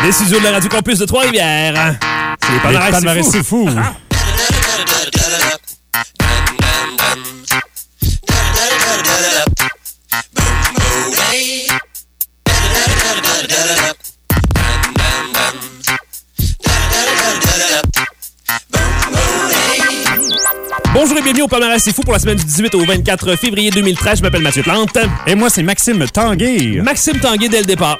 Des studios de la Radio Campus de Trois-Rivières. C'est les Palmarès, c'est fou. Bonjour et bienvenue au Palmarès C'est fou pour la semaine du 18 au 24 février 2013. Je m'appelle Mathieu Plante. Et moi, c'est Maxime Tanguay. Maxime Tanguay dès le départ.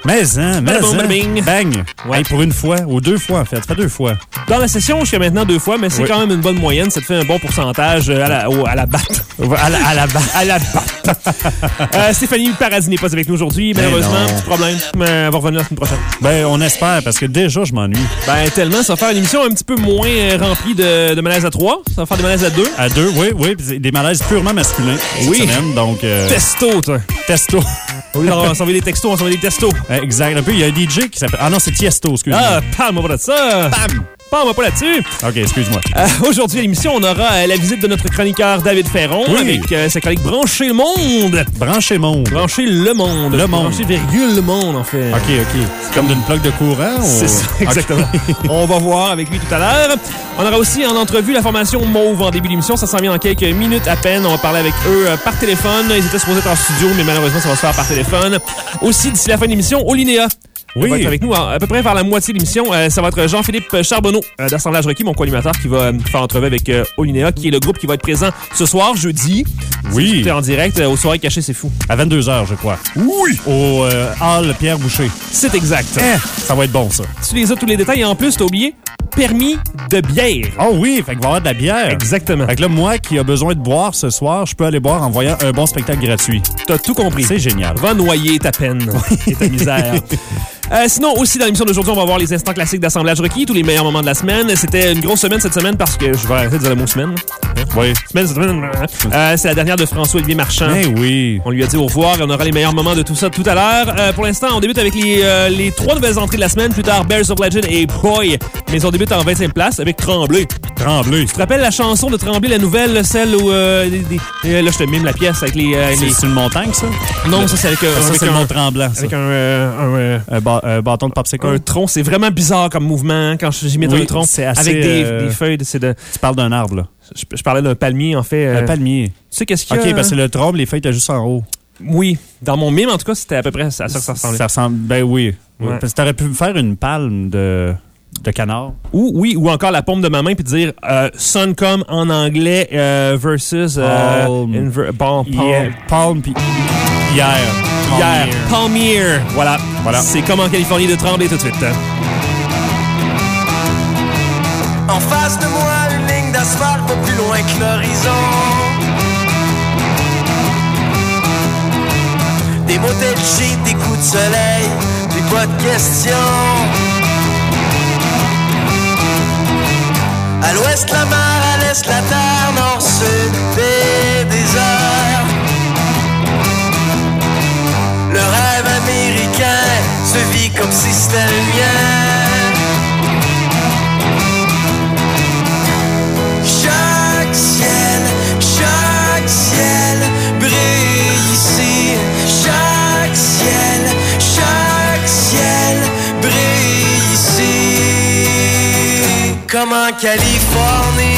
Bang. Ouais. Hey, pour une fois, ou deux fois en fait. Ça fait deux fois. Dans la session, jusqu'à maintenant 2 fois, mais c'est quand même une bonne moyenne. Ça te fait un bon pourcentage à la batte. À la batte. Stéphanie Paradis n'est pas avec nous aujourd'hui, malheureusement. Petit problème. Mais elle va revenir la semaine prochaine. Ben, on espère, parce que déjà, je m'ennuie. Ben, tellement. Ça va faire une émission un petit peu moins remplie de malaises à 3. Ça va faire des malaises à 2. À 2, oui. Des malaises purement masculins. Oui. Cette semaine, donc, Testo, toi. Testo. Oui, on va s'envoyer des textos, on va s'envoyer des testos. Exact. Un peu, il y a un DJ qui s'appelle... Ah non, c'est Tiesto, excuse-moi. Ah, parle-moi pas de ça. Bam! Parle-moi pas là-dessus. OK, excuse-moi. Aujourd'hui, à l'émission, on aura la visite de notre chroniqueur David Ferron avec sa chronique Brancher le monde. Brancher monde. Brancher le monde. Le monde. Brancher virgule le monde, en fait. OK. C'est comme d'une plaque de courant? C'est ça, exactement. Okay. On va voir avec lui tout à l'heure. On aura aussi en entrevue la formation Mauve en début d'émission. Ça s'en vient dans quelques minutes à peine. On va parler avec eux par téléphone. Ils étaient supposés être en studio, mais malheureusement, ça va se faire par téléphone. Aussi, d'ici la fin de l'émission, Olinéa. Oui. Va être avec nous à peu près vers la moitié de l'émission. Ça va être Jean-Philippe Charbonneau d'Assemblage Requis, mon co-animateur, qui va faire entrevue avec Olinéa, qui est le groupe qui va être présent ce soir, jeudi. Oui. En direct, aux soirées cachées, c'est fou. À 22h, je crois. Oui. Au Hall Pierre Boucher. C'est exact. Ça va être bon, ça. Tu les as tous les détails et en plus, t'as oublié permis de bière. Oh oui, fait qu'il va y avoir de la bière. Exactement. Fait que là, moi qui a besoin de boire ce soir, je peux aller boire en voyant un bon spectacle gratuit. T'as tout compris. C'est génial. Va noyer ta peine et ta misère. Sinon, aussi, dans l'émission d'aujourd'hui, on va voir les instants classiques d'Assemblage Requis, tous les meilleurs moments de la semaine. C'était une grosse semaine cette semaine parce que je vais arrêter de dire le mot semaine. Oui. Semaine. C'est la dernière de François-Olivier Marchand. Eh oui. On lui a dit au revoir et on aura les meilleurs moments de tout ça tout à l'heure. Pour l'instant, on débute avec les 3 nouvelles entrées de la semaine. Plus tard, Bears of Legend et Boy. Mais on débute en 25e place avec Tremblay. Tremblay. Tu te rappelles la chanson de Tremblay, la nouvelle, celle où... là, je te mime la pièce avec les... C'est une montagne, ça? Non, ça, c'est avec... ça, c'est le Mont Tremblant, ça. Avec un bâton de popsicle. Un tronc, c'est vraiment bizarre comme mouvement quand j'imite un tronc. C'est assez, avec des feuilles. Tu parles d'un arbre, là. Je parlais d'un palmier, en fait. Un palmier. Tu sais qu'est-ce qu'il y a? OK, parce que le tronc, les feuilles, t'as juste en haut. Oui. Dans mon mime, en tout cas, c'était à peu près à ça que ça ressemblait. Ça ressemble... Ben oui. Ouais. Parce que t'aurais pu me faire une palme de canard. Ou encore la paume de ma main puis dire sun come en anglais versus palm puis hier. Palmier. Voilà. C'est comme en Californie de Trembler tout de suite. En face de moi, une ligne d'asphalte pas plus loin que l'horizon. Des motels cheap, des coups de soleil, puis pas de questions. À l'ouest la mer, à l'est la terre, nord, sud, des déserts. Le rêve américain se vit comme si c'était le mien. Chaque ciel brille ici. Chaque ciel brille ici. Comme en Californie.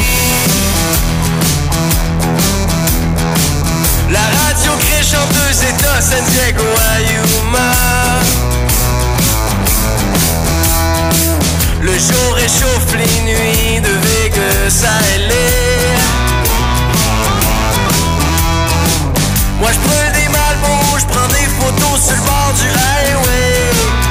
La radio crée en 2 États, San Diego à Yuma. Le jour réchauffe les nuits de Vegas à LA. Moi je prends des Malbos, je prends des photos sur le bord du highway.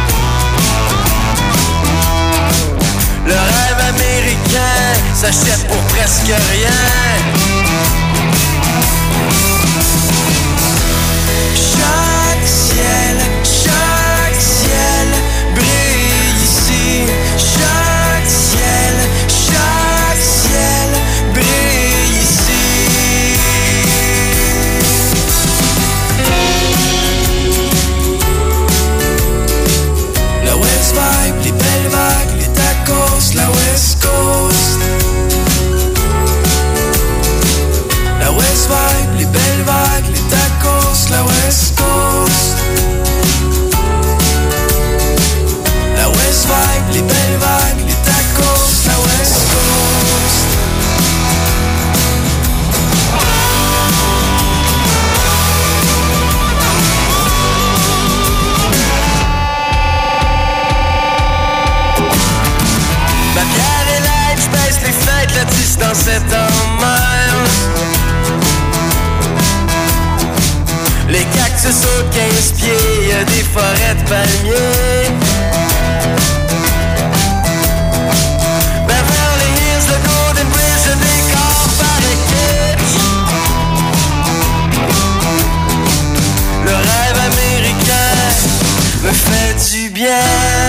Le rêve américain s'achète pour presque rien. Chaque ciel brille ici. Chaque ciel brille ici. La West Vibe, les belles vagues, les tacos, la West Coast. dans cette mer. Les cactus sautent 15 pieds, y'a des forêts de palmiers. Beverly Hills, le Golden Bridge, le décor par équipe. Le rêve américain me fait du bien.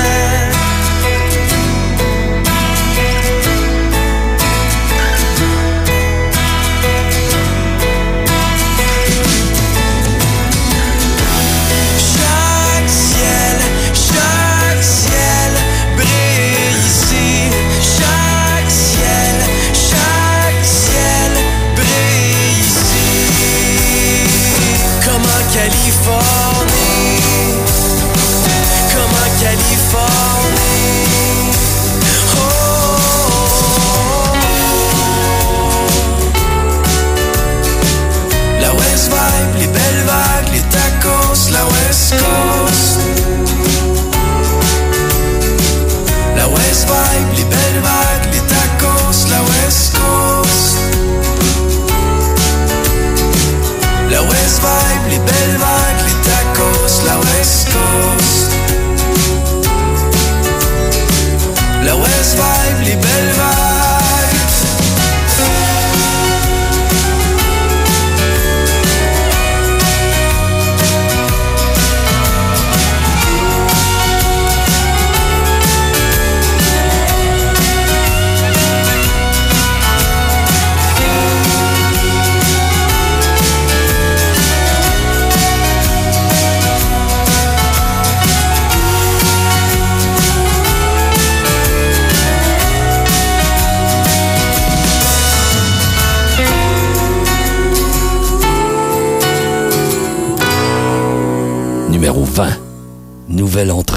Les belles vagues, les tacos, la West Coast. La West Vibe, les belles vagues, les tacos, la West Coast. La West Vibe, les belles vagues, les tacos, la West Coast. La West Vibe, les belles vagues. Numéro 20, nouvelle entrée.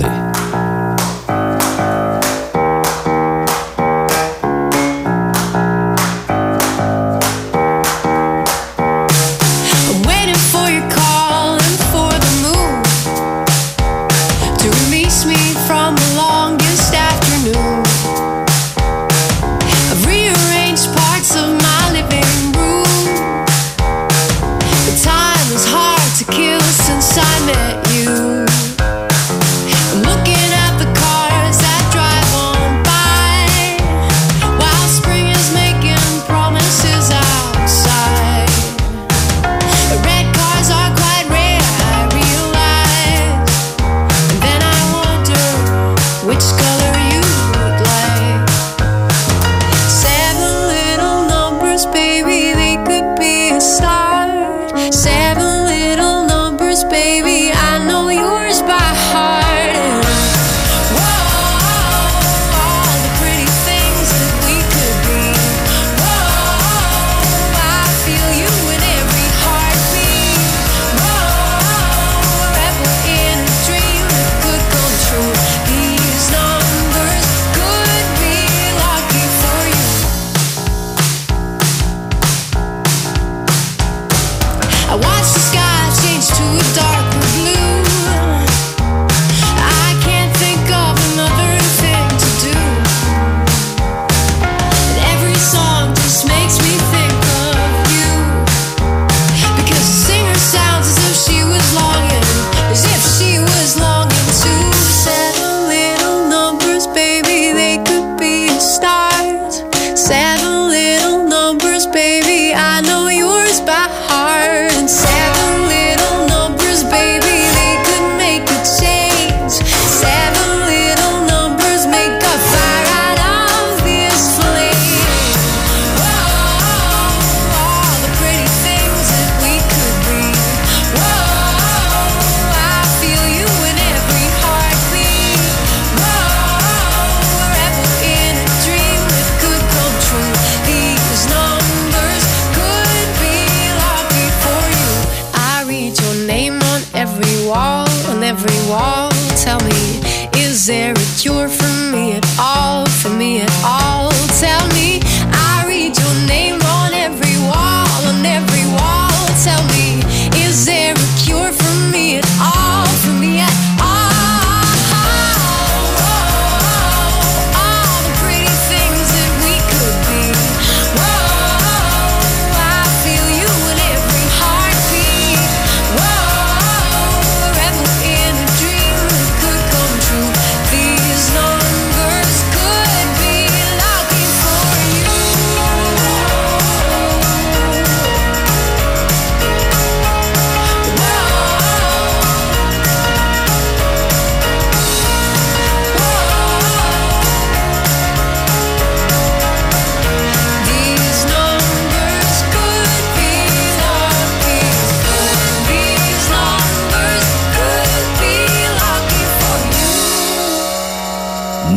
Whoa.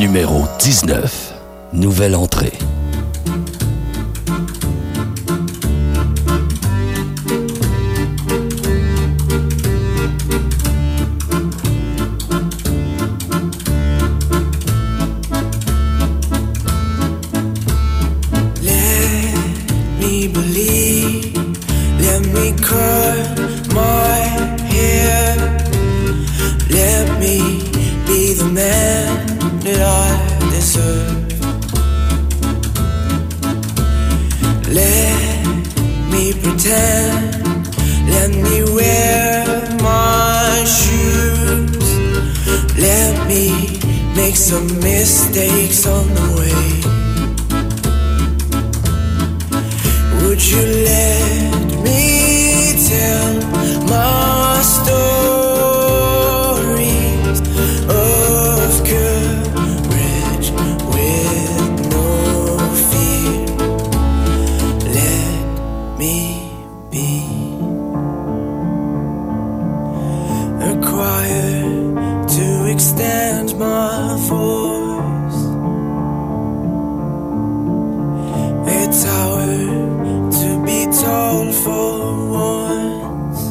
Numéro 19. Nouvelle entrée. Some mistakes on the way. Would you let me tell my stories of courage with no fear? Let me be a choir to extend my voice, a tower to be tall for once,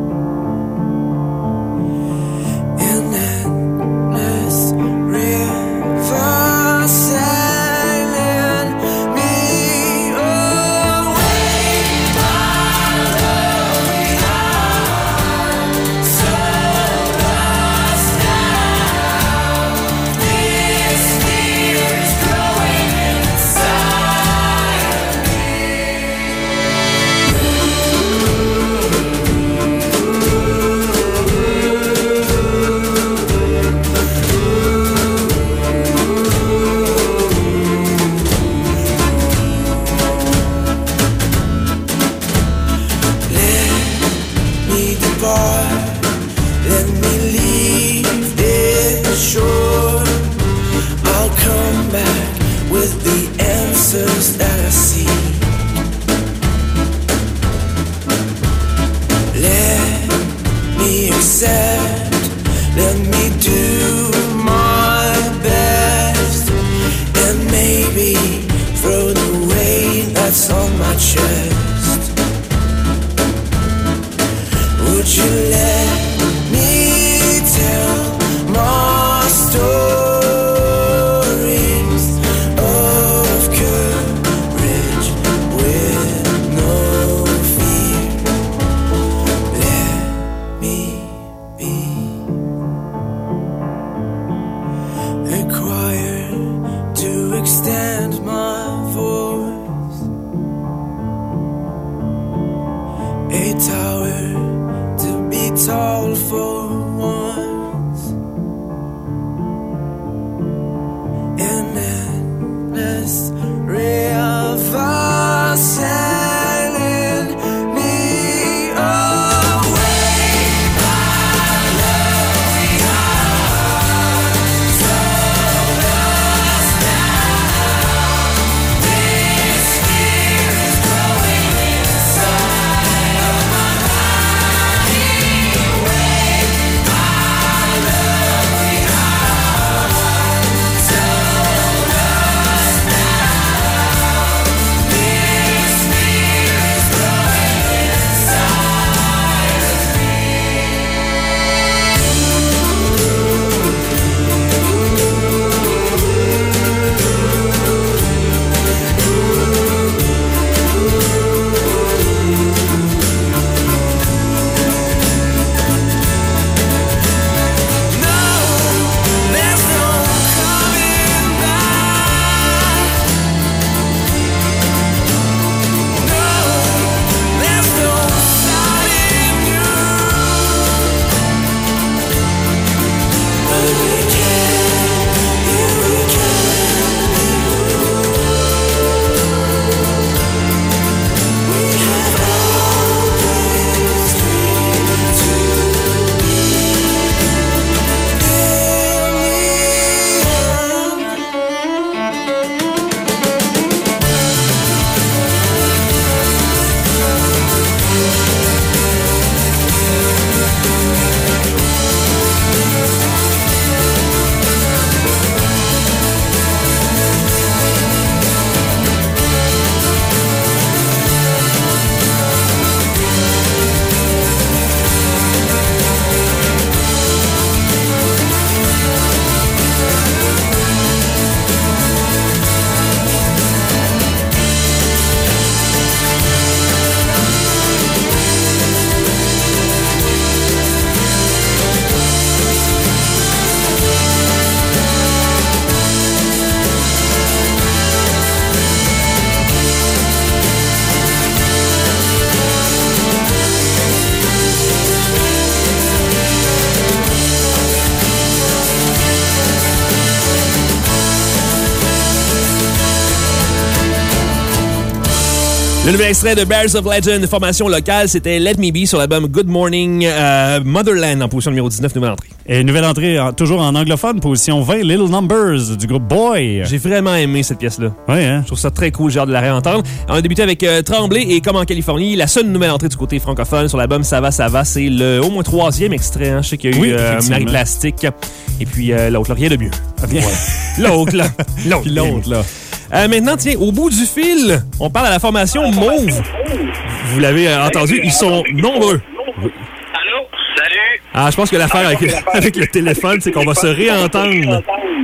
an endless river sailing me away. My lonely heart, so lost now. This fear is growing inside of me. Let me depart, let me leave this shore. I'll come back with the answers that I see. Let me accept, let me do my best, and maybe throw the weight that's on my chest. Would you let me tell my stories of courage with no fear? Let me be a choir to extend my voice, a tower to be tall for once, an endless river sailing me away. My lonely heart, so lost now. This fear is growing inside of my body. Away, my Le nouvel extrait de Bears of Legend, formation locale, c'était Let Me Be sur l'album Good Morning Motherland en position numéro 19, nouvelle entrée. Et nouvelle entrée, toujours en anglophone, position 20, Little Numbers du groupe Boy. J'ai vraiment aimé cette pièce-là. Oui, hein? Je trouve ça très cool, j'ai hâte de la réentendre. On a débuté avec Tremblay et Comme en Californie, la seule nouvelle entrée du côté francophone sur l'album Ça va, c'est le au moins 3e extrait. Hein. Je sais qu'il y a eu Marie Plastique et puis l'autre, là, rien de mieux. Rien. L'autre, là. Puis l'autre, là. Maintenant, tiens, au bout du fil, on parle à la formation Mauve. Vous l'avez entendu, ils sont nombreux. Allô? Salut! Ah, je pense que l'affaire avec le téléphone, c'est qu'on va se réentendre.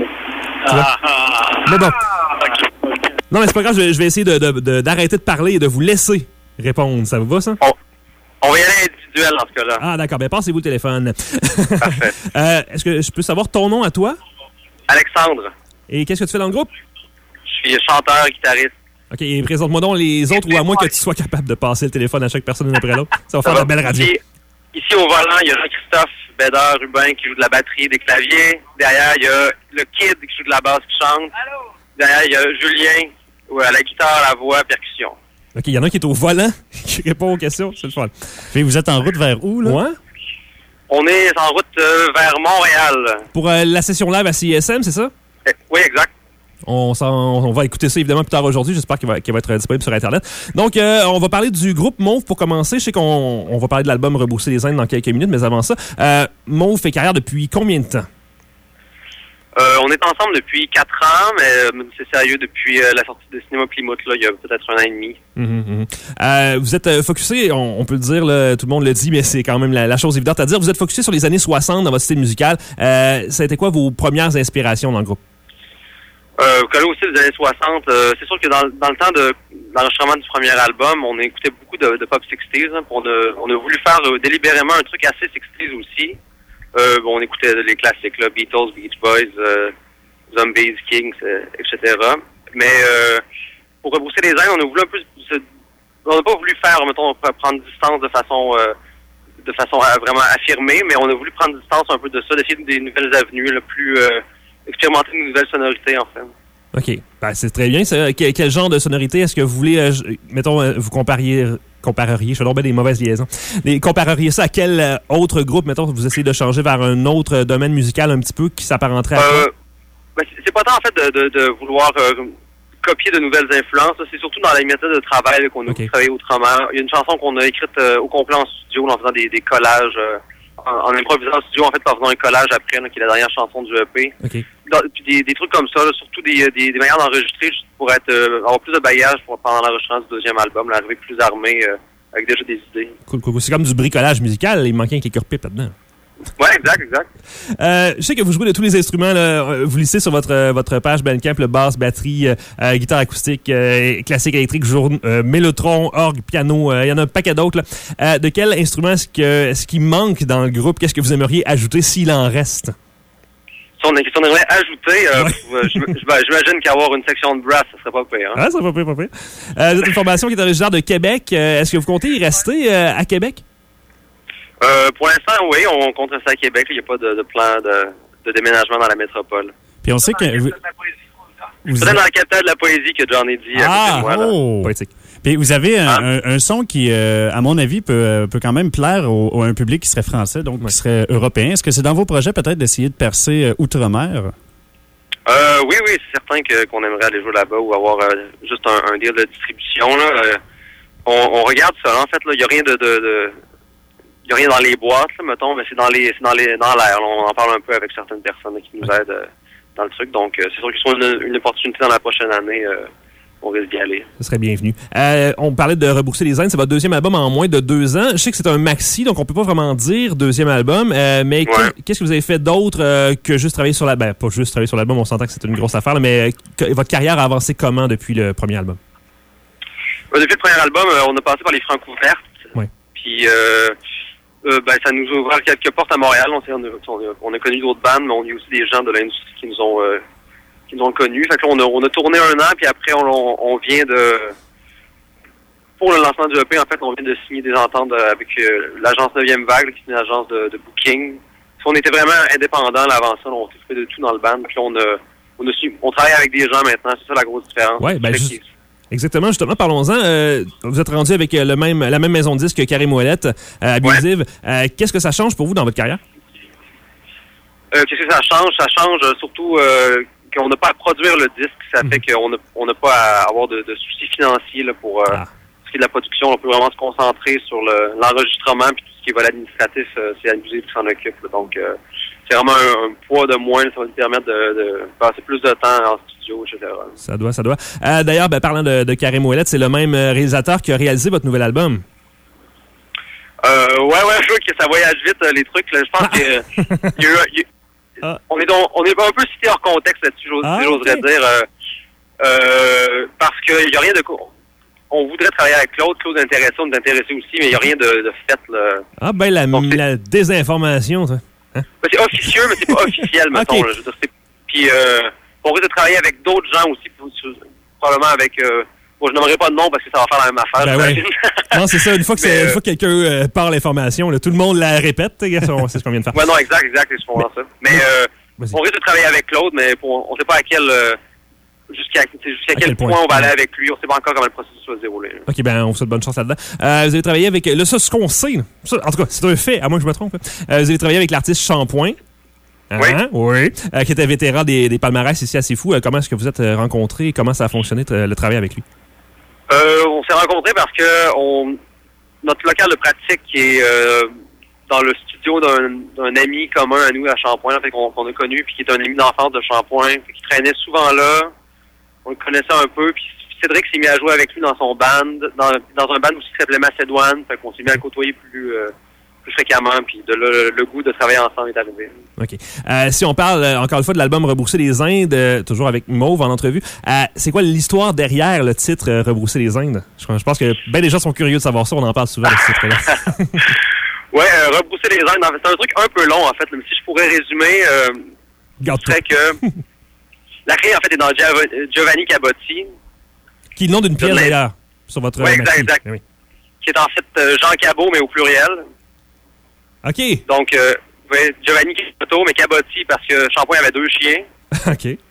Mais bon. Non, mais c'est pas grave, je vais essayer d'arrêter de parler et de vous laisser répondre. Ça vous va, ça? On va y aller individuel dans ce cas-là. Ah, d'accord. Ben, passez-vous le téléphone. Parfait. Est-ce que je peux savoir ton nom à toi? Alexandre. Et qu'est-ce que tu fais dans le groupe? Je suis chanteur, guitariste. OK, et présente-moi donc les autres, ou à moins que tu sois capable de passer le téléphone à chaque personne après l'autre. Ça va faire de la belle radio. Ici, au volant, il y a Jean-Christophe Bédard Rubin qui joue de la batterie, des claviers. Derrière, il y a le Kid qui joue de la basse, qui chante. Allô? Derrière, il y a Julien, à la guitare, la voix, percussion. OK, il y en a un qui est au volant, qui répond aux questions. C'est le fun. Puis vous êtes en route vers où, là? Ouais? On est en route vers Montréal. Pour la session live à CISM, c'est ça? Oui, exact. On va écouter ça évidemment plus tard aujourd'hui. J'espère qu'il va être disponible sur Internet. Donc, on va parler du groupe Mauve pour commencer. Je sais qu'on va parler de l'album Rebousser les Indes dans quelques minutes, mais avant ça, Mauve fait carrière depuis combien de temps? On est ensemble depuis 4 ans, mais c'est sérieux depuis la sortie de Cinéma Plymouth, là, il y a peut-être 1 an et demi. Vous êtes focusé, on peut le dire, là, tout le monde le dit, mais c'est quand même la chose évidente à dire. Vous êtes focusé sur les années 60 dans votre style musical. Ça a été quoi vos premières inspirations dans le groupe? Collé aussi des années 60, c'est sûr que dans le temps de l'enregistrement du premier album, on écoutait beaucoup de pop 60s. Hein, on a voulu faire délibérément un truc assez 60s aussi. On écoutait les classiques, là, Beatles, Beach Boys, Zombies, Kings, etc. Mais pour Rebousser les Indes, on a voulu un peu... On n'a pas voulu faire, mettons, prendre distance de façon vraiment affirmée, mais on a voulu prendre distance un peu de ça, d'essayer des nouvelles avenues, le plus... expérimenter de nouvelles sonorités, en fait. OK. Ben, c'est très bien. Quel genre de sonorité est-ce que vous voulez, mettons, vous compareriez, je fais donc bien des mauvaises liaisons, compareriez ça à quel autre groupe, mettons, vous essayez de changer vers un autre domaine musical un petit peu qui s'apparenterait à quoi? Ben, c'est pas tant, en fait, de vouloir copier de nouvelles influences. C'est surtout dans les méthodes de travail qu'on a travaillé autrement. Il y a une chanson qu'on a écrite au complet en studio, en faisant des collages... En improvisant en studio, en fait, en faisant un collage après, là, qui est la dernière chanson du EP. Okay. Puis des trucs comme ça, là, surtout des manières d'enregistrer juste pour avoir plus de bagages pendant l'enregistrement du deuxième album, là, arriver plus armé, avec déjà des idées. Cool. C'est comme du bricolage musical, il manquait quelques repites là-dedans. Ouais, exact. Je sais que vous jouez de tous les instruments. Là. Vous listez sur votre page Bandcamp le basse, batterie, guitare acoustique, classique électrique, mélotron, orgue, piano. Il y en a un paquet d'autres. Là. De quel instrument est-ce qui manque dans le groupe? Qu'est-ce que vous aimeriez ajouter s'il en reste? Si on aimerait ajouter, j'imagine qu'avoir une section de brass, ça serait pas pire. Hein? Ah, ça serait pas pire. Vous êtes une formation qui est originaire de Québec. Est-ce que vous comptez y rester à Québec? Pour l'instant, oui, on compte rester à Québec. Il n'y a pas de plan de déménagement dans la métropole. Puis on sait que... Peut-être dans la capitale de la poésie que John a dit à côté de moi. Poétique. Puis vous avez un son qui, à mon avis, peut quand même plaire à un public qui serait français, donc qui serait européen. Est-ce que c'est dans vos projets peut-être d'essayer de percer outre-mer? Oui, c'est certain qu'on aimerait aller jouer là-bas ou avoir juste un deal de distribution. Là. On regarde ça. En fait, il n'y a rien il n'y a rien dans les boîtes, là, mettons, mais c'est dans l'air. On en parle un peu avec certaines personnes qui nous aident dans le truc. Donc, c'est sûr qu'ils sont une opportunité dans la prochaine année. On risque d'y aller. Ce serait bienvenu. On parlait de Rebousser les Indes. C'est votre deuxième album en moins de 2 ans. Je sais que c'est un maxi, donc on peut pas vraiment dire deuxième album. Mais qu'est-ce que vous avez fait d'autre que juste travailler sur l'album? Pas juste travailler sur l'album, on s'entend que c'est une grosse affaire, là, mais votre carrière a avancé comment depuis le premier album? Depuis le premier album, on a passé par les Francouvertes. Oui. Puis... ça nous a ouvert quelques portes à Montréal. On a connu d'autres bandes, mais on a eu aussi des gens de l'industrie qui nous ont connus. Fait que là, on a tourné 1 an, puis après, on vient de... Pour le lancement du EP, en fait, on vient de signer des ententes avec l'agence 9e Vague, qui est une agence de booking. On était vraiment indépendants là, avant ça. Là, on s'est fait de tout dans le band. Puis là, on travaille avec des gens maintenant. C'est ça la grosse différence. Ouais, Exactement, justement, parlons-en. Vous êtes rendu avec la même maison de disques Carré Moellette, Abusive. Qu'est-ce que ça change pour vous dans votre carrière? Qu'est-ce que ça change? Ça change surtout qu'on n'a pas à produire le disque. Ça fait qu'on n'a pas à avoir de soucis financiers là, pour ce qui est de la production. On peut vraiment se concentrer sur l'enregistrement puis tout ce qui est volet administratif, c'est Abusive qui s'en occupe. Là. Donc, c'est vraiment un poids de moins. Ça va nous permettre de passer plus de temps en studio, etc. Ça doit. D'ailleurs, parlant de Carré Moellette, c'est le même réalisateur qui a réalisé votre nouvel album. Ouais, je veux que ça voyage vite, les trucs. Là. Je pense que on est un peu cité hors contexte là-dessus, j'oserais dire. Parce qu'il n'y a rien de... On voudrait travailler avec Claude. Claude est intéressé, on est intéressé aussi, mais il n'y a rien de fait. Là. La désinformation, ça. Hein? C'est officieux, mais c'est pas officiel, mettons. Okay. Là. Puis, on risque de travailler avec d'autres gens aussi, probablement avec... Bon, je n'aimerais pas de nom parce que ça va faire la même affaire. Ouais. Non, c'est ça. Une fois que quelqu'un parle l'information, là, tout le monde la répète. C'est ce qu'on vient de faire. Ouais, non, exact. Je comprends ça. Mais on risque de travailler avec Claude, mais on ne sait pas à quel... Jusqu'à quel point on va aller avec lui. On ne sait pas encore comment le processus va se dérouler. Là. OK, on vous souhaite bonne chance là-dedans. Vous avez travaillé avec... Là, ça, ce qu'on sait... Ça, en tout cas, c'est un fait, à moins que je me trompe. Vous avez travaillé avec l'artiste Shampoing. Oui. Qui était vétéran des palmarès ici à C'est Fou. Comment est-ce que vous êtes rencontrés? Comment ça a fonctionné, le travail avec lui? On s'est rencontrés parce que notre local de pratique qui est dans le studio d'un ami commun à nous à Shampoing, fait qu'on a connu, puis qui est un ami d'enfance de Shampoing, qui traînait souvent là. On le connaissait un peu, puis Cédric s'est mis à jouer avec lui dans son band, dans un band aussi qui s'appelait Macédoine, fait qu'on s'est mis à le côtoyer plus fréquemment, puis de là, le goût de travailler ensemble est arrivé. OK. Si on parle encore une fois de l'album Rebrousser les Indes, toujours avec Mauve en entrevue, c'est quoi l'histoire derrière le titre Rebrousser les Indes? Je pense que bien des gens sont curieux de savoir ça, on en parle souvent de ce titre-là. Ouais, Rebrousser les Indes, c'est un truc un peu long en fait, mais si je pourrais résumer, ce serait que la clé en fait est dans Giovanni Cabotti. Qui est le nom d'une pièce d'ailleurs, sur votre exact. Oui. Qui est en fait Jean Cabot, mais au pluriel. OK. Donc, Giovanni Caboto, mais Cabotti, parce que Shampoing avait 2 chiens. OK. Et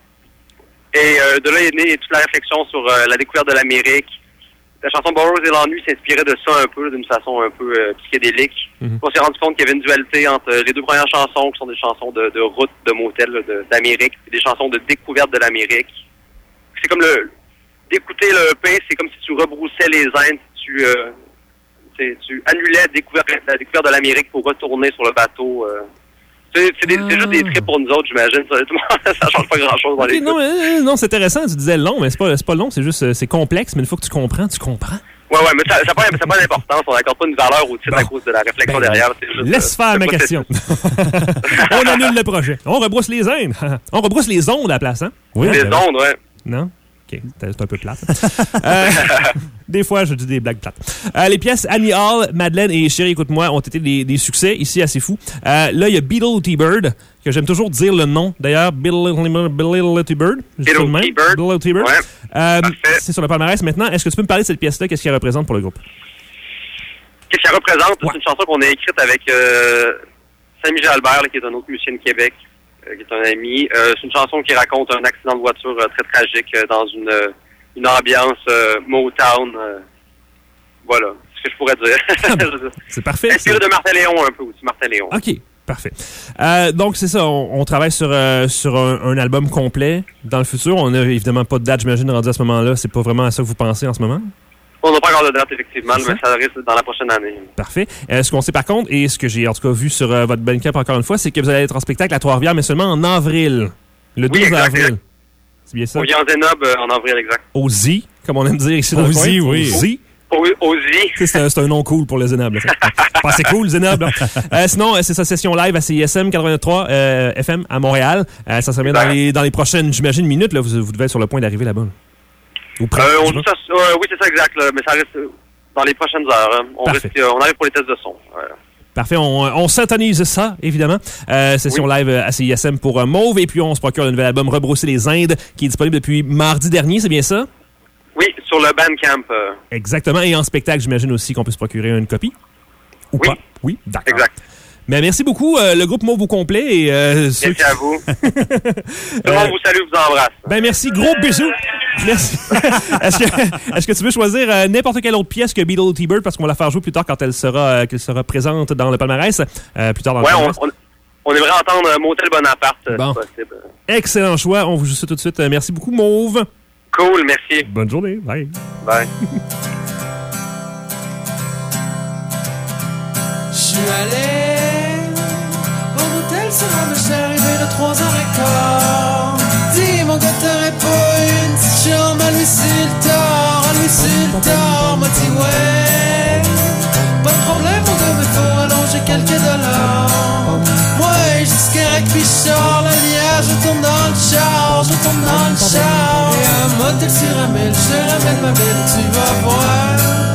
de là est née toute la réflexion sur la découverte de l'Amérique. La chanson Burroughs et l'ennui s'inspirait de ça un peu, d'une façon un peu psychédélique. On s'est rendu compte qu'il y avait une dualité entre les 2 premières chansons, qui sont des chansons de route, de motel, d'Amérique, et des chansons de découverte de l'Amérique. C'est comme d'écouter le EP, c'est comme si tu rebroussais les Indes, tu annulais la découverte de l'Amérique pour retourner sur le bateau. C'est juste des trips pour nous autres, j'imagine. Ça change pas grand-chose dans les non, c'est intéressant. Tu disais long, mais c'est pas long. C'est juste, c'est complexe, mais une fois que tu comprends. Ouais, mais ça n'a pas d'importance. On n'accorde pas une valeur au titre à cause de la réflexion derrière. Juste, laisse faire ma question. On annule le projet. On rebrousse les Indes. On rebrousse les ondes à la place, hein? Oui, les ondes, ouais. Non? OK, c'est un peu plate. Des fois, je dis des blagues plates. Les pièces Annie Hall, Madeleine et Chérie, écoute-moi, ont été des succès ici à C'est Fou. Là, il y a Beetle T-Bird, que j'aime toujours dire le nom. D'ailleurs, Beetle T-Bird. Beetle T-Bird. Ouais, c'est sur le palmarès maintenant. Est-ce que tu peux me parler de cette pièce-là? Qu'est-ce qu'elle représente pour le groupe? Qu'est-ce qu'elle représente? Ouais. C'est une chanson qu'on a écrite avec Samy Jalbert, qui est un autre musicien de Québec. Qui est un ami. C'est une chanson qui raconte un accident de voiture très tragique dans une ambiance Motown. Voilà, c'est ce que je pourrais dire. C'est parfait. Inspiré de Martin Léon un peu aussi, Martin Léon. OK, parfait. Donc, c'est ça, on travaille sur un album complet dans le futur. On n'a évidemment pas de date, j'imagine, rendu à ce moment-là. C'est pas vraiment à ça que vous pensez en ce moment? On n'a pas encore de date, effectivement, mais ça risque dans la prochaine année. Parfait. Ce qu'on sait par contre, et ce que j'ai en tout cas vu sur votre Bandcamp encore une fois, c'est que vous allez être en spectacle à Trois-Rivières, mais seulement en avril. Le 12 avril. C'est bien ça? Au Jan Zenob en avril, exact. Au Z, comme on aime dire ici dans le coin. Oui. Z. Au Z. C'est un nom cool pour le Zenob. C'est cool, le Zenob. Sinon, c'est sa session live à CISM 83 FM à Montréal. Ça se met dans les prochaines, j'imagine, minutes. Là, vous devez être sur le point d'arriver là-bas. Oui, c'est ça, exact. Là, mais ça reste dans les prochaines heures. Hein. On arrive pour les tests de son. Ouais. Parfait. On s'intonise ça, évidemment. Session live à CISM pour Mauve. Et puis, on se procure le nouvel album Rebrousser les Indes, qui est disponible depuis mardi dernier. C'est bien ça? Oui, sur le Bandcamp. Exactement. Et en spectacle, j'imagine aussi qu'on peut se procurer une copie? Ou pas? Oui, d'accord. Exact. Mais merci beaucoup, le groupe Mauve au complet. Et, Merci à vous. Tout le monde vous salue, vous embrasse. Ben merci, gros bisous. Merci. Est-ce que tu veux choisir n'importe quelle autre pièce que Beetle T-Bird parce qu'on va la faire jouer plus tard quand qu'elle sera présente dans le palmarès. Plus tard dans le palmarès. On aimerait entendre Motel Bonaparte, bon. si possible. Excellent choix. On vous joue ça tout de suite. Merci beaucoup, Mauve. Cool, merci. Bonne journée. Bye. Bye. Je suis allé au motel sur un je suis arrivé de 3h15. Dis mon gars t'aurais pas une petite chambre à lui sur le tard, m'a dit ouais. Pas de problème mon gars mais faut allonger quelques dollars. Ouais j'ai ce correct pis je sors la liage, je tourne dans le char. Et un motel sur un mille, je te ramène ma belle, tu vas voir.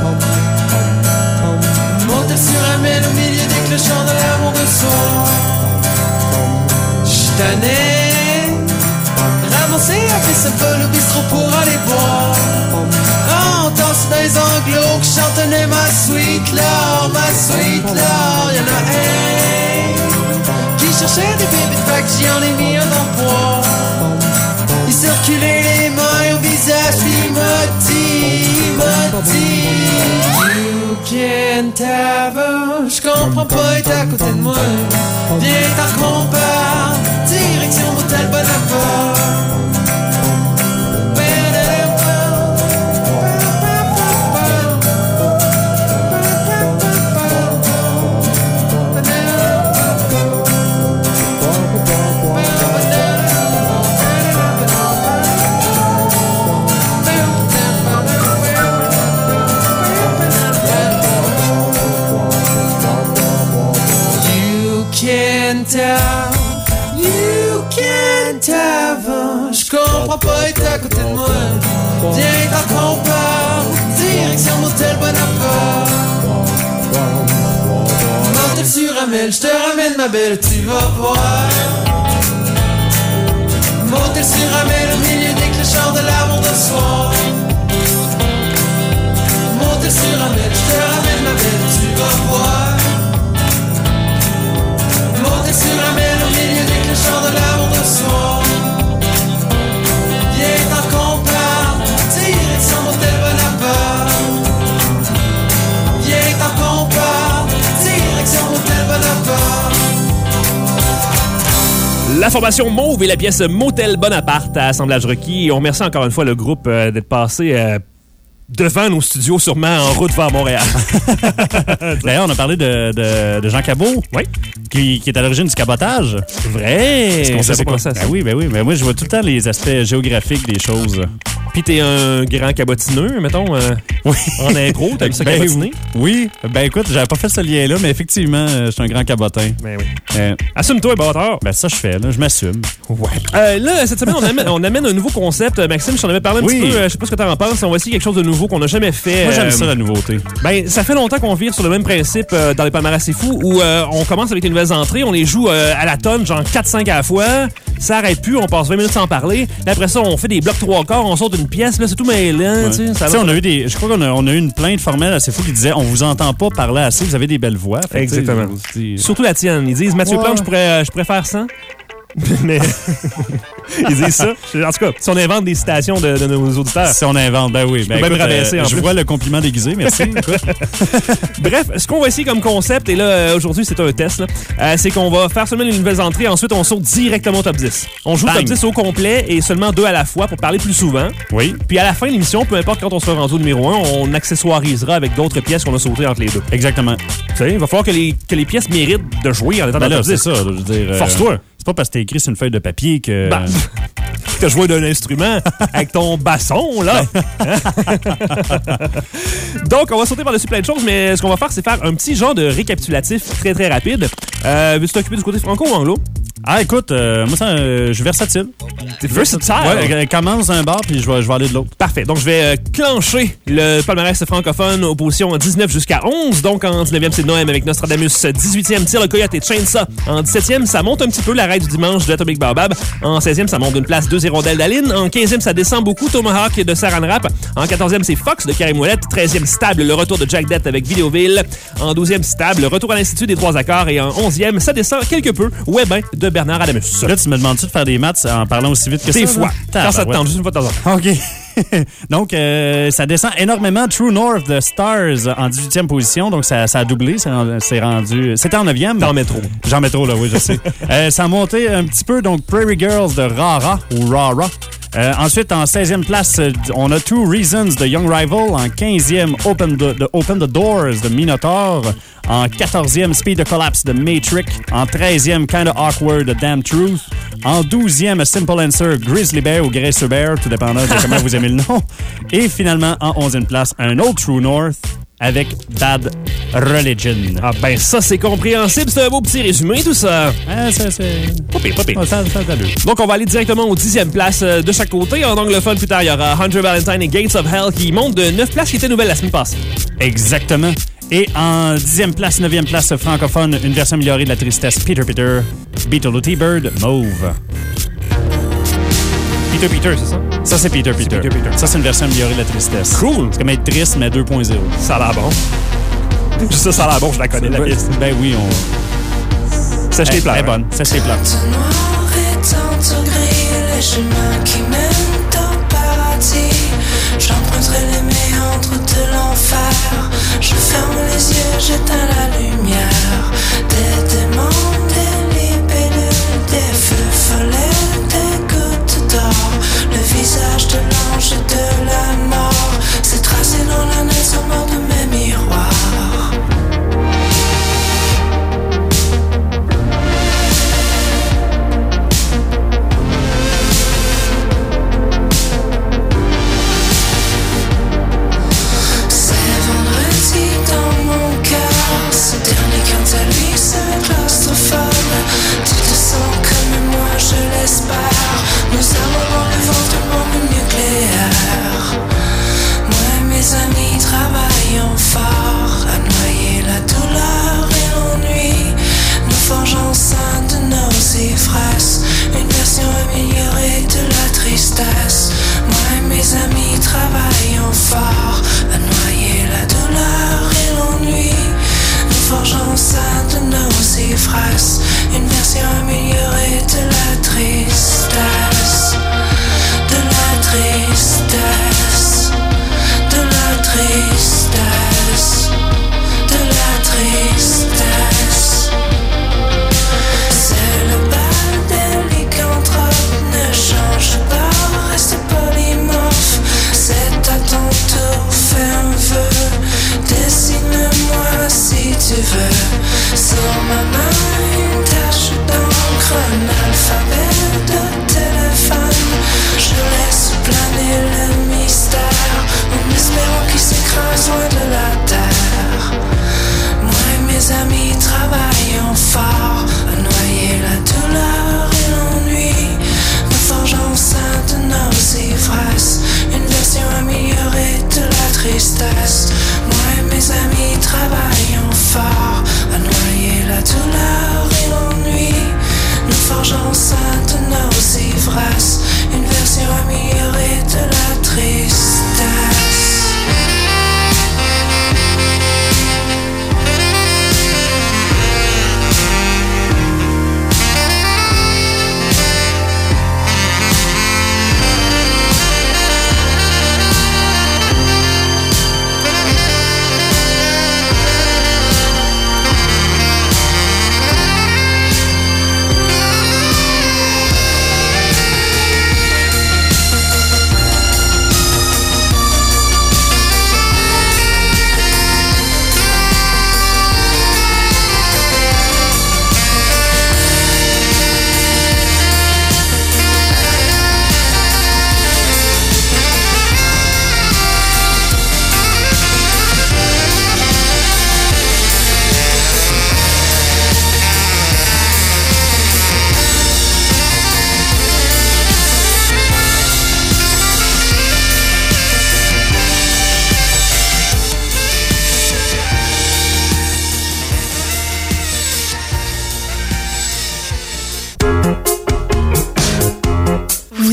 Motel sur un mille au milieu des clochons de l'amour de soir. J'suis tanné, ramasser un fils de bol au bistrot pour aller boire. Rentre dans les anglos qui chantonnait ma sweet love. Y'en a un qui cherchait des bébés de bac, j'en ai mis un dans le poids. Il circulait les mains au visage, puis il m'a dit You can't have a... J'comprends pas, être à côté de moi. Viens t'en compare, direction Motel Bonaparte. You can't have a... J'comprends pas, être à côté de moi. Viens t'en compare, direction Motel Bonaparte. Motel sur Amel, j'te ramène ma belle, tu vas voir. Motel sur Amel au milieu des clochards de l'amour de soir. Motel sur Amel, j'te ramène ma belle, tu vas voir. Motel sur la mer au milieu des clochons de l'amour de soir. Viens t'en compare, direction Motel Bonaparte. Viens t'en compare, direction Motel Bonaparte. La formation Mauve et la pièce Motel Bonaparte à Assemblage requis. On remercie encore une fois le groupe d'être passé... devant nos studios, sûrement en route vers Montréal. D'ailleurs, on a parlé de Jean Cabot, oui, qui est à l'origine du cabotage. C'est vrai! Est-ce qu'on sait c'est quoi? ça. Ben oui. Mais moi, je vois tout le temps les aspects géographiques des choses. Puis t'es un grand cabotineux, mettons. Oui. En impro, t'as vu ça cabotiner? Oui. Ben écoute, j'avais pas fait ce lien-là, mais effectivement, je suis un grand cabotin. Ben oui. Assume-toi, bâtard. Ben ça, je fais, là. Je m'assume. Ouais. Là, cette semaine, on amène un nouveau concept. Maxime, je t'en avais parlé un petit peu. Je sais pas ce que t'en penses. On va essayer quelque chose de nouveau qu'on n'a jamais fait. Moi, j'aime ça, la nouveauté. Ben, ça fait longtemps qu'on vire sur le même principe dans les palmarès C'est fou, où on commence avec les nouvelles entrées, on les joue à la tonne, genre 4-5 à la fois. Ça arrête plus, on passe 20 minutes sans parler. Là, après ça, on fait des blocs 3/4, on saute une pièce. Là, c'est tout mêlant. Ouais. Tu sais, on a eu je crois qu'on a eu une plainte formelle assez fou qui disait on vous entend pas parler assez, vous avez des belles voix. Fait, exactement. Surtout la tienne. Ils disent Mathieu Plante, je pourrais faire ça. Mais ils disent ça. En tout cas, si on invente des citations de nos auditeurs. Si on invente, ben oui. Ben, écoute, je vois le compliment déguisé, merci. Bref, ce qu'on va essayer comme concept, et là, aujourd'hui, c'est un test, c'est qu'on va faire seulement les nouvelles entrées, ensuite on saute directement au top 10. On joue le top 10 au complet et seulement 2 à la fois pour parler plus souvent. Oui. Puis à la fin de l'émission, peu importe quand on sera rendu au numéro 1, on accessoirisera avec d'autres pièces qu'on a sautées entre les deux. Exactement. Tu sais, il va falloir que les pièces méritent de jouer en étant dans le top 10. C'est ça, je veux dire. Force-toi. C'est pas parce que t'as écrit sur une feuille de papier que... Bah, t'as joué d'un instrument avec ton basson, là. Donc, on va sauter par-dessus plein de choses, mais ce qu'on va faire, c'est faire un petit genre de récapitulatif très, très rapide. Veux-tu t'occuper du côté franco ou anglo? Ah, écoute, moi, je suis versatile. T'es versatile. Ouais, commence d'un bar, puis je vais aller de l'autre. Parfait. Donc, je vais clencher le palmarès francophone aux positions 19 jusqu'à 11. Donc, en 19e, c'est Noël avec Nostradamus. 18e, Tire le Coyote et Chainsaw. En 17e, ça monte un petit peu, la raid du dimanche de Atomic Baobab. En 16e, ça monte d'une place, 2 hirondelles d'Aline. En 15e, ça descend beaucoup, Tomahawk de Saran Wrap. En 14e, c'est Fox de Karim Ouellet. 13e, Stable, le retour de Jack Dett avec Vidéoville. En 12e, Stable, le retour à l'Institut des Trois Accords. Et en 11e, ça descend quelque peu, Webin de Bernard Adamus. Là, tu me demandes-tu de faire des maths en parlant aussi vite que ça? Des fois. Quand ça te tente, juste une fois de temps en temps. OK. Donc, ça descend énormément. True North de Stars en 18e position. Donc, ça a doublé. C'est rendu... C'était en 9e. Dans métro. Jean Métro, là, oui, je sais. Ça a monté un petit peu. Donc, Prairie Girls de Rara ou Rara. Ensuite, en 16e place, on a Two Reasons de Young Rival. En 15e, Open the Doors de Minotaur. En 14e, Speed the Collapse de Matrix. En 13e, Kinda Awkward de Damn Truth. En 12e, A Simple Answer, Grizzly Bear ou Gracer Bear, tout dépendant de comment vous aimez le nom. Et finalement, en 11e place, un autre True North avec Bad Religion. Ah ben ça, c'est compréhensible. C'est un beau petit résumé, tout ça. C'est... Pas pire, pas pire. Ça Donc, on va aller directement aux 10e places de chaque côté. En anglophone, plus tard, il y aura Hunter Valentine et Gates of Hell qui montent de 9 places qui étaient nouvelles la semaine passée. Exactement. Et en 10e place, 9e place francophone, une version améliorée de la tristesse, Peter, Beetle ou T-Bird, Mauve. Peter, c'est ça? Ça, c'est Peter. Ça, c'est une version améliorée de la tristesse. Cool. C'est comme être triste, mais 2.0. Ça a l'air bon. Juste ça a l'air bon, je la connais, la piste. Ben oui, on... Sèche les plats. Elle est bonne, sèche les plats. Noir et tantôt gris, les chemins qui mènent au paradis. J'emprunterai les méandres de l'enfer. Je ferme les yeux, j'éteins la lumière. Des démons, des libellules, des feux follets, des gouttes d'or. Le visage de l'ange et de la mort s'est tracé dans la neige au bord de mes miroirs. Nous avons dans le ventre une bombe nucléaire. Moi et mes amis travaillons fort à noyer la douleur et l'ennui. Nous forgeons au sein de nos ivresses une version améliorée de la tristesse. Moi et mes amis travaillons fort à noyer la douleur et l'ennui. Nous forgeons au sein de nos ivresses une version améliorée de la tristesse. De la tristesse. De la tristesse. De la tristesse. C'est le bal des lycanthropes. Ne change pas, reste polymorphe. C'est à ton tour, fais un vœu. Dessine-moi si tu veux. Sur ma main une tache d'encre, un alphabet de téléphone. Je laisse planer le mystère en espérant qu'il s'écrase loin de la terre. Moi et mes amis travaillons fort à noyer la douleur et l'ennui. Nous forgeons au sein de nos ivresses une version améliorée de la tristesse. Moi et mes amis travaillons fort à noyer la douleur et l'ennui. Nous forgeons au sein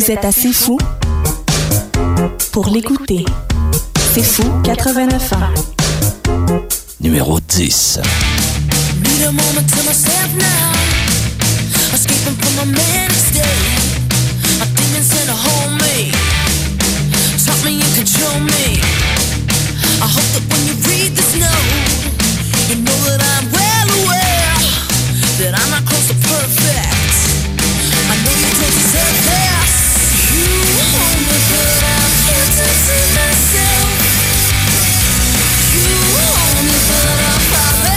Vous êtes assez fou pour l'écouter. C'est fou 89 ans. Numéro 10. Need a moment to myself now. Escaping from my manic state. My demons in a hold me. Taught me and control me. I hope that when you read this note, you know that I'm well aware that I'm not close to perfect. I know you don't deserve this. You hold me, but I'm guilty to myself. You hold me, but I'm falling.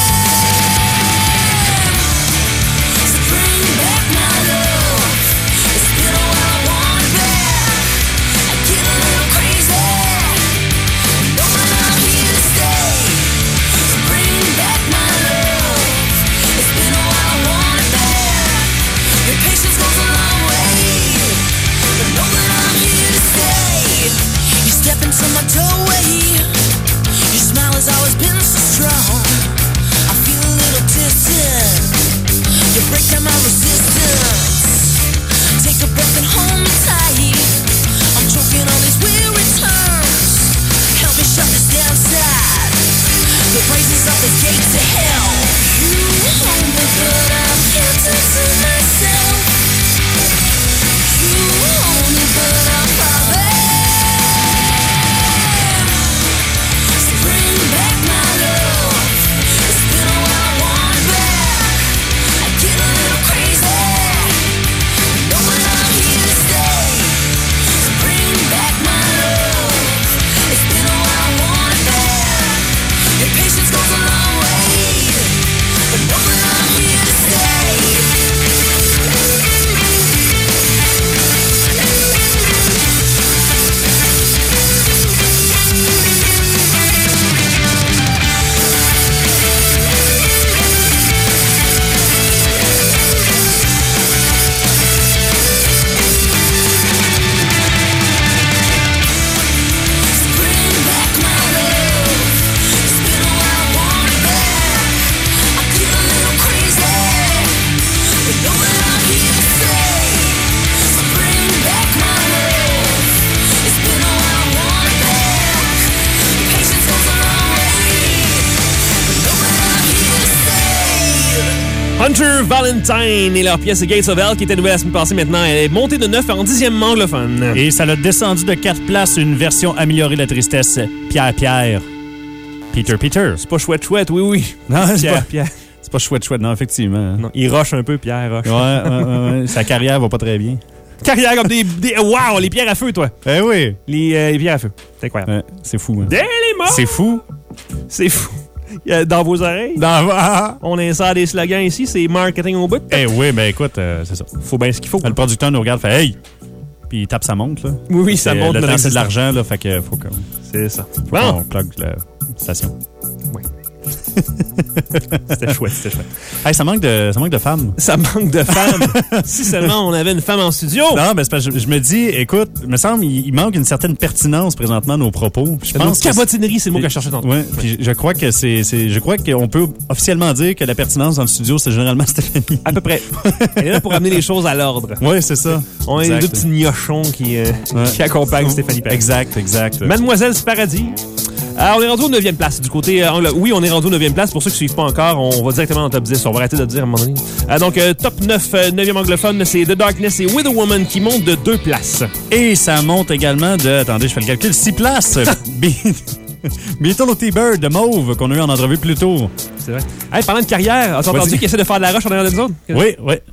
Step into my doorway. Your smile has always been so strong. I feel a little distant. You break down my resistance. Take a breath and hold me tight. I'm choking on these weary turns. Help me shut this down side. The braces of the gate to hell. You hold me, but I'm guilty to myself. You hold me, but I'm falling. Hunter Valentine et leur pièce Gates of Hell qui était nouvelle la semaine passée maintenant. Elle est montée de 9 en 10e anglophone. Et ça l'a descendu de 4 places, une version améliorée de la tristesse. Pierre. Peter. C'est pas chouette, oui. Non, c'est pas Pierre. C'est pas chouette, non, effectivement. Non, il roche un peu, Pierre roche. Ouais. Sa carrière va pas très bien. Carrière comme des... Wow, les pierres à feu, toi. Eh oui. Les pierres à feu. C'est incroyable. Ouais, c'est fou. Hein. C'est fou. Dans vos oreilles. On insère des slogans ici, c'est marketing au bout. Eh oui, ben écoute, c'est ça. Faut bien ce qu'il faut. Le producteur nous regarde, fait hey! Puis il tape sa montre, là. Oui, ça monte. Le temps, c'est de l'argent, là, fait que faut qu'on... C'est ça. Bon. On plug la station. Oui. C'était chouette. Hey, ça manque de femmes. Ça manque de femmes. Si seulement on avait une femme en studio. Non, mais c'est parce que je me dis, écoute, il me semble il manque une certaine pertinence présentement à nos propos. Je pense cabotinerie, c'est le mot que je cherchais tantôt. Ouais, puis je crois qu'on peut officiellement dire que la pertinence dans le studio, c'est généralement Stéphanie. À peu près. Elle est là pour amener les choses à l'ordre. Oui, c'est ça. On est deux petits gnochons qui accompagnent Stéphanie Perrin. Exact. Mademoiselle Paradis. Alors, on est rendu au 9e place. Du côté oui, on est rendu au 9e place. Pour ceux qui ne suivent pas encore, on va directement dans le top 10. On va arrêter de le dire à un moment donné. Donc, top 9, 9e anglophone, c'est The Darkness et With a Woman qui monte de 2 places. Et ça monte également de, attendez, je fais le calcul, 6 places. Beetle T-Bird de Mauve qu'on a eu en entrevue plus tôt. C'est vrai. Hey, parlant de carrière, as-tu entendu qu'il essaie de faire de la roche en arrière de nous autres? Oui.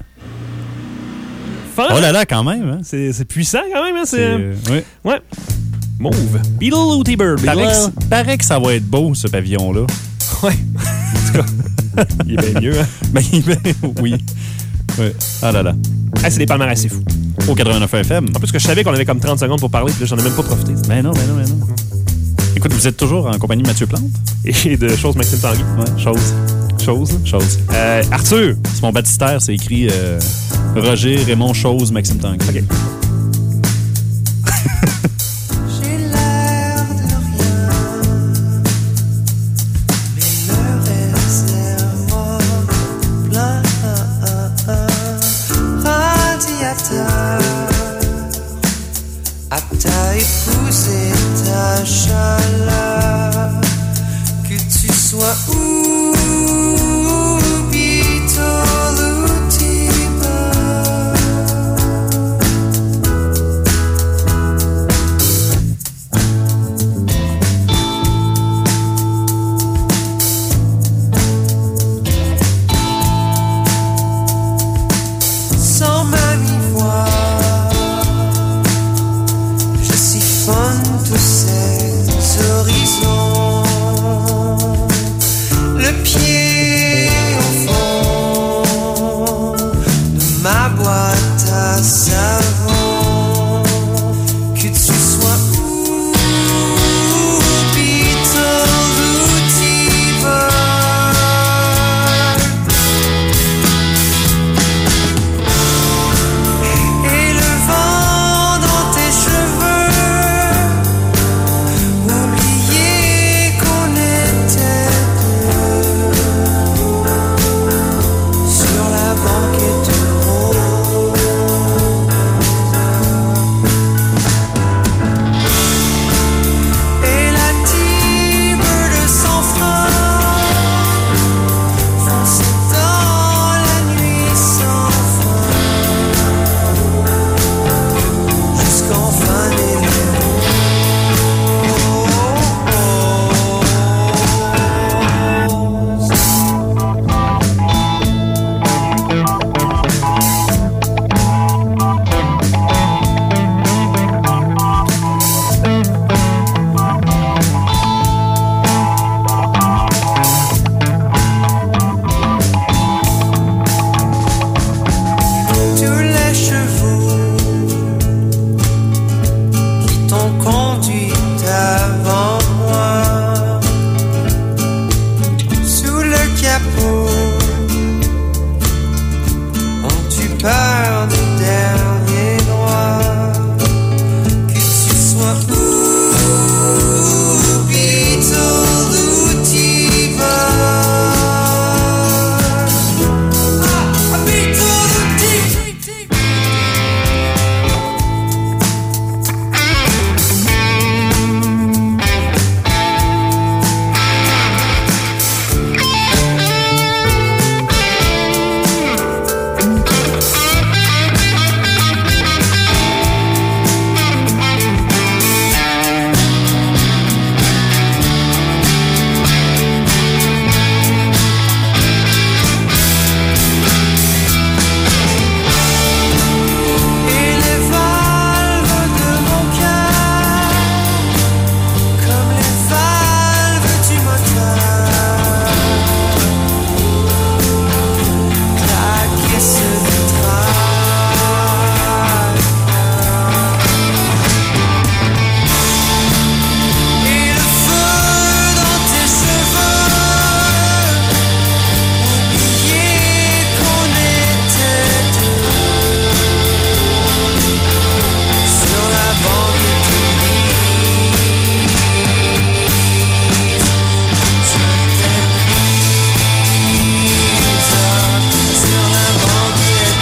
Fun, oh là là, quand même. Hein? C'est puissant quand même. Hein? Oui. Ouais. Mauve. Beetle ou T-Bird? Paraît que ça va être beau, ce pavillon-là. Ouais. En tout cas, il est bien mieux, hein? Oui. Ah là là. Hey, c'est des palmarès, c'est fou. Au 89 FM. En plus que je savais qu'on avait comme 30 secondes pour parler, puis là, j'en ai même pas profité. Mais non. Écoute, vous êtes toujours en compagnie de Mathieu Plante? Et de Chose Maxime Tanguy. Ouais, Chose. Arthur. C'est mon baptistère, c'est écrit Roger, Raymond, Chose, Maxime Tanguy. OK. J'ai l'air de rien, mais le réservoir plein, radiateur. ma boîte à savon. Que tu sois où, Beatles, où t'y vas. Et le vent dans tes cheveux, oublier qu'on était deux sur la banquette rose. Et la Tibre de sang franc fonçait dans la nuit sans fin jusqu'en fin des tous les chevaux qui t'ont conduit avant moi sous le capot ont-tu peur du dernier droit. Que tu sois où, Beatles, où t'y vas. Beatles, où t'y vas. Et les valves de mon cœur, comme les valves du moteur, claquer ce vitrail. Et le feu dans tes cheveux, oublier qu'on était deux sur la banquette grise. Je t'ai prise sur la banquette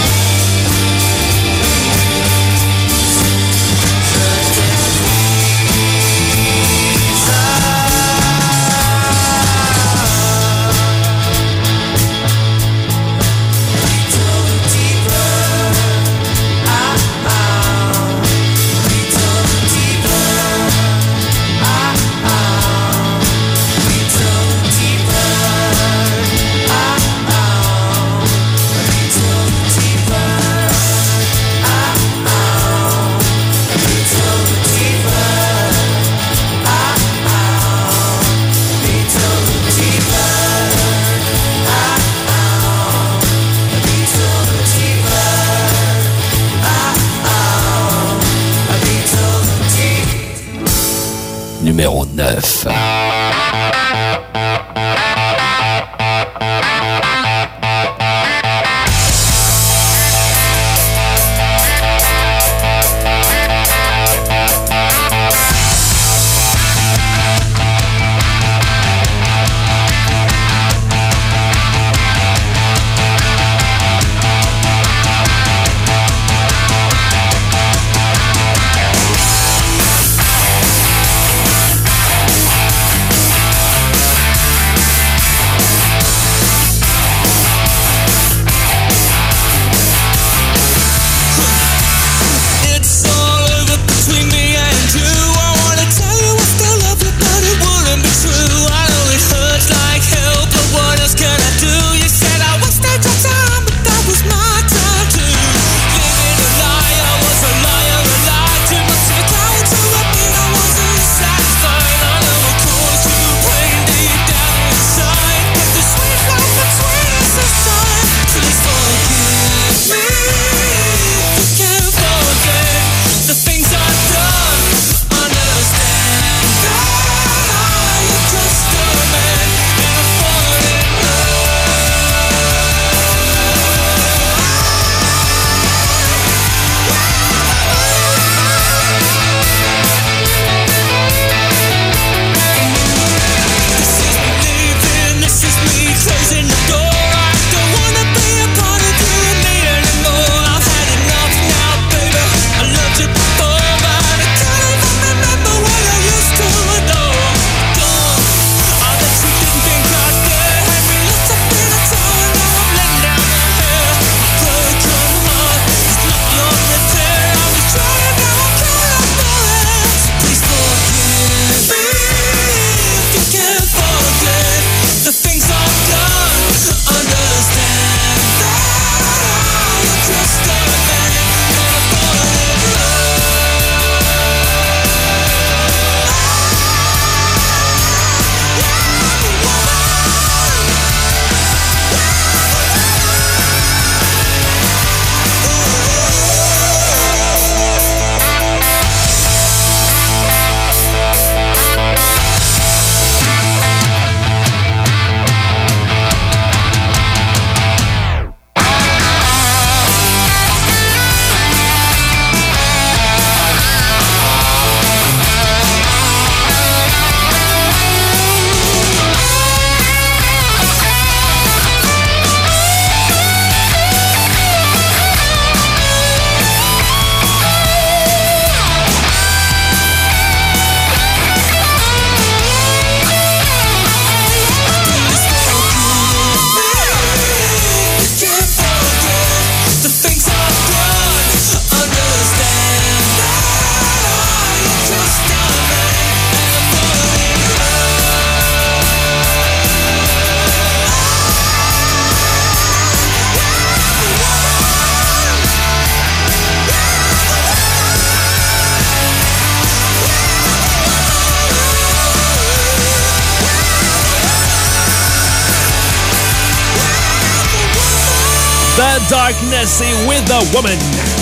Numéro 9. Darkness et With a Woman.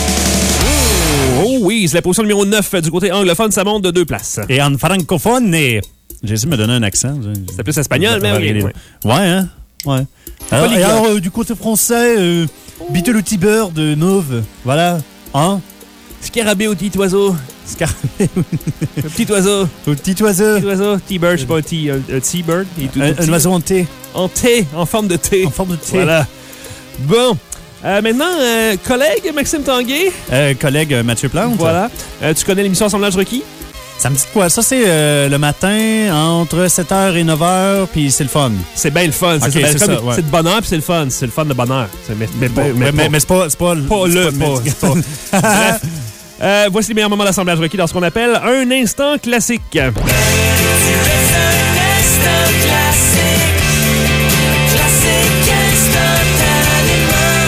Oh oui, c'est la position numéro 9 du côté anglophone, ça monte de 2 places. Et en francophone, j'ai essayé de me donner un accent. C'est plus espagnol, mais oui. Ouais, hein? Ouais. Alors du côté français, Beetle au T-Bird de Nove. Voilà. Hein? Scarabée au petit oiseau. Scarabée. Le petit oiseau. Au petit oiseau. Petit oiseau. T-Bird, c'est pas un T-Bird. Un oiseau en T. En T, en forme de T. En forme de T. Voilà. Bon. Maintenant, collègue Maxime Tanguay. Collègue Mathieu Plante. Voilà. Tu connais l'émission Assemblage requis? Ça me dit quoi? Ça, c'est le matin, entre 7h et 9h, puis c'est le fun. C'est bien le fun. Okay, c'est ça, ouais. C'est de bonheur, puis c'est le fun. C'est le fun de bonheur. Mais c'est pas le... Bref. Voici les meilleurs moments d'assemblage requis dans ce qu'on appelle un instant classique. Tu restes un instant classique. Classique instantanément.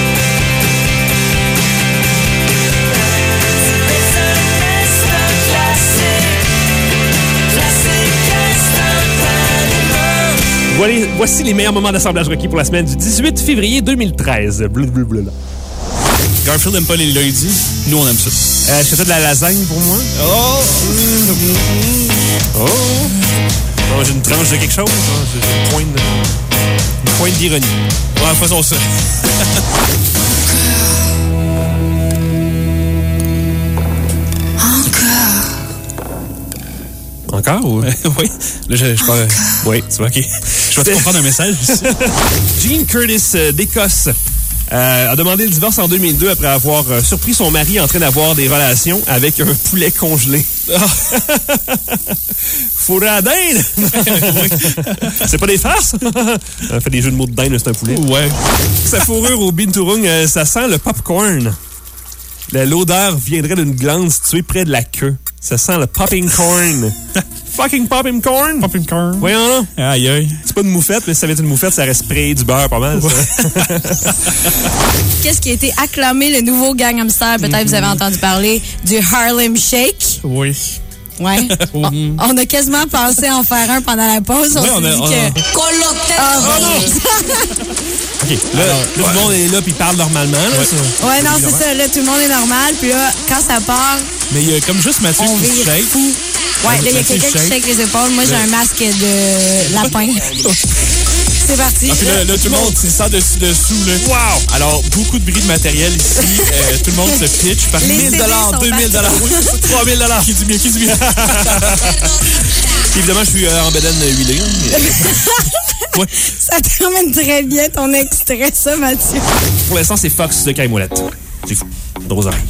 Tu restes un instant classique. Classique instantanément. Voici les meilleurs moments d'assemblage requis pour la semaine du 18 février 2013. Blablabla. Garfield n'aime pas les lundis. Nous, on aime ça. Je fais ça de la lasagne pour moi. Oh! Non, j'ai une tranche de quelque chose. J'ai une pointe d'ironie. Ouais, faisons ça. Encore ou? Oui. Là, je parle. Oui, tu vois, OK. Je vais te comprendre un message. Gene Curtis d'Écosse a demandé le divorce en 2002 après avoir surpris son mari en train d'avoir des relations avec un poulet congelé. Fourré à dinde! C'est pas des farces? On fait des jeux de mots de dinde, c'est un poulet. Ouais. Sa fourrure au binturung, ça sent le popcorn. L'odeur viendrait d'une glande située près de la queue. Ça sent le popping corn. Fucking popping corn? Popping corn. Voyons là. Aïe, aïe. C'est pas une moufette, mais si ça avait été une moufette, ça aurait sprayé du beurre pas mal. Ça. Qu'est-ce qui a été acclamé le nouveau Gangnam Style? Peut-être vous avez entendu parler du Harlem Shake. Oui. Ouais. On a quasiment pensé en faire un pendant la pause. On s'est dit que... OK. Là, tout le monde est là puis parle normalement. Là, ouais, non, c'est ça. Là, tout le monde est normal. Puis là, quand ça part... Mais il y a comme juste Mathieu qui se shake. Ouais, là, il y a quelqu'un qui shake les épaules. Moi, j'ai un masque de lapin. C'est parti. Ah, puis là, tout le monde s'y sent dessous. Là. Wow! Alors, beaucoup de bris de matériel ici. Tout le monde se pitch par $1 000, $2 000, oui, $3 000. Qui dit mieux? Évidemment, je suis en bedaine huilée. Ouais. Ça termine très bien ton extrait, ça, Mathieu. Pour l'instant, c'est Fox de Caïmoulette. C'est fou. Drôle oreilles.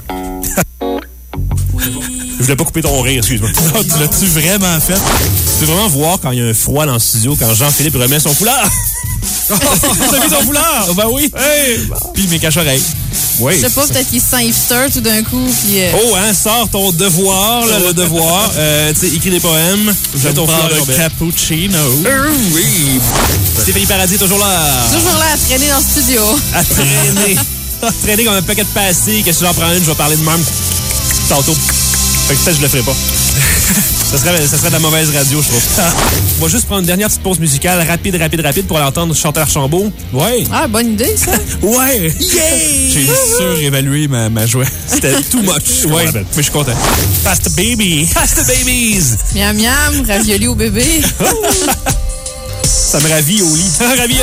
Je voulais pas couper ton rire, excuse-moi. Oh, tu l'as-tu vraiment fait? Tu peux vraiment voir quand il y a un froid dans le studio, quand Jean-Philippe remet son foulard. T'as mis ton foulard? Ben oui. Hey. Puis mes cache-oreilles. Oui. Je sais pas, peut-être qu'il se sent hipster tout d'un coup. Puis Oh, hein, sors ton devoir, là, le devoir. Tu sais, écris des poèmes. Je vais ton foulard de cappuccino. Oui. Stéphanie Paradis est toujours là. Toujours là à traîner dans le studio. À traîner. Traîner comme un paquet de pastilles. Qu'est-ce que j'en prends une? Je vais parler de même tantôt. Fait que peut-être je le ferai pas. ça serait de la mauvaise radio, je trouve. On va juste prendre une dernière petite pause musicale rapide pour l'entendre chanter Archambault. Ouais. Ah, bonne idée, ça. Ouais. Yeah! J'ai surévalué ma joie. C'était too much. Ouais, mais je suis content. Pass the baby. Pass the babies. Miam miam, ravioli au bébé. Ça me ravit au lit. Ravioli.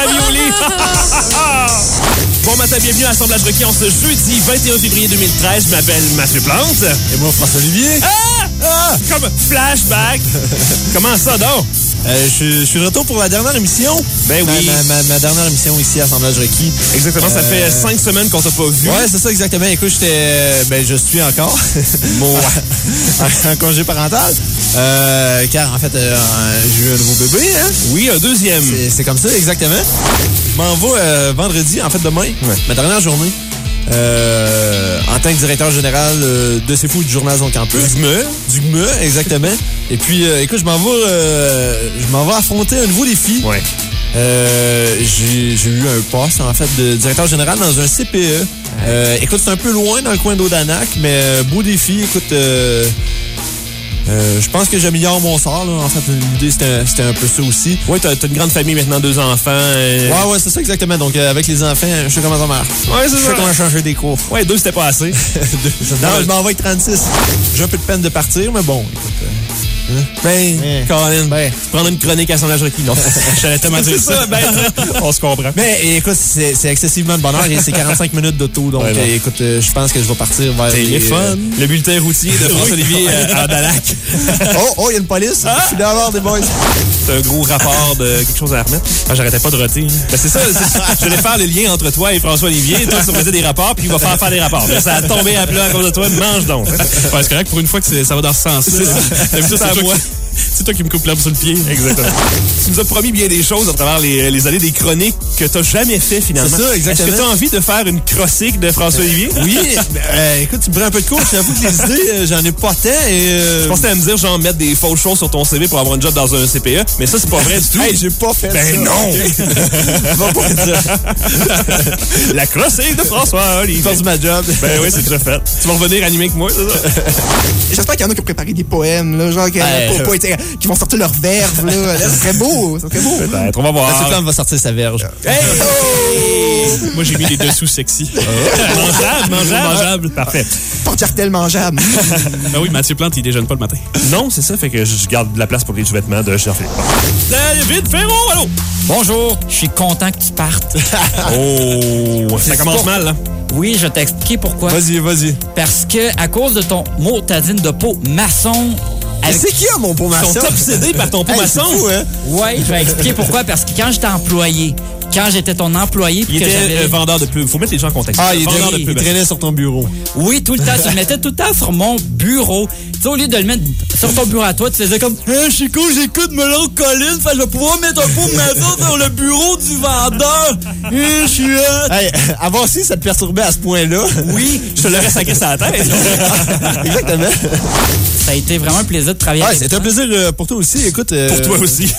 Bon matin, bienvenue à l'Assemblage requis en ce jeudi 21 février 2013. Je m'appelle Mathieu Plante. Et moi, François Olivier. Comme flashback. Comment ça, donc? Je suis de retour pour la dernière émission. Ben oui. Ma dernière émission ici à Assemblage requis. Exactement, ça fait 5 semaines qu'on t'a pas vu. Ouais, c'est ça, exactement. Écoute, je suis encore en congé parental. Car, en fait, j'ai eu un nouveau bébé, hein? Oui, un deuxième. C'est comme ça, exactement. Je m'en vais vendredi, en fait, demain. Ma dernière journée. En tant que directeur général de C'est Fou du Journal Zone Campus. Du GME, exactement. Et puis, écoute, je m'en vais affronter un nouveau défi. Ouais. J'ai eu un poste, en fait, de directeur général dans un CPE. Écoute, c'est un peu loin dans le coin d'Odanak, mais beau défi. Écoute, Je pense que j'améliore mon sort. Là. En fait, l'idée, c'était un peu ça aussi. Oui, t'as une grande famille maintenant, 2 enfants. Ouais, c'est ça exactement. Donc, avec les enfants, je sais comment ça marche. Ouais, c'est ça. Je sais comment changer des cours. Ouais, 2, c'était pas assez. Non, je m'en vais avec 36. J'ai un peu de peine de partir, mais bon, écoute... Colin, tu prendrais une chronique à son âge requis. Non, j'allais tellement dire ça. On se comprend. Mais écoute, c'est excessivement de bonheur et c'est 45 minutes d'auto. Donc, écoute, je pense que je vais partir vers... Téléphone. Le bulletin routier de François-Olivier à Dalac. Oh, il y a une police. Je suis dehors des boys. C'est un gros rapport de quelque chose à remettre. J'arrêtais pas de roter. Ben, c'est ça. Je voulais faire le lien entre toi et François-Olivier. Toi, tu faisais des rapports, puis il va faire des rapports. Mais ça a tombé à plat à cause de toi. Mange donc. C'est correct pour une fois que ça va dans ce sens-là. C'est ça. C'est toi qui me coupe l'herbe sur le pied. Exactement. Tu nous as promis bien des choses à travers les années des chroniques que t'as jamais fait finalement. C'est ça, exactement. Est-ce que t'as envie de faire une crossique de François-Olivier? Oui. Écoute, tu me prends un peu de cours. J'avoue que les idées, j'en ai pas tant. Je pensais à me dire, genre, mettre des fausses choses sur ton CV pour avoir un job dans un CPE. Mais ça, c'est pas vrai du tout. Hey, j'ai pas fait ça. Ben non! Va pas dire. La crossique de François-Olivier. Faire ma job. Ben oui, c'est déjà fait. Tu vas revenir animer avec moi, c'est ça? J'espère qu'il y en a qui ont préparé des poèmes, là, genre qui vont sortir leurs verves, là. Ça serait beau, Peut-être, on va voir. Là, va sortir sa verge. Hey! Oh! Moi, j'ai mis les dessous sexy. Mangeable. Parfait. Porte-jartel mangeable. Ben oui, Mathieu Plante, il déjeune pas le matin. Non, c'est ça, fait que je garde de la place pour les sous-vêtements de Jean-Philippe. David Ferron, allô? Bonjour, je suis content que tu partes. Oh, ça commence mal, là. Oui, je vais t'expliquer pourquoi. Vas-y. Parce que, à cause de ton motadine de peau maçon... C'est qui a mon pot maçon? Ils sont obsédés par ton pot maçon. Fou, hein? Oui, je vais expliquer pourquoi. Parce que quand j'étais ton employé... Il était vendeur de pub. Faut mettre les gens en contexte. Il traînait sur ton bureau. Oui, tout le temps. Tu le mettais tout le temps sur mon bureau. Tu sais, au lieu de le mettre sur ton bureau à toi, tu faisais comme « Hey, Chico, j'écoute Melon Colline, fait je vais pouvoir mettre un pot maçon sur le bureau du vendeur. Je suis hot. » Hey, avant si ça te perturbait à ce point-là. Oui. Je te l'aurais sacré sur la tête. Exactement. Ça a été vraiment un plaisir de travailler avec toi. C'était un plaisir pour toi aussi. Écoute... Pour toi aussi.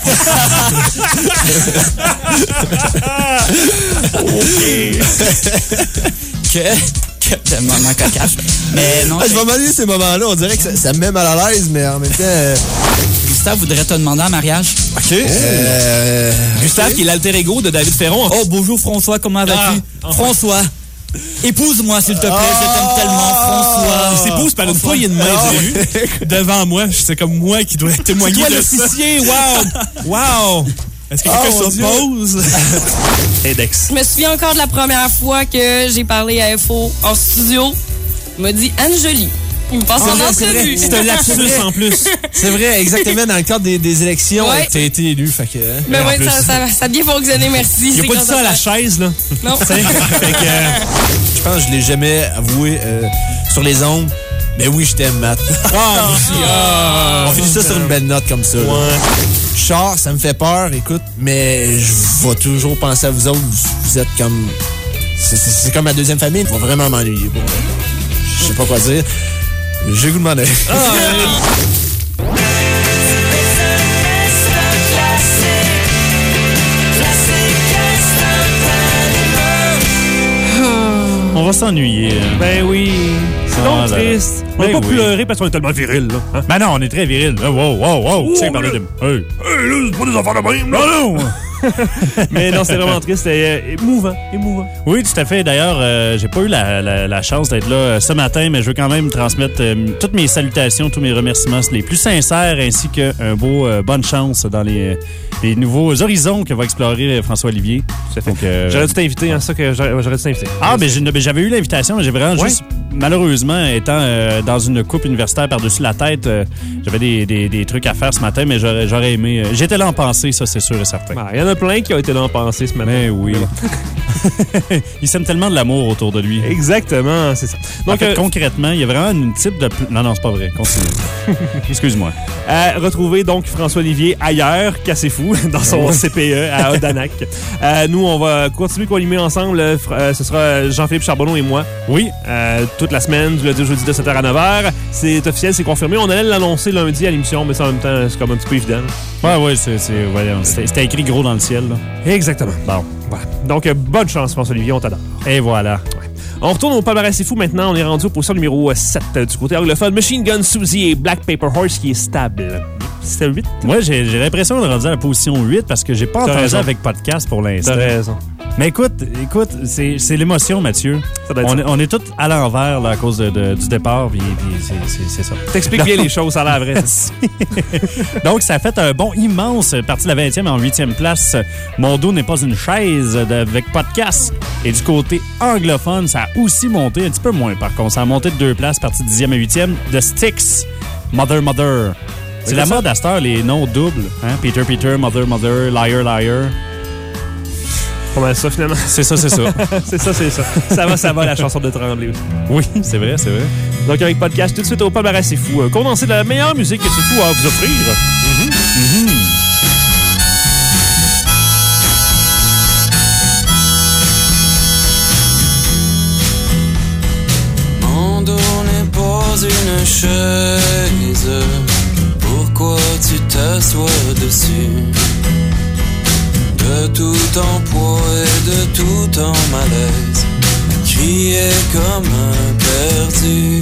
Que de moment cocasse. Mais non. Je vais m'ennuyer ces moments-là. On dirait que ça me met mal à l'aise, mais en même temps... Gustave voudrait te demander en mariage. OK. Gustave, qui est l'alter ego de David Ferron. Oh, bonjour François, comment vas-tu? François. Épouse-moi, s'il te plaît, je t'aime tellement, François. Il s'épouse par une poignée de main, devant moi. C'est comme moi qui dois témoigner de ça. L'officier, wow! Est-ce que quelqu'un se pose? Index. Je me souviens encore de la première fois que j'ai parlé à FO en studio. Il m'a dit Anne-Jolie. Il me passe en entrevue. C'est un lapsus en plus. C'est vrai, exactement. Dans le cadre des élections, t'as été élu. Fait que, ben oui, ça a bien fonctionné, merci. Il n'y a pas dit ça à la chaise, là. Non. Fait que, je pense que je l'ai jamais avoué sur les ondes. Mais oui, je t'aime, Matt. On finit ça sur une belle note comme ça. Char, ça me fait peur, écoute, mais je vais toujours penser à vous autres. Vous êtes comme... C'est comme ma deuxième famille. Je vais vraiment m'ennuyer. Je sais pas quoi dire. J'ai le goût de m'en aller. On va s'ennuyer. Ben oui. C'est donc triste. On va pas pleurer parce qu'on est tellement viril, là. Hein? Ben non, on est très viril. Wow. Tu sais parler de... Hey, là, c'est pas des affaires de même. Non. Mais non, c'était vraiment triste. C'était émouvant. Oui, tout à fait. D'ailleurs, j'ai pas eu la chance d'être là ce matin, mais je veux quand même transmettre toutes mes salutations, tous mes remerciements les plus sincères, ainsi qu'un bonne chance dans les nouveaux horizons que va explorer François-Olivier. J'aurais dû t'inviter, hein, ça que j'aurais dû t'inviter. J'avais eu l'invitation, mais j'ai vraiment juste... Malheureusement, étant dans une coupe universitaire par-dessus la tête, j'avais des trucs à faire ce matin, mais j'aurais aimé... J'étais là en pensée, ça, c'est sûr et certain. Il y en a plein qui ont été là en pensée ce matin. Mais oui. Il sème tellement de l'amour autour de lui. Exactement, c'est ça. Donc, en fait, concrètement, il y a vraiment une type de... Non, c'est pas vrai. Continue. Excuse-moi. Retrouver donc François-Olivier ailleurs qu'à C'est Fou, dans son CPE à Odanak. Nous, on va continuer à animer ensemble. Ce sera Jean-Philippe Charbonneau et moi. Oui. Toute la semaine, du lundi au jeudi de 7h à 9h. C'est officiel, c'est confirmé. On allait l'annoncer lundi à l'émission, mais ça, en même temps, c'est comme un petit peu évident. C'était écrit gros dans le ciel. Là. Exactement. Bon. Voilà. Donc, bonne chance, François-Olivier, on t'adore. Et voilà. Ouais. On retourne au palmarès c'est fou maintenant. On est rendu au position numéro 7 du côté anglophone. Machine Gun Susie et Black Paper Horse qui est stable. C'était 8? Moi, j'ai l'impression de rendre à la position 8 parce que j'ai pas entendu avec podcast pour l'instant. T'as raison. Mais écoute, c'est l'émotion, Mathieu. On est tous à l'envers là, à cause du départ, puis c'est ça. T'expliques bien les choses, ça a l'air vrai. Donc, ça a fait un bond immense, parti de la 20e en 8e place. Mon dos n'est pas une chaise avec podcast. Et du côté anglophone, ça a aussi monté, un petit peu moins par contre. Ça a monté de 2 places, parti de 10e à 8e. The Styx, Mother Mother. C'est la mode à cette heure, les noms doubles. Hein? Peter, Peter, Mother, Mother, Liar, Liar. Comment ça, finalement? C'est ça, c'est ça. C'est ça. Ça va, la chanson de Tremblay aussi. Oui, c'est vrai. Donc, avec podcast, tout de suite au palmarès c'est fou. Condensé de la meilleure musique que c'est fou à vous offrir. Mon dos n'est pas une chaise. Pourquoi tu t'assois dessus? De tout ton poids et de tout ton malaise, crier comme un perdu.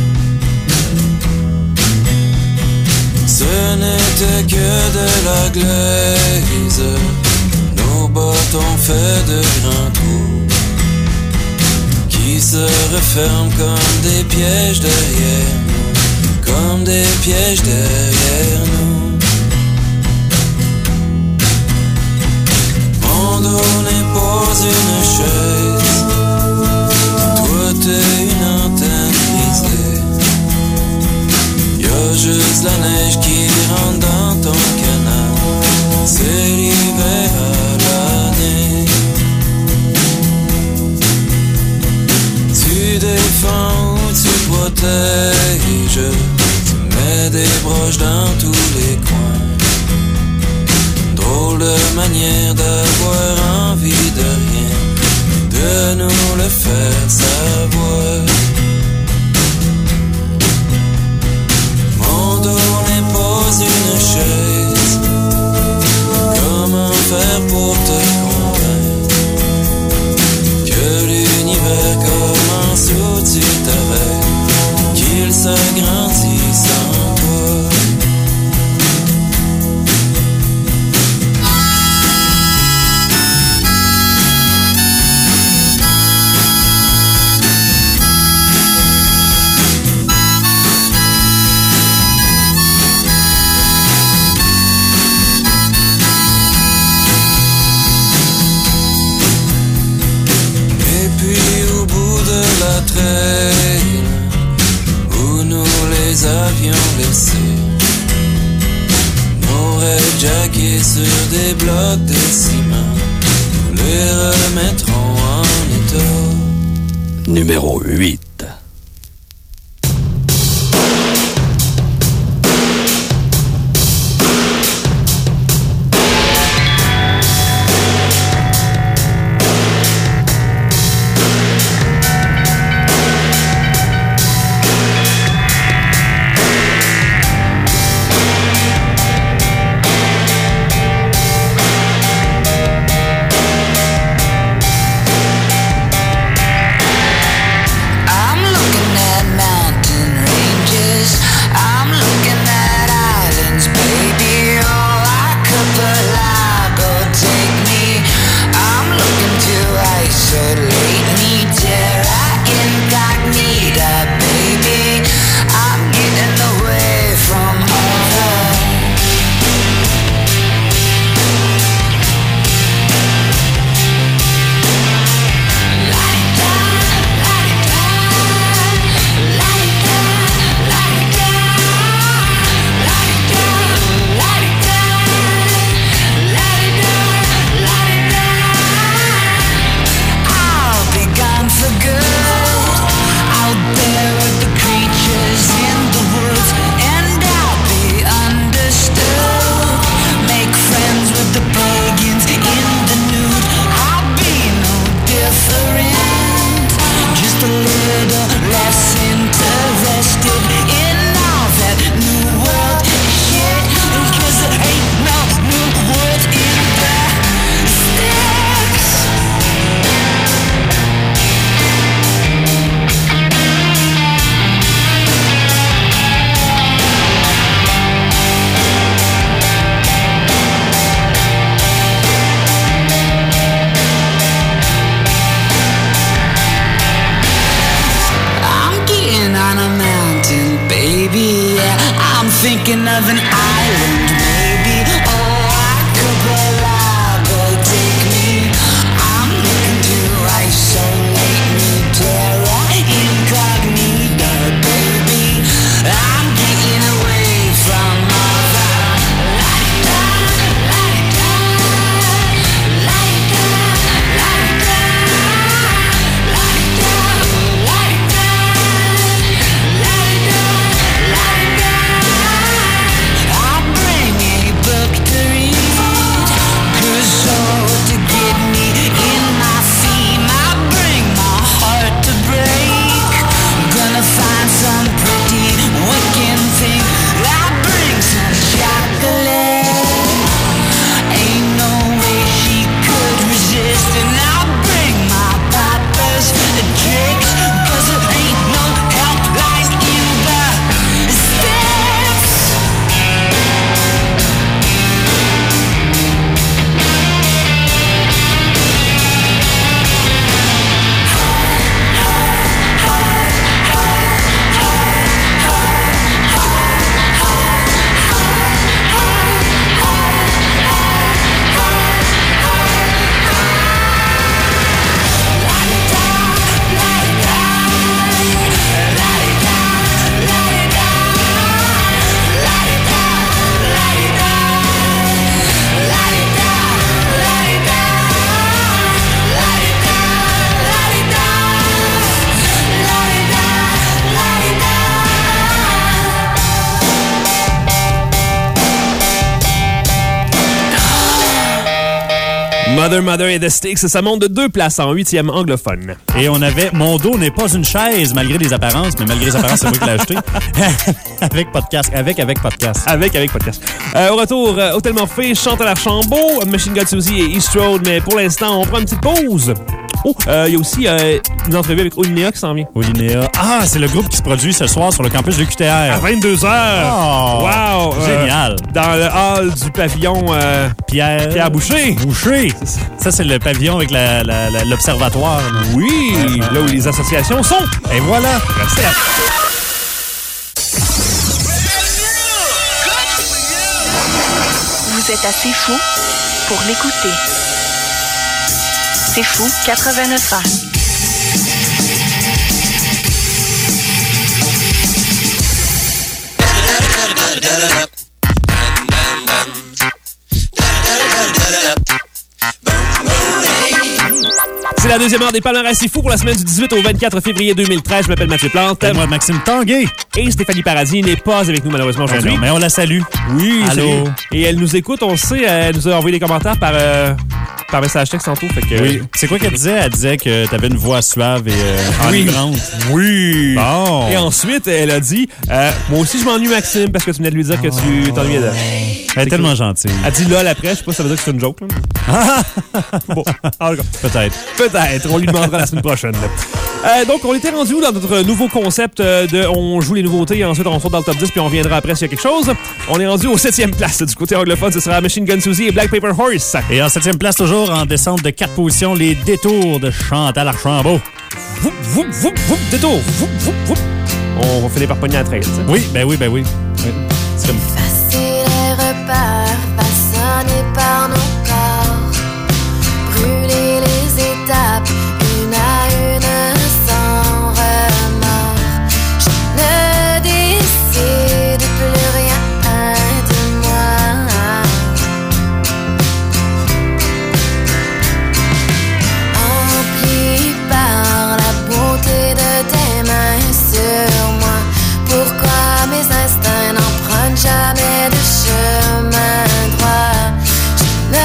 Ce n'était que de la glaise, nos bottes ont fait de grands trous qui se referment comme des pièges derrière nous, comme des pièges derrière nous. Mon dos n'est pas une chaise, toi t'es une antenne brisée. Y'a juste la neige qui rentre dans ton canal, c'est l'hiver à l'année. Tu défends ou tu protèges, tu mets des broches dans tous les coins. Drôle de manière d'avoir envie de rien, de nous le faire savoir. Mon dos n'est pas une chaise, comment faire pour te convaincre que l'univers commence où tu t'arrêtes, qu'il s'agrandit sans toi. Où nous les avions laissés, nos rêves jackés sur des blocs de ciment, nous les remettrons en état. Numéro 8. I'm thinking of an island, maybe. Oh, Acapulco, take me. I'm looking to isolate me, terra incognita, baby. I'm getting away from all that. I bring a book to read, good soul to get me in my theme. I bring my heart to break. I'm gonna find some pretty wicked thing. I bring some chocolate. Ain't no way she could resist. And I bring my papa's tricks, 'cause there ain't no help like in the sticks. Mother, Mother et The Sticks, ça monte de 2 places en 8e anglophone. Et on avait Mon dos n'est pas une chaise, malgré les apparences, mais malgré les apparences, c'est moi qui l'ai acheté. Avec podcast. Avec podcast. Avec podcast. Au retour, Hôtel Morphée, Chantal Archambault, Machine Gun Suzy et East Road, mais pour l'instant, on prend une petite pause. Oh, il y a aussi une entrevue avec Olinéa qui s'en vient. Olinéa. Ah, c'est le groupe qui se produit ce soir sur le campus de QTR. À 22h. Oh, wow. Génial. Dans le hall du pavillon Pierre Boucher. Ça, c'est le pavillon avec l'observatoire. Là. Oui, là où les associations sont. Et voilà. Restez là. Vous êtes assez fou pour l'écouter. C'est fou, 89 ans. C'est la deuxième heure des palmarès C'est fou pour la semaine du 18 au 24 février 2013. Je m'appelle Mathieu Plante. Et moi, Maxime Tanguay. Et Stéphanie Paradis n'est pas avec nous malheureusement aujourd'hui. Non, mais on la salue. Oui, allô. Salut. Et elle nous écoute, on le sait, elle nous a envoyé des commentaires par message texte tantôt. Fait que, oui. C'est quoi qu'elle disait? Elle disait que t'avais une voix suave et enivrante. Oui. Bon. Et ensuite, elle a dit, moi aussi je m'ennuie Maxime parce que tu venais de lui dire que tu t'ennuyais d'elle. Elle est tellement gentille. Elle dit lol après, je sais pas si ça veut dire que c'est une joke. Là. Bon, Peut-être. On lui demandera la semaine prochaine. Donc, on était rendu où dans notre nouveau concept de on joue les nouveautés et ensuite on saute dans le top 10 puis on reviendra après s'il y a quelque chose. On est rendu au 7e place. Du côté anglophone, ce sera Machine Gun Suzy et Black Paper Horse. Et en 7e place, toujours en descente de 4 positions, les détours de Chantal Archambault. Détour. On va finir par pogner à 13. Oui, ben oui. C'est comme... Effacer les repères façonnés par nos corps, brûler les étapes une à une sans remords. Je ne décide plus rien de moi. Empli par la beauté de tes mains sur moi, pourquoi mes instincts n'empruntent jamais de chemin droit? Je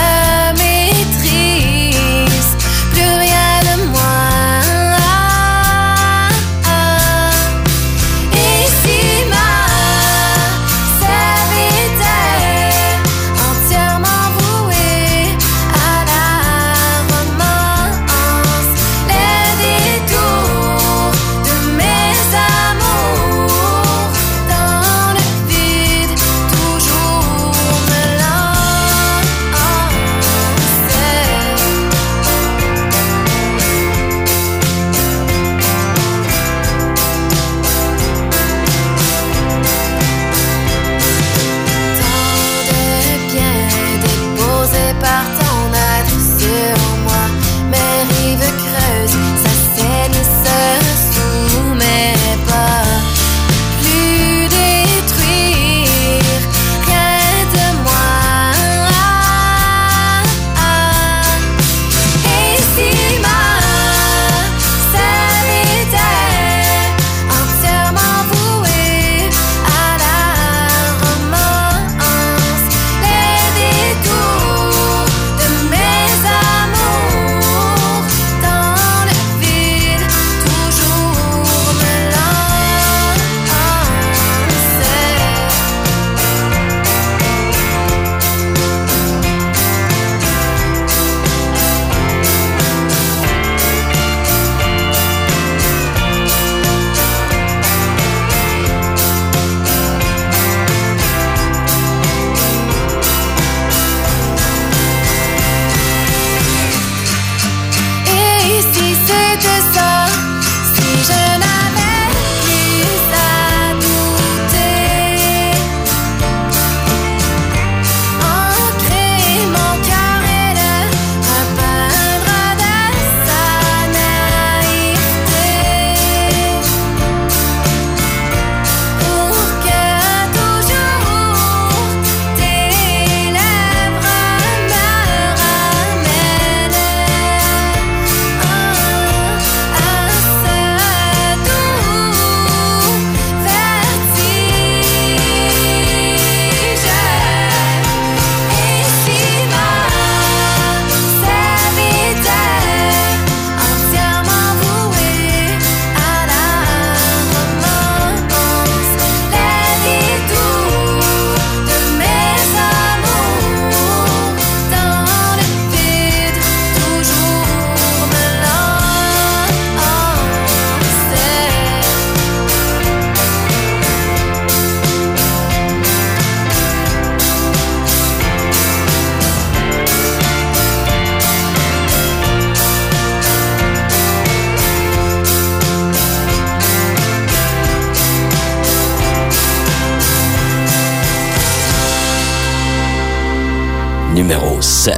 numéro 7.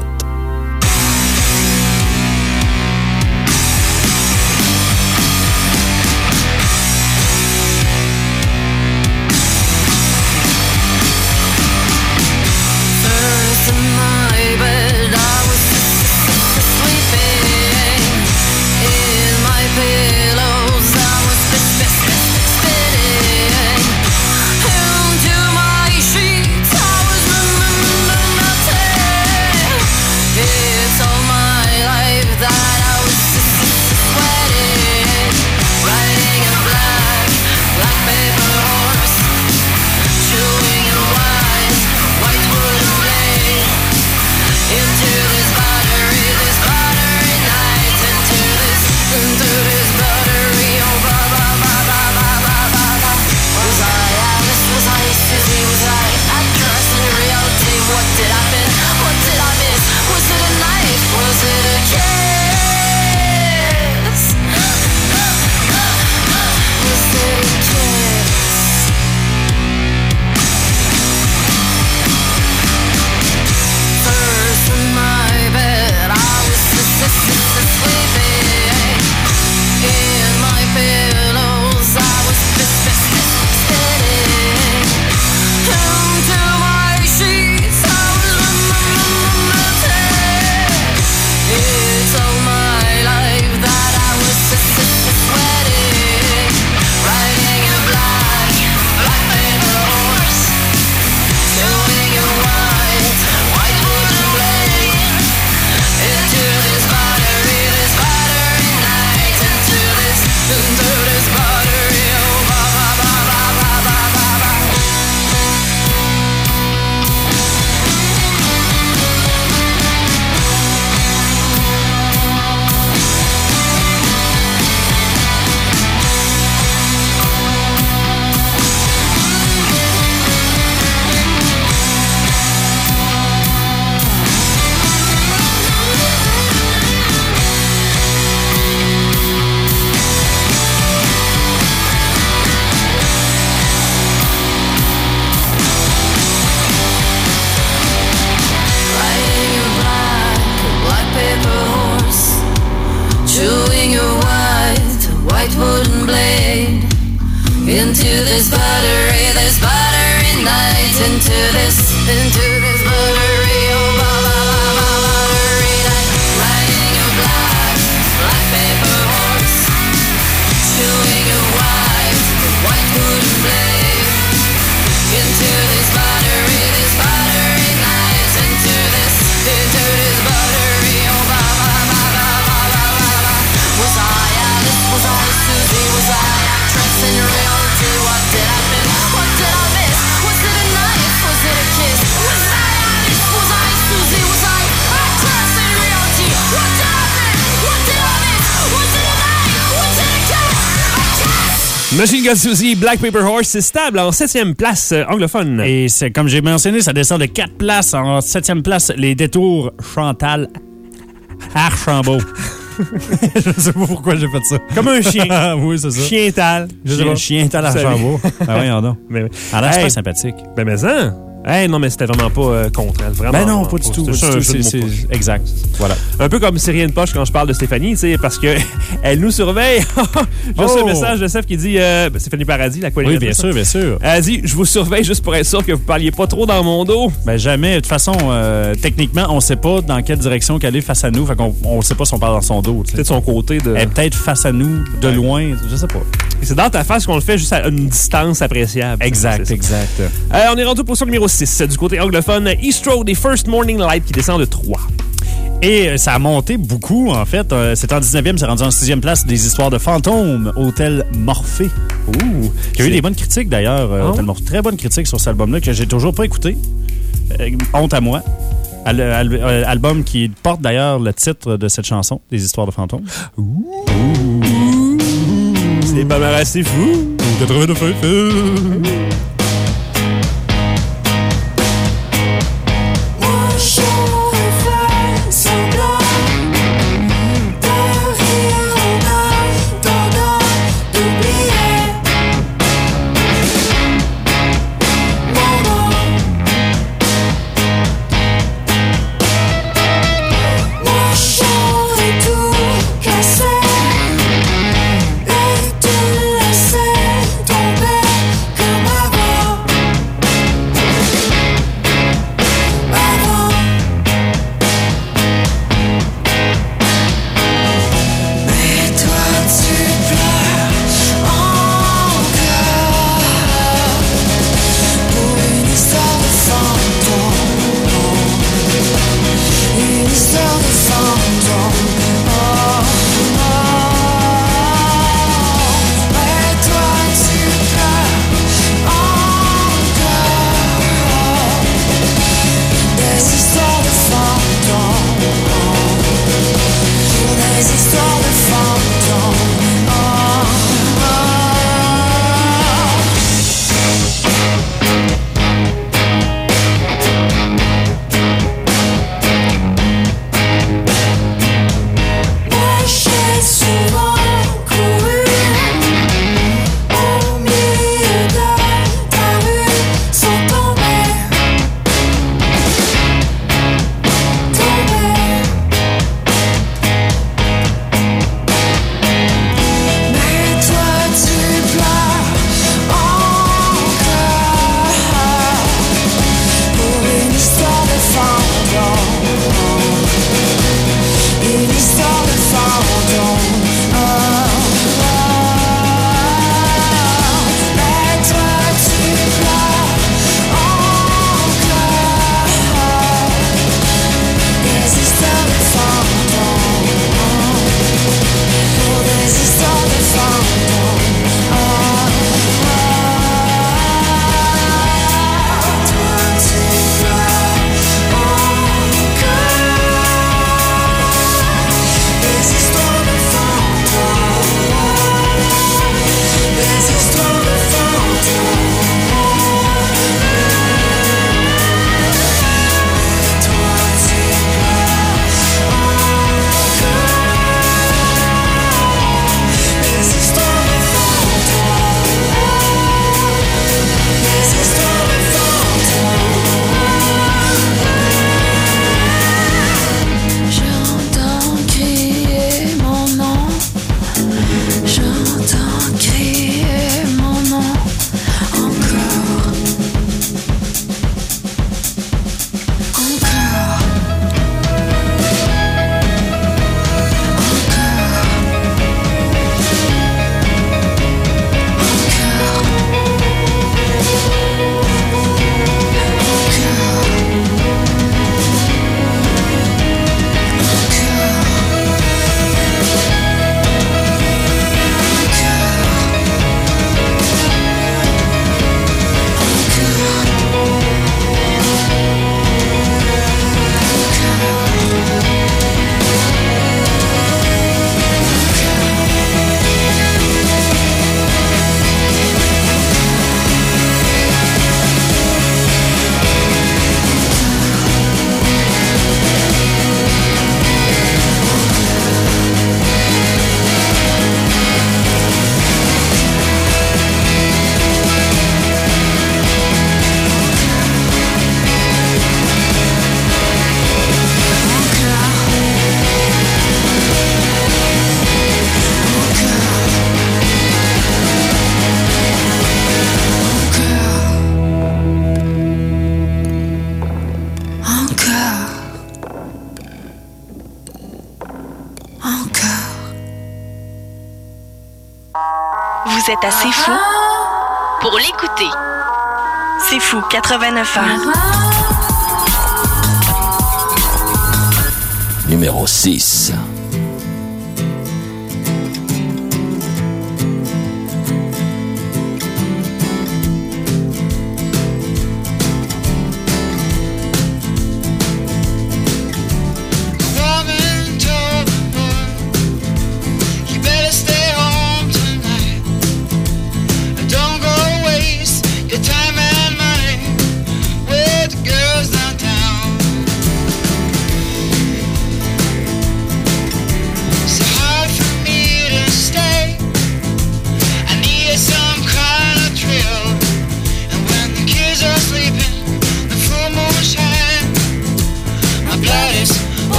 Machine Gun Susie, Black Paper Horse, c'est stable en 7e place anglophone. Et c'est comme j'ai mentionné, ça descend de 4 places. En 7e place, les détours Chantal Archambault. Je sais pas pourquoi j'ai fait ça. Comme un chien. Oui, c'est ça. Chiental. Chiental Archambault. Ah oui, non. Ah là, c'est pas sympathique. Ben, mais ça. Hey, non, mais c'était vraiment pas contre elle. Vraiment. Ben non, pas du tout. C'est exact. Voilà. Un peu comme C'est rien de poche quand je parle de Stéphanie, tu sais, parce que elle nous surveille. J'ai reçu un message de Steph qui dit Stéphanie Paradis, la qualité. Oui, bien sûr, bien sûr. Elle dit je vous surveille juste pour être sûr que vous parliez pas trop dans mon dos. Ben jamais. De toute façon, techniquement, on sait pas dans quelle direction qu'elle est face à nous. Fait qu'on on sait pas si on parle dans son dos. Peut-être son côté de. Elle est peut-être face à nous, de loin, je sais pas. Et c'est dans ta face qu'on le fait juste à une distance appréciable. Exact, exact. On est rendu pour position numéro 6 du côté anglophone. East Road, des First Morning Light qui descend de 3. Et ça a monté beaucoup, en fait. C'est en 19e, c'est rendu en 6e place des histoires de fantômes, Hôtel Morphée. Ouh! Qui a eu des bonnes critiques, d'ailleurs. Hôtel Morphée. Très bonnes critiques sur cet album-là que j'ai toujours pas écouté. Honte à moi. Album qui porte d'ailleurs le titre de cette chanson, des histoires de fantômes. Ouh! C'est pas mal assez fou. 89 Vous êtes assez fou pour l'écouter. C'est fou, 89 ans. Numéro 6.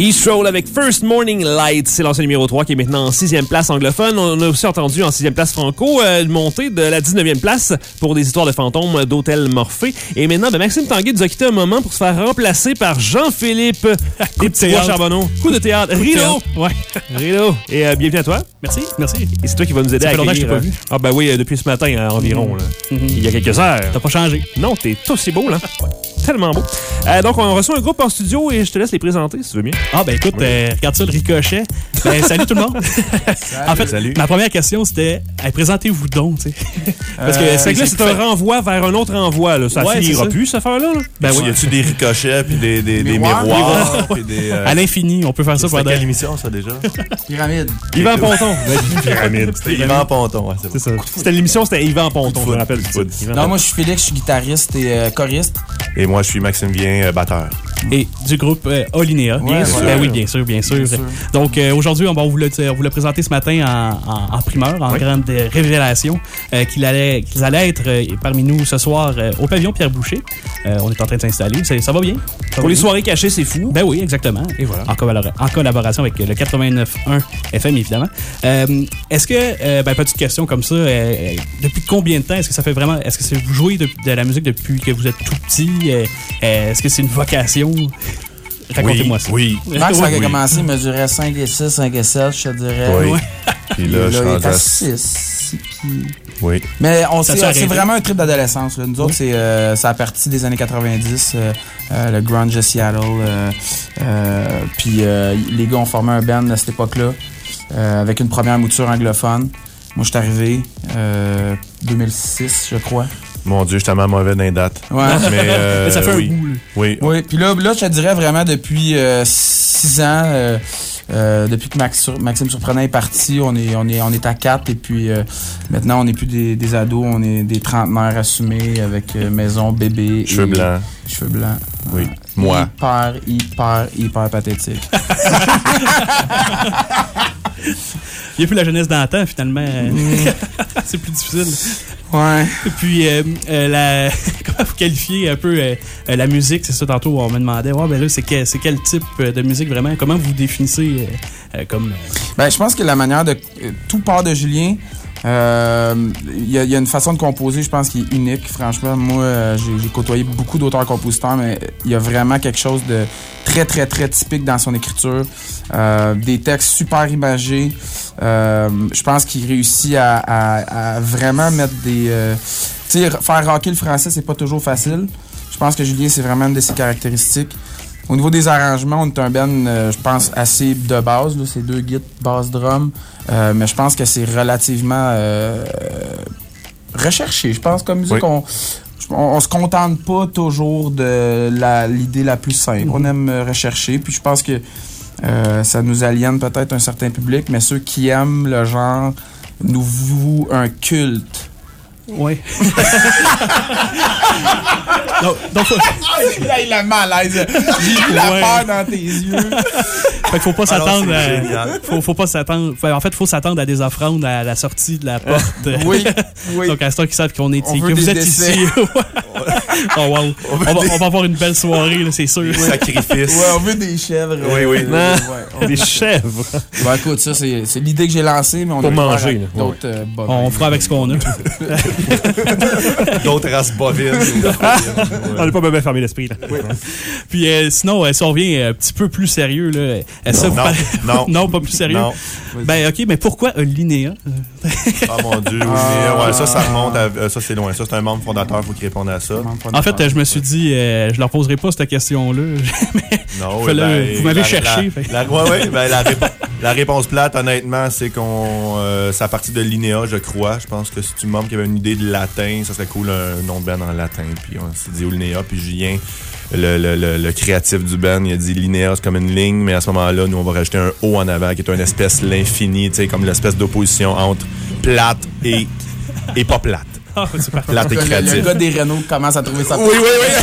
E-Stroll avec First Morning Light, c'est l'ancien numéro 3 qui est maintenant en 6e place anglophone. On a aussi entendu en 6e place franco une montée de la 19e place pour des histoires de fantômes d'Hôtel Morphée. Et maintenant, Maxime Tanguay nous a quitté un moment pour se faire remplacer par Jean-Philippe Charbonneau. Coup de théâtre. Rideau. Ouais. Rideau. Et bienvenue à toi. Merci. Et c'est toi qui vas nous aider à accueillir. Ça fait longtemps que je t'ai pas vu. Ah ben oui, depuis ce matin environ. Là. Il y a quelques heures. T'as pas changé. Non, t'es aussi beau, là. Tellement beau. Donc, on reçoit un groupe en studio et je te laisse les présenter, si tu veux bien. Ah, ben écoute, regarde ça, le ricochet. Ben, salut tout le monde. En fait, ma première question, c'était présentez-vous donc, tu sais. Parce que c'est un renvoi vers un autre renvoi, là. Ça finira plus, cette affaire-là. Là. Ben oui. Y a-tu des ricochets puis des miroirs? Puis des, à l'infini, on peut faire ça pendant. C'était quelle émission, ça, déjà? Pyramide. Yvan Ponton. Pyramide. C'était Yvan Ponton, ouais, c'est ça. C'était l'émission, c'était Yvan Ponton, je me rappelle. Non, moi, je suis Félix, je suis guitariste et choriste. Et moi, je suis Maxime Vien, batteur. Et du groupe Olinéa. Bien sûr. Ben oui, bien sûr. Donc, aujourd'hui, on va vous le présenter ce matin en primeur, en grande révélation, qu'ils allaient être parmi nous ce soir au pavillon Pierre Boucher. On est en train de s'installer. Ça va bien. Pour les soirées cachées, c'est fou. Ben oui, exactement. Et voilà. En collaboration avec le 89.1 FM, évidemment. Est-ce que, petite question comme ça, depuis combien de temps est-ce que ça fait vraiment... Est-ce que vous jouez de la musique depuis que vous êtes tout petit? Est-ce que c'est une vocation? Racontez-moi ça. Oui. Max, ça a commencé, il mesurait 5 et 6, 5 et 7, je te dirais. Oui. Puis là, je suis rendu à 6. Oui. Mais c'est vraiment un trip d'adolescence. Là. Nous autres, c'est à partir des années 90, le grunge de Seattle. Puis les gars ont formé un band à cette époque-là, avec une première mouture anglophone. Moi, je suis arrivé 2006, je crois. Mon Dieu, je suis tellement mauvais dans les dates. Ouais. Mais ça fait un bout. Oui. Puis là, je te dirais vraiment depuis 6 ans, depuis que Maxime Surprenant est parti, on est à 4 et puis maintenant on n'est plus des ados, on est des trentenaires assumés avec maison, bébé. Cheveux blancs. Oui. Moi. Hyper pathétique. Il n'y a plus la jeunesse d'antan, finalement. C'est plus difficile. Ouais. Et puis, comment vous qualifiez un peu la musique? C'est ça, tantôt, on me demandait, là, c'est quel type de musique vraiment? Comment vous définissez comme... Je pense que la manière de... Tout part de Julien. Il y a une façon de composer, je pense, qui est unique. Franchement, moi, j'ai côtoyé beaucoup d'auteurs-compositeurs, mais il y a vraiment quelque chose de très, très, très typique dans son écriture. Des textes super imagés. Je pense qu'il réussit à vraiment mettre des... tu sais, faire rocker le français, c'est pas toujours facile. Je pense que Julien, c'est vraiment une de ses caractéristiques. Au niveau des arrangements, on est un band, je pense, assez de base. Là. C'est 2 guitares, basse, drum. Mais je pense que c'est relativement recherché. Je pense comme musique, on se contente pas toujours de l'idée la plus simple. On aime rechercher. Puis je pense que ça nous aliène peut-être un certain public, mais ceux qui aiment le genre nous vouent un culte. Oui. donc là, il a malaise. J'ai vu la peur dans tes yeux. Fait qu'il faut pas s'attendre faut pas s'attendre. En fait, il faut s'attendre à des offrandes à la sortie de la porte. Oui. Donc, à ce temps qu'ils savent qu'on est que vous êtes ici. Oh wow. On va avoir une belle soirée, là, c'est sûr. Sacrifice. Ouais, on veut des chèvres. Oui. Des chèvres. Écoute, ça, c'est l'idée que j'ai lancée, mais on pour manger. D'autres on fera avec ce qu'on a. D'autres races bovines. On n'est pas bien fermé l'esprit. Là. Oui. Puis sinon, si on revient un petit peu plus sérieux, là, non, pas plus sérieux. Non. OK, mais pourquoi Olinéa? Mon Dieu, Olinéa. Ça remonte à... Ça, c'est loin. Ça, c'est un membre fondateur. Il faut qu'il réponde à ça. En fait, je me suis dit, je leur poserai pas cette question-là. Non, vous m'avez cherché. La réponse plate, honnêtement, c'est qu'on... c'est à partir de Linéa, je crois. Je pense que si tu me demandes qu'il y avait une idée de latin, ça serait cool un nom de band en latin. Puis on s'est dit Linéa. Puis Julien, le créatif du band, il a dit Linéa, c'est comme une ligne, mais à ce moment-là, nous, on va rajouter un O en avant, qui est une espèce l'infini, tu sais, comme l'espèce d'opposition entre plate et pas plate. Ah, c'est parfait. Plate et créatif. Le gars des Renault commence à trouver ça. Oui.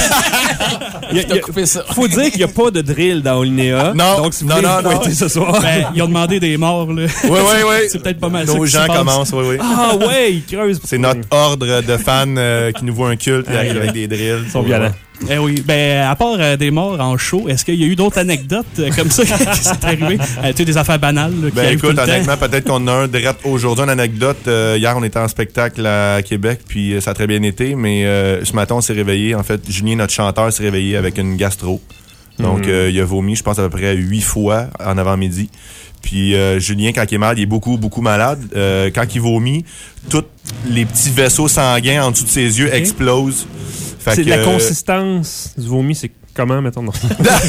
Faut dire qu'il n'y a pas de drill dans Olinéa. Non. Donc, si vous voulez pointer ce soir. Ils ont demandé des morts, là. Oui. C'est peut-être pas mal ça. Nos gens commencent, oui. Ah, ouais, ils creusent. C'est notre ordre de fans qui nous voit un culte et arrive avec des drills. Ils sont violents. Eh oui. Ben, à part des morts en show, est-ce qu'il y a eu d'autres anecdotes comme ça qui sont arrivées? Tu sais, des affaires banales là, qui Ben arrivent tout écoute, le temps? honnêtement, peut-être qu'on en a un direct aujourd'hui, une anecdote. Hier, on était en spectacle à Québec, puis ça a très bien été, mais ce matin, on s'est réveillé. En fait, Julien, notre chanteur, s'est réveillé avec une gastro. Donc, il a vomi, je pense, à peu près 8 fois en avant-midi. Puis Julien, quand il est malade, il est beaucoup, beaucoup malade. Quand il vomit, tous les petits vaisseaux sanguins en dessous de ses yeux explosent. Fait C'est que, la consistance du vomi, c'est comment, mettons? Non.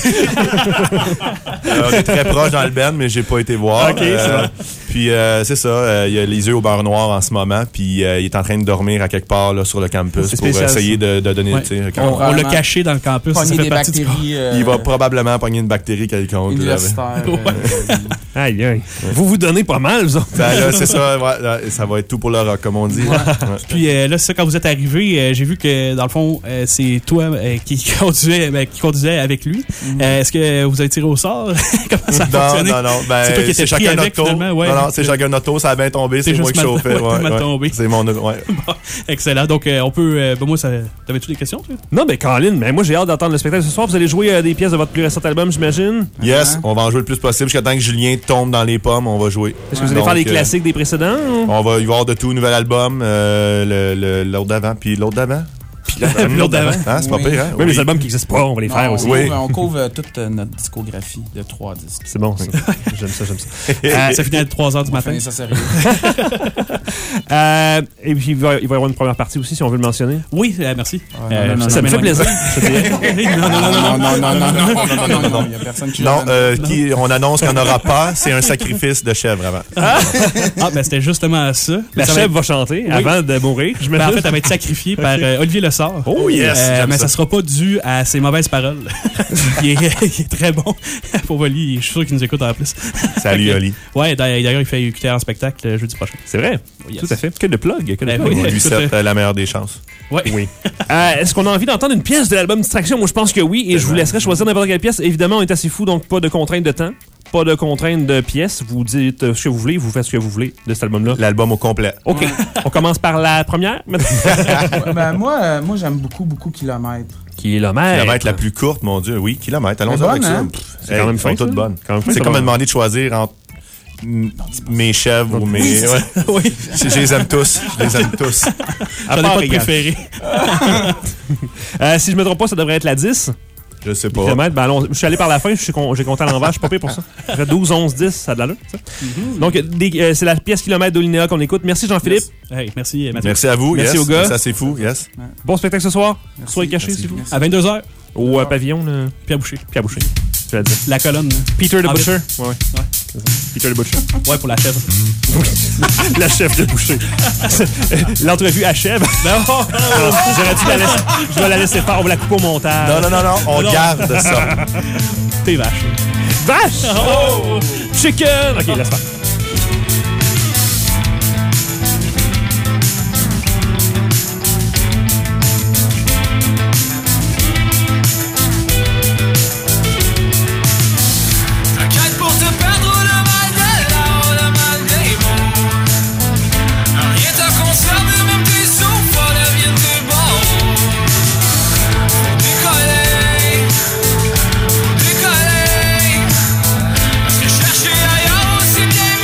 on est très proche dans le band, mais j'ai pas été voir. OK, c'est bon. Puis c'est ça, il a les yeux au beurre noir en ce moment, puis il est en train de dormir à quelque part là, sur le campus C'est pour spécial, essayer de donner... Ouais. tu sais, On l'a caché dans le campus. Ça Pogner fait des partie du bactéries Il va probablement pogner une bactérie quelconque. là. universitaires. Aïe, aïe. Vous donnez pas mal, vous autres. Ben là, c'est ça, ouais, là, ça va être tout pour le rock, comme on dit. Ouais. Puis là, c'est ça, quand vous êtes arrivé, j'ai vu que, dans le fond, c'est toi qui conduisais avec lui. Est-ce que vous avez tiré au sort? Comment ça a fonctionné? Non. Ben, c'est toi qui étais pris chacun avec, notre tour. finalement? Ouais. Non, c'est chacun notre tour. Ça a bien tombé. C'est moi qui chauffais. Mal tombé. C'est mon... Ouais. Bon, excellent. Donc, on peut... moi, t'avais-tu des questions? Toi? Non, mais Colin, mais moi, j'ai hâte d'entendre le spectacle ce soir. Vous allez jouer des pièces de votre plus récent album, j'imagine? Yes, on va en jouer le plus possible. Jusqu'à temps que Julien tombe dans les pommes, on va jouer. Est-ce que vous allez faire les classiques des précédents? On va y voir de tout. Nouvel album, l'autre d'avant, puis l'autre d'avant. Puis l'autre d'avant. Hein, c'est pas pire, hein? Même les albums qui n'existent pas, on va les faire aussi. On couvre toute notre discographie de 3 disques. C'est bon, ça. J'aime ça. Ça finit à 3 h du matin. Ça sérieux. Et puis, il va y avoir une première partie aussi, si on veut le mentionner. Oui, merci. Ça me fait plaisir. Non, il y a personne qui... Non, on annonce qu'il n'y en aura pas. C'est un sacrifice de chèvre avant. Ah, ben c'était justement ça. La chèvre va chanter avant de mourir. Ben, en fait, elle va être sacrifiée par Olivier Lessard. Oh yes! Mais ça sera pas dû à ses mauvaises paroles. il est très bon. Pour Oli, je suis sûr qu'il nous écoute en plus. Salut, Oli. Ouais, d'ailleurs, il fait écouter en spectacle jeudi prochain. C'est vrai? Yes. Tout à fait. Que de plug. On lui souhaite la meilleure des chances. Ouais. Oui. Est-ce qu'on a envie d'entendre une pièce de l'album Distraction? Moi, je pense que oui. Et je vous laisserai choisir n'importe quelle pièce. Évidemment, on est assez fou, donc pas de contrainte de temps. Pas de contrainte de pièces. Vous dites ce que vous voulez, vous faites ce que vous voulez de cet album-là. L'album au complet. OK. On commence par la première. Ben, moi j'aime beaucoup Kilomètre. Kilomètre la plus courte, mon Dieu. Oui, Kilomètre. Allons-y avec ça. C'est quand même fin. Toutes bonnes. C'est comme me demander de choisir entre mes chèvres ou mes... Ouais. Oui. Je les aime tous. J'en ai pas de préféré. Si je me trompe pas, ça devrait être la 10. Je sais pas. Ben, allons, je suis allé par la fin, j'ai compté à l'envers, je suis pas payé pour ça. Ça fait 12, 11, 10, ça a de l'allure. Donc, c'est la pièce Kilomètre d'Olinéa qu'on écoute. Merci Jean-Philippe. Hey, merci Mathieu. Merci à vous. Merci aux gars. Ça, c'est fou. Yes. Bon spectacle ce soir. Soyez cachés, s'il vous plaît. À 22h. Au pavillon. Pierre Boucher. Tu vas dire. La colonne. Peter the Butcher. Ouais. Peter the Butcher. Ouais, pour la chèvre. La chef de Boucher. L'entrevue achève. Non. J'aurais dû la laisser. Je vais la laisser faire. On va la couper au montage. Non. On garde ça. T'es vache. Vache! Oh! Chicken! OK, laisse faire. Chercher ailleurs aussi bien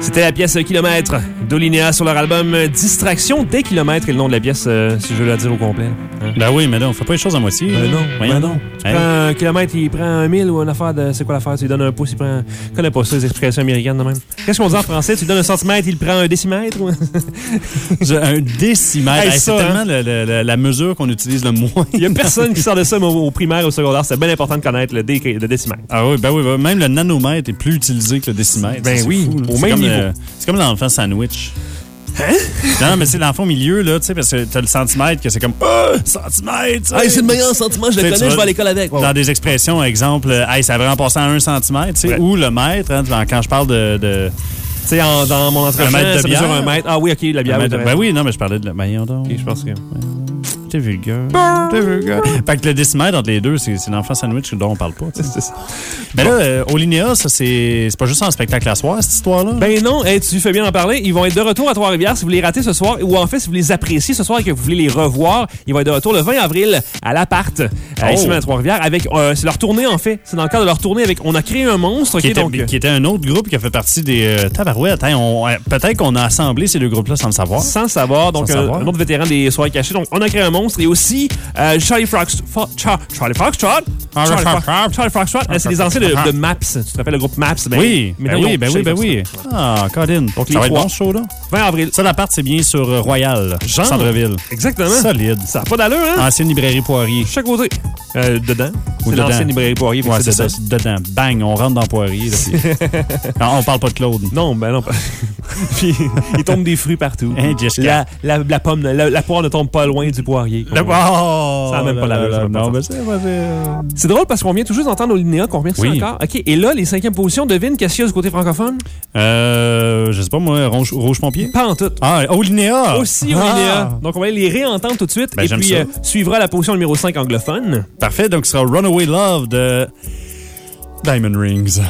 C'était la pièce Kilomètre d'Olinéa sur leur album Distraction des kilomètres et le nom de la pièce, si je veux la dire au complet. Hein? Ben oui, mais non, on fait pas les choses à moitié. Non. Voyons donc. Tu prends un kilomètre, il prend 1000 ou une affaire de. C'est quoi l'affaire? Tu lui donnes un pouce, il prend. Je connais pas ça, les explications américaines de même. Qu'est-ce qu'on dit en français? Tu lui donnes un centimètre, il prend un décimètre? Un décimètre. Hey, c'est ça, tellement hein? la mesure qu'on utilise le moins. Il y a personne qui sort de ça au primaire ou au secondaire. C'est bien important de connaître le décimètre. Ah oui, ben oui, même le nanomètre est plus utilisé que le décimètre. Ben c'est oui, fou, au même niveau. C'est comme l'enfant sandwich. Hein? Non, mais c'est l'enfant au milieu, là, tu sais, parce que t'as le centimètre, que c'est comme centimètre. Hey, c'est le meilleur centimètre, je le connais, je vais à l'école avec. Dans des expressions, exemple, hey, ça a vraiment passé à 1 centimètre, tu sais, ou le mètre, hein, quand je parle de tu sais, dans mon entretien, ça mesure 1 mètre. Ah oui, OK, la bière. Ben oui, non, mais je parlais de la... Ben, donc. OK, je pense que... T'es vulgaire. T'es vulgaire. Fait que le décimètre entre les deux, c'est l'enfant sandwich dont on parle pas. C'est ça. Ben là, au Linéa, ça, c'est pas juste un spectacle à soir, cette histoire-là? Ben non, tu fais bien en parler. Ils vont être de retour à Trois-Rivières si vous les ratez ce soir, ou en fait, si vous les appréciez ce soir et que vous voulez les revoir, ils vont être de retour le 20 avril à l'Appart, ici à Trois-Rivières, avec... c'est leur tournée, en fait. C'est dans le cadre de leur tournée avec... On a créé un monstre, qui était un autre groupe qui a fait partie des... Tabarouettes. Peut-être qu'on a assemblé ces deux groupes-là sans le savoir. Sans le savoir. Donc, un autre vétéran des soirées cachées. Donc, on a créé un monstre et aussi... Charlie Foxtrot. C'est les anciens de Maps. Tu te rappelles le groupe Maps? Ben oui. Ah, Colin. Donc, ça va être bon ce show-là? 20 avril. Ça, l'appart, c'est bien sur Royal, Centre-Ville. Exactement. Solide. Ça n'a pas d'allure, hein? Ancienne librairie Poirier. Chaque côté. Dedans. C'est l'ancienne librairie Poirier. Ouais, c'est ça. C'est dedans. Bang, on rentre dans Poirier. Là, puis... on parle pas de Claude. Non, ben non. Puis, il tombe des fruits partout. Hein, Jessica? La pomme, la poire ne tombe pas loin du poirier. Ça n'a même pas l'allure. Non, mais c'est drôle parce qu'on vient tout juste d'entendre Olinéa, qu'on remercie encore. OK, et là, les 5e positions, devine qu'est-ce qu'il y a du côté francophone? Je sais pas, moi, Rouge Pompier? Pas en tout. Ah, Olinéa! Aussi Olinéa. Donc, on va les réentendre tout de suite. Ben, et puis, suivra la position numéro 5 anglophone. Parfait, donc ce sera Runaway Love de Diamond Rings.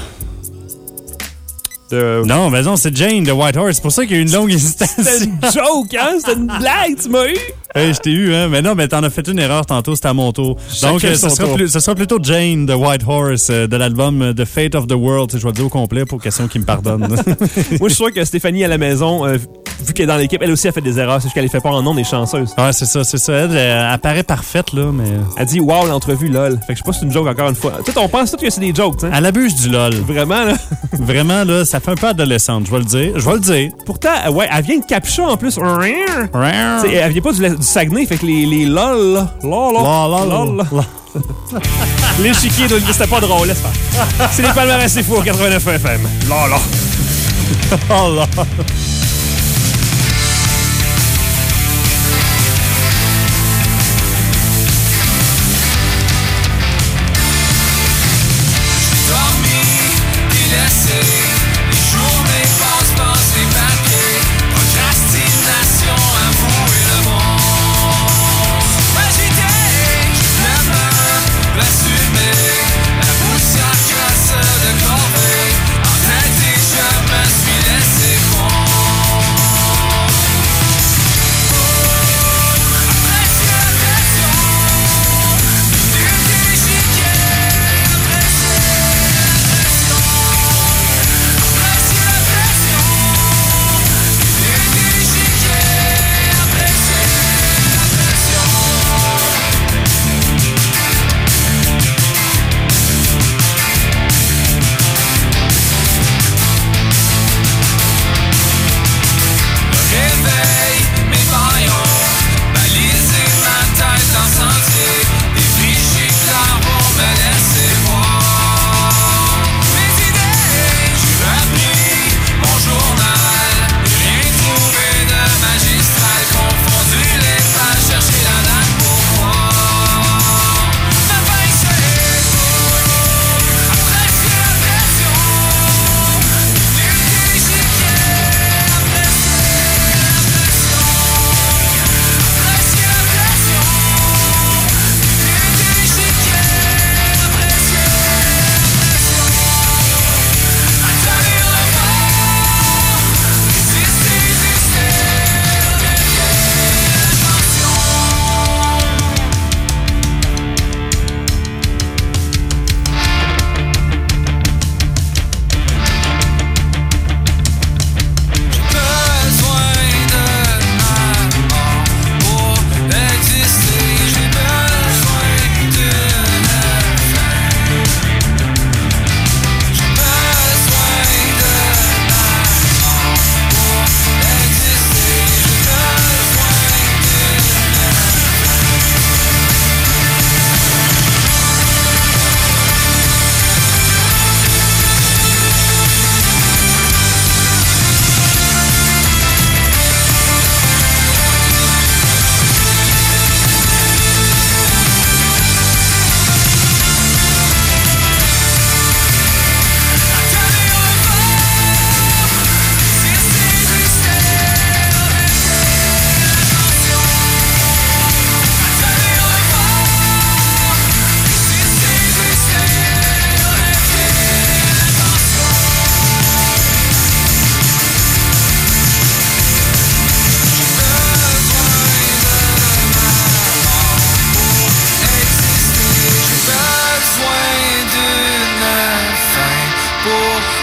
Non, mais non, c'est Jane de White Horse. C'est pour ça qu'il y a eu une longue hésitation. C'était une joke, hein? C'était une blague, tu m'as eu? Hey, je t'ai eu, hein? Mais non, mais t'en as fait une erreur tantôt, c'était à mon tour. Donc, ce sera plutôt Jane de White Horse de l'album The Fate of the World. Je vais le dire au complet pour question qu'il me pardonne. Moi, je suis sûr que Stéphanie à la maison, vu qu'elle est dans l'équipe, elle aussi a fait des erreurs. C'est juste qu'elle les fait pas en nom, des chanceuses. Ouais, c'est ça. Elle paraît parfaite, là, mais. Elle dit, wow, l'entrevue, lol. Fait que je sais pas si c'est une joke encore une fois. Tout, on pense tout que c'est des jokes, hein? Elle abuse du lol. Vraiment, là. Vraiment, là, ça fait un peu adolescente, je vais le dire. Pourtant, ouais, elle vient de Capcha en plus. Elle vient pas du Saguenay, fait que les lol, là. Lol. L'échiquier, c'était pas drôle, laisse faire. C'est les palmarès, c'est fou, 89 FM. Lol. Oh là. La poussière crosse de corvée. En tête et je me suis laissé fondre.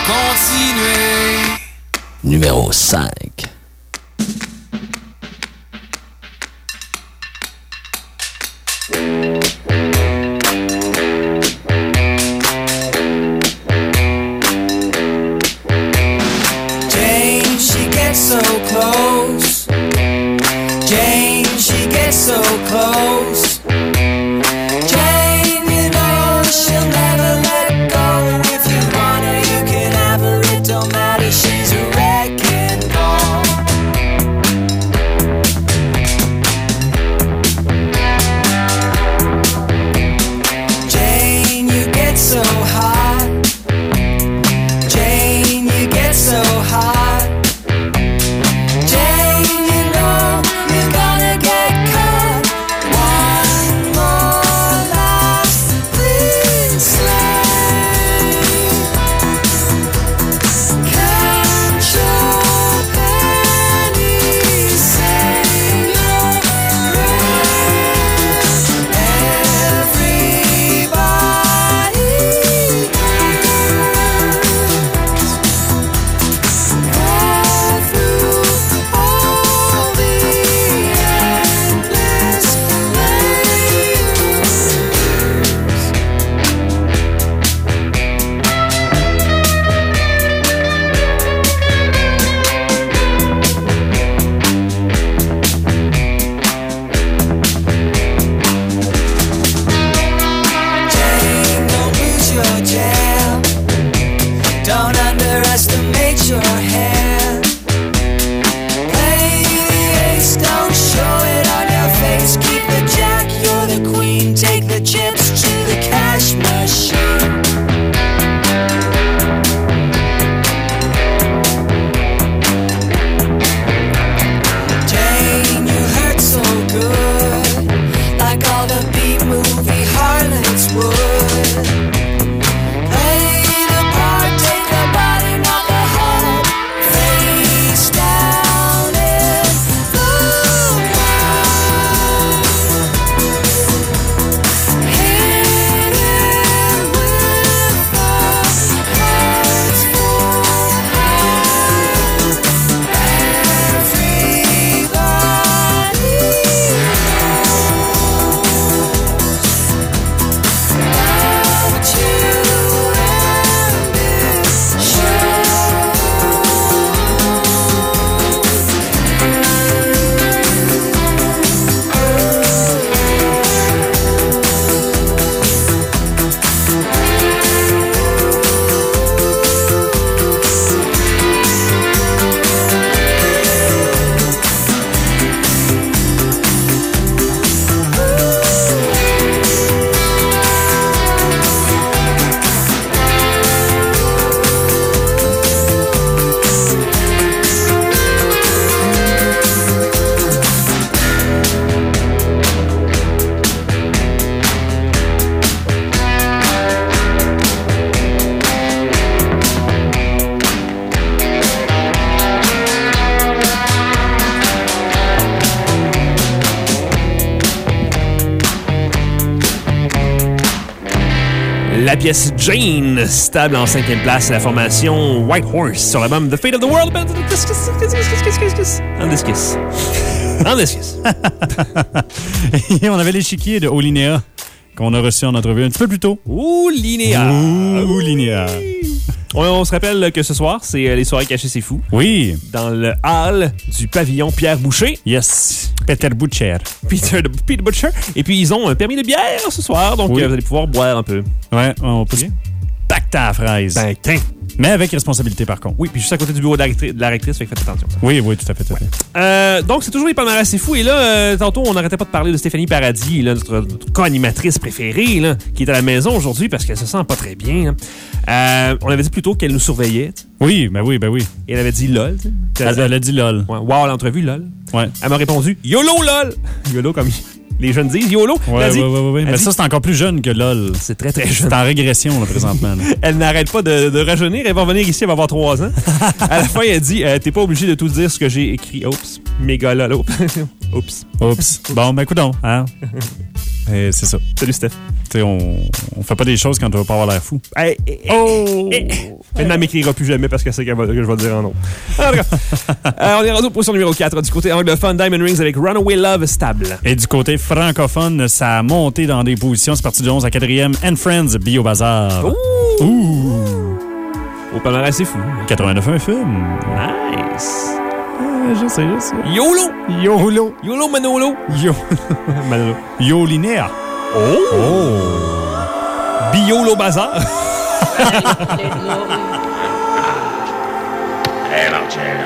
continuer. Numéro 5. Jane, she gets so close. Jane, she gets so close. Jane, you know she'll never let go. If you want her, you can have her. It don't matter, she's a wrecking ball. Jane, you get so hot. Jane, you get so hot. Jane, you know you're gonna get caught. One more last clean slate. Count your pennies, say your prayers. Everybody all through all the endless Jane, don't lose your jam. Don't underestimate your hand. Play the ace, don't show it on your face. Keep the jack, you're the queen. Take the chips to the cash machine. Jane, you hurt so good, like all the beat movie harlots would. Play the part, take the body, not the heart. Face down in the mud. Hit it with the hearts full hand. La pièce Jane, stable en 5e place, la formation White Horse sur l'album The Fate of the World. En discus. En discus. Et on avait l'échiquier de Olinéa qu'on a reçu en entrevue un petit peu plus tôt. Olinéa. Olinéa. On se rappelle que ce soir, c'est les soirées cachées, c'est fou. Oui. Dans le hall du pavillon Pierre Boucher. Yes. Peter Butcher. Peter Butcher. Et puis, ils ont un permis de bière ce soir, donc oui. Vous allez pouvoir boire un peu. Ouais, on peut pacte à la fraise. Ben, tiens. Mais avec responsabilité, par contre. Oui, puis juste à côté du bureau de la rectrice, fait que faites attention. Oui, oui, tout à fait. Tout à fait. Donc, c'est toujours les palmarès, c'est fou. Et là, tantôt, on n'arrêtait pas de parler de Stéphanie Paradis, là, notre co-animatrice préférée, là, qui est à la maison aujourd'hui parce qu'elle se sent pas très bien. On avait dit plutôt qu'elle nous surveillait. T'sais. Oui, ben oui, ben oui. Et elle avait dit LOL. Elle a dit LOL. Ouais, wow, l'entrevue, LOL. Ouais. Elle m'a répondu YOLO, LOL. YOLO, comme les jeunes disent, YOLO. Oui. Mais dit, ça, c'est encore plus jeune que LOL. C'est très, très jeune. C'est en régression, là, présentement. Là. Elle n'arrête pas de rajeunir. Elle va revenir ici, elle va avoir 3 ans. À la fin, elle dit, t'es pas obligé de tout dire ce que j'ai écrit. Oups. Méga lolo. Oups. Bon, ben, coudonc, hein. Et c'est ça. Salut, Steph. Tu sais, on fait pas des choses quand on veut pas avoir l'air fou. Maintenant, elle m'écrira plus jamais parce qu'elle sait que je vais dire en nom. En tout cas, on est rendu au position numéro 4. Du côté anglophone, Diamond Rings avec Runaway Love Stable. Et du côté francophone, ça a monté dans des positions. C'est parti du 11 à 4e. And Friends, Bio Bazar. Ouh! Au palmarès, c'est fou. 89 FM. Nice. Je sais. YOLO Manolo. Manolo. Yolinéa. Biolo Bazar. Marcella.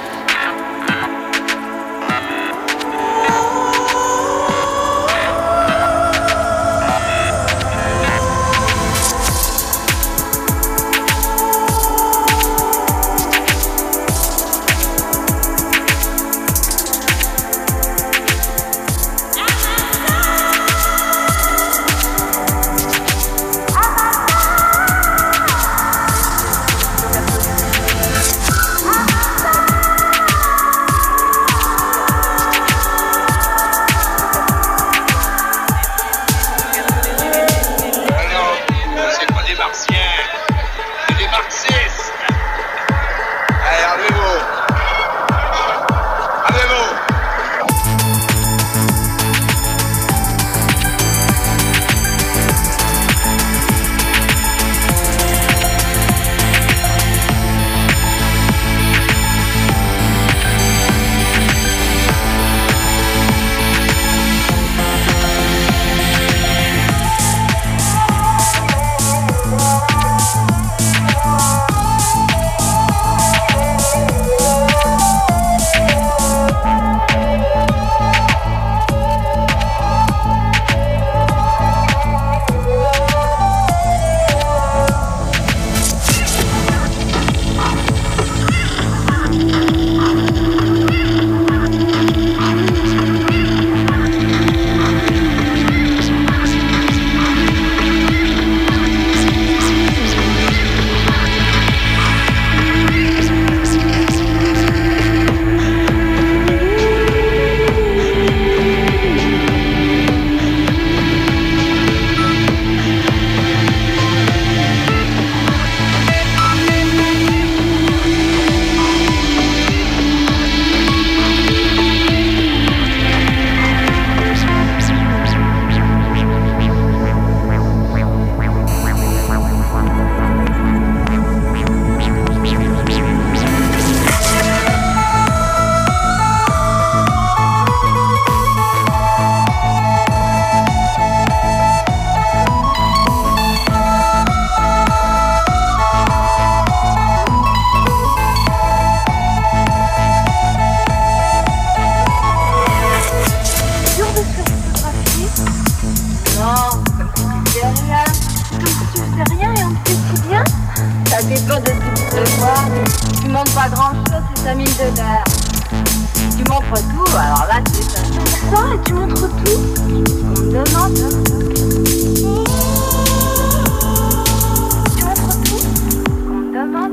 pas grand-chose, c'est 5000 $. Tu montres tout, alors là, c'est ça. Ça, tu montres tout? On me demande. Tu montres tout? On me demande.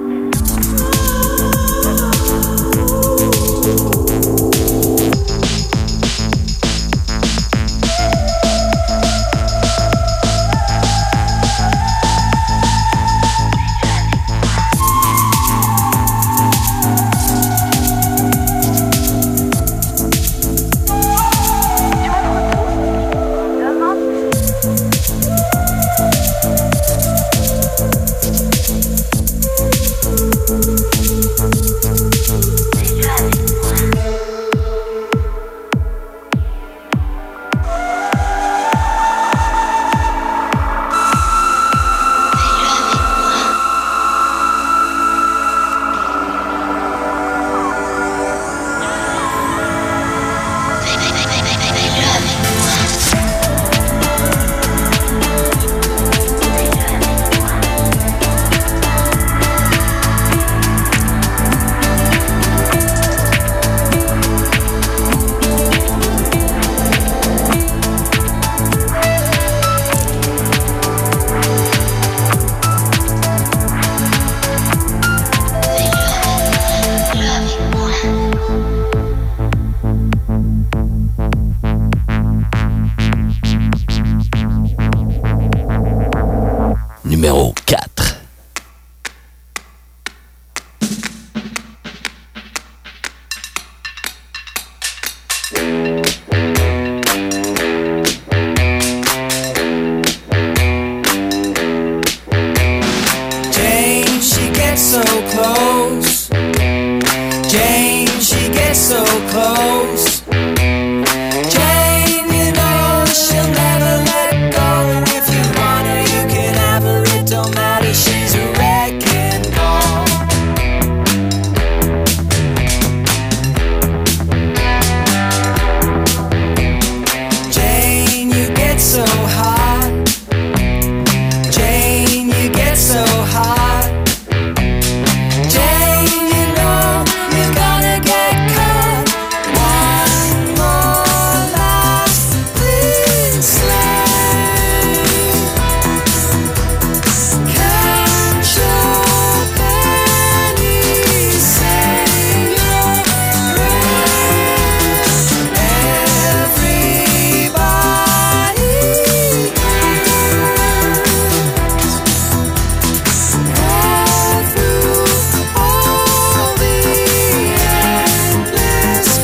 close. Jane, you know she'll never let go. If you want her, you can have her, it don't matter, she's a wrecking ball. Jane, you get so hot. Jane, you get so hot. Jane, you know you're gonna get caught. One more last clean slate. Count your pennies, say your prayers. Everybody all through all the endless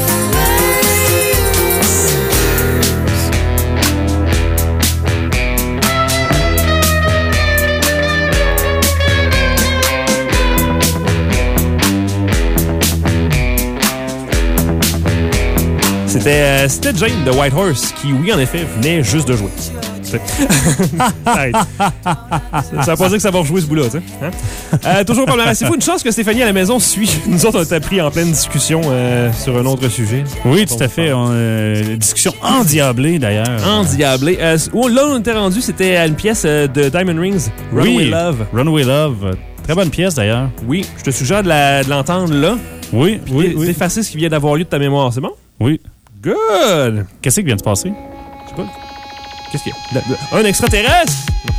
C'était Jane de White Horse qui, oui, en effet, venait juste de jouer. Arrête. Ça veut pas dire que ça va rejouer ce bout-là, tu sais. Hein? Toujours pas mal. C'est fou, une chance que Stéphanie à la maison suit. Nous autres, on t'a pris en pleine discussion sur un autre sujet. Oui, tout à fait. Discussion endiablée, d'ailleurs. Endiablée. Là, on était rendu, c'était à une pièce de Diamond Rings, Runaway Love. Runaway Love. Très bonne pièce, d'ailleurs. Oui, je te suggère de l'entendre là. Oui, oui. D'effacer ce qui vient d'avoir lieu de ta mémoire, c'est bon? Oui. Good! Qu'est-ce qui vient de se passer? Je sais pas. Qu'est-ce qu'il y a? Un extraterrestre!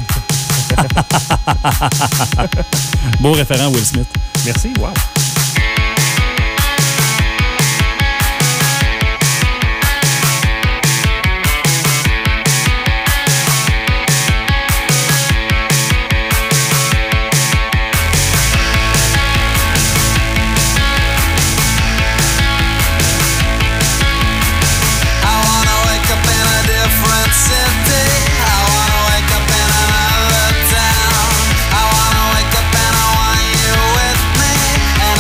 Beau référent, Will Smith. Merci, wow. I wanna wake up and I want you with me.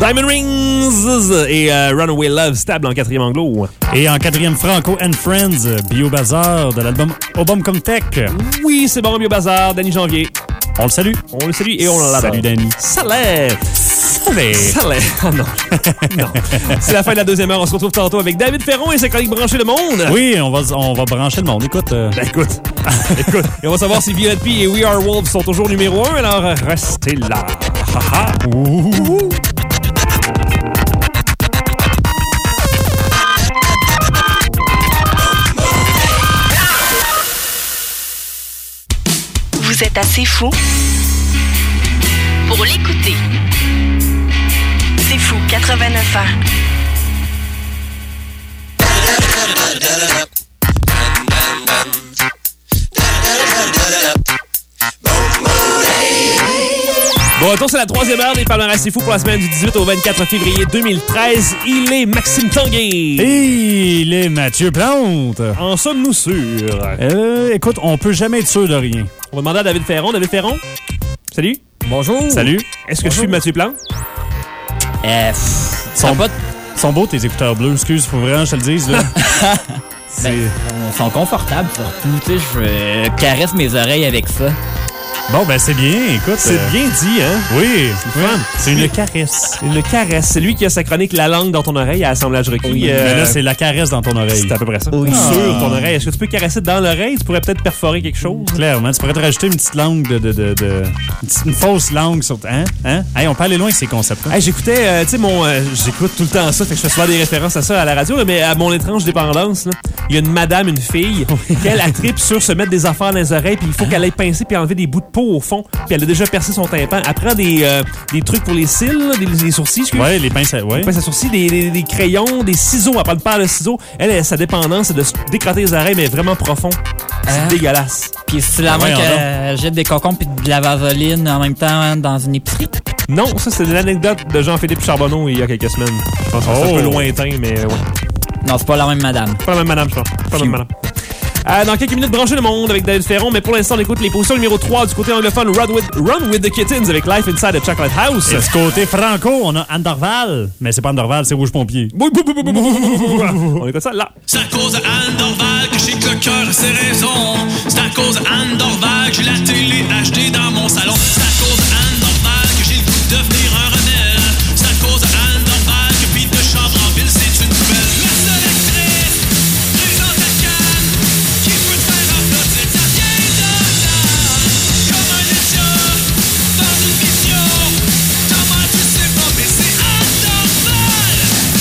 Diamond Rings et Runaway Love, stable en 4e anglo. Et en 4e, Franco and Friends, Bio Bazar de l'album Obom Comme Tech. Oui, c'est bon, Bio Bazar, Danny Janvier. On le salue. On le salue et on l'adore. Salut, Danny. Salut. Oh non. Non. C'est la fin de la 2e heure. On se retrouve tantôt avec David Ferron et sa chronique Brancher le monde. Oui, on va brancher le monde. Écoute. Écoute. Et on va savoir si VLP et We Are Wolves sont toujours numéro 1. Alors, restez là. Vous êtes assez fou pour l'écouter. C'est fou, 89 ans. Bon, retour sur la 3e heure des Palmarès C'est Fou pour la semaine du 18 au 24 février 2013. Il est Maxime Tanguay. Et il est Mathieu Plante. En sommes-nous sûrs? Écoute, on peut jamais être sûr de rien. On va demander à David Ferron. David Ferron? Salut. Bonjour. Salut. Est-ce que je suis Mathieu Plante? Sont beaux tes écouteurs bleus. Excuse, faut vraiment que je te le dise, là. Ils sont confortables surtout. Tu sais, je caresse mes oreilles avec ça. Bon, ben c'est bien, écoute. C'est bien dit, hein? Oui, c'est fun. C'est une caresse. Une caresse. C'est lui qui a sa chronique La langue dans ton oreille à Assemblage requis. Oui, mais là, c'est la caresse dans ton oreille. C'est à peu près ça. Oui. Sur ton oreille. Est-ce que tu peux caresser dans l'oreille? Tu pourrais peut-être perforer quelque chose. Clairement, tu pourrais te rajouter une petite langue une fausse langue sur... Hein? Hey, on peut aller loin avec ces concepts-là. Hey, j'écoutais, tu sais, j'écoute tout le temps ça, fait que je fais souvent des références à ça à la radio, là, mais à Mon étrange dépendance, là, il y a une madame, une fille, qu'elle tripe sur se mettre des affaires dans les oreilles, puis il faut qu'elle aille pincer puis enlever des bouts de peau au fond, puis elle a déjà percé son tympan. Elle prend des trucs pour les cils, là, des sourcils, excuse. Ouais, les pinces à sourcils, des crayons, des ciseaux. Elle prend une paire de ciseaux. Elle, sa dépendance, c'est de se décrotter les oreilles, mais vraiment profond. C'est dégueulasse. Puis c'est la main qu'elle jette des cocons puis de la vaseline en même temps dans une épicerie. Non, ça, c'est l'anecdote de Jean-Philippe Charbonneau il y a quelques semaines. Je pense que c'est un peu lointain, mais ouais. Non, c'est pas la même madame. Pas la même madame, je pense. Pas la même madame. Dans quelques minutes, Brancher le monde avec David Ferron, mais pour l'instant, on écoute les positions numéro 3 du côté anglophone, Run with the Kittens avec Life Inside a Chocolate House. Et du côté franco, on a Andorval, mais c'est pas Andorval, c'est Rouge Pompier. On écoute ça là. C'est à cause d'Andorval que j'ai que le cœur et ses raisons. C'est à cause d'Andorval que j'ai la télé achetée dans mon salon. C'est à cause d'Andorval que j'ai le goût de devenir un rebelle. C'est à cause d'Andorval que Pete de Chambre-en-Ville, c'est une nouvelle. La seule actrice présente à Cannes qui peut te faire applaudir. Ça vient de là, comme un ninja dans une vision. Comment tu sais pas, mais c'est Andorval.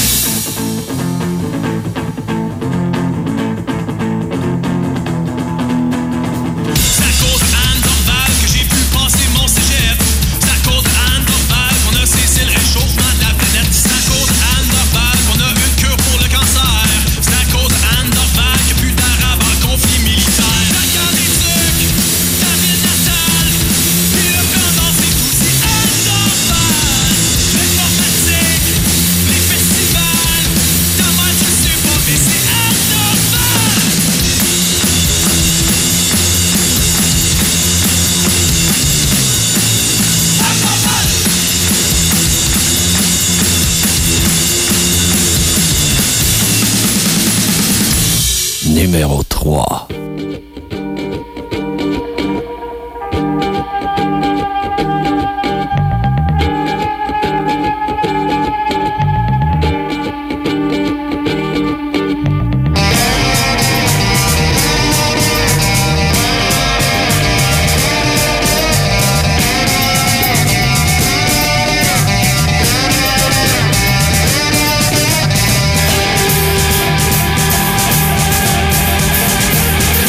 C'est à cause d'Andorval que j'ai pu passer mon cégep. C'est à cause d'Andorval qu'on a cessé le réchauffement de la planète. C'est à cause d'Andorval qu'on a une cure pour le cancer. C'est à cause d'Andorval qu'il n'y a plus d'Arabes en conflit militaire. La guerre des trucs, ta ville natale, puis le plan dans c'est tout, c'est Andorval. L'informatique, les festivals, ta mère tu sais pas, mais c'est Andorval. Numéro 3. Andorval.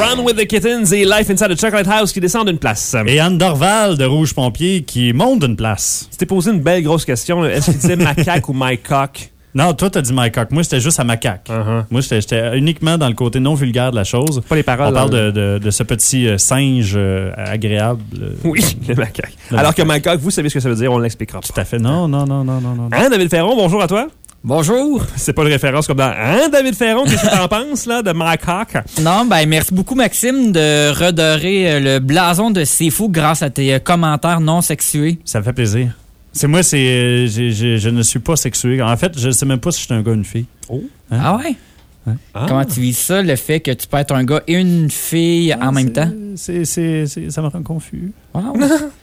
Run with the Kittens et Life Inside the Chocolate House qui descendent d'une place. Et Anne Dorval de Rouge Pompier qui monte d'une place. Tu t'es posé une belle grosse question. Est-ce qu'il disait macaque ou my cock? Non, toi, t'as dit my cock. Moi, c'était juste à macaque. Moi, j'étais uniquement dans le côté non vulgaire de la chose. Pas les paroles. On parle de ce petit singe agréable. Oui, le macaque. Alors que my cock, vous savez ce que ça veut dire, on l'expliquera. Tout à fait. Non. Hein, David Ferron, bonjour à toi. Bonjour. C'est pas une référence comme dans Hein, David Ferron, qu'est-ce que t'en penses, là, de my cock? Non, ben, merci beaucoup, Maxime, de redorer le blason de C'est Fou grâce à tes commentaires non sexués. Ça me fait plaisir. Je ne suis pas sexué. En fait, je ne sais même pas si je suis un gars ou une fille. Oh. Hein? Ah ouais? Hein? Ah. Comment tu vis ça, le fait que tu peux être un gars et une fille en même temps? Ça me rend confus. Wow.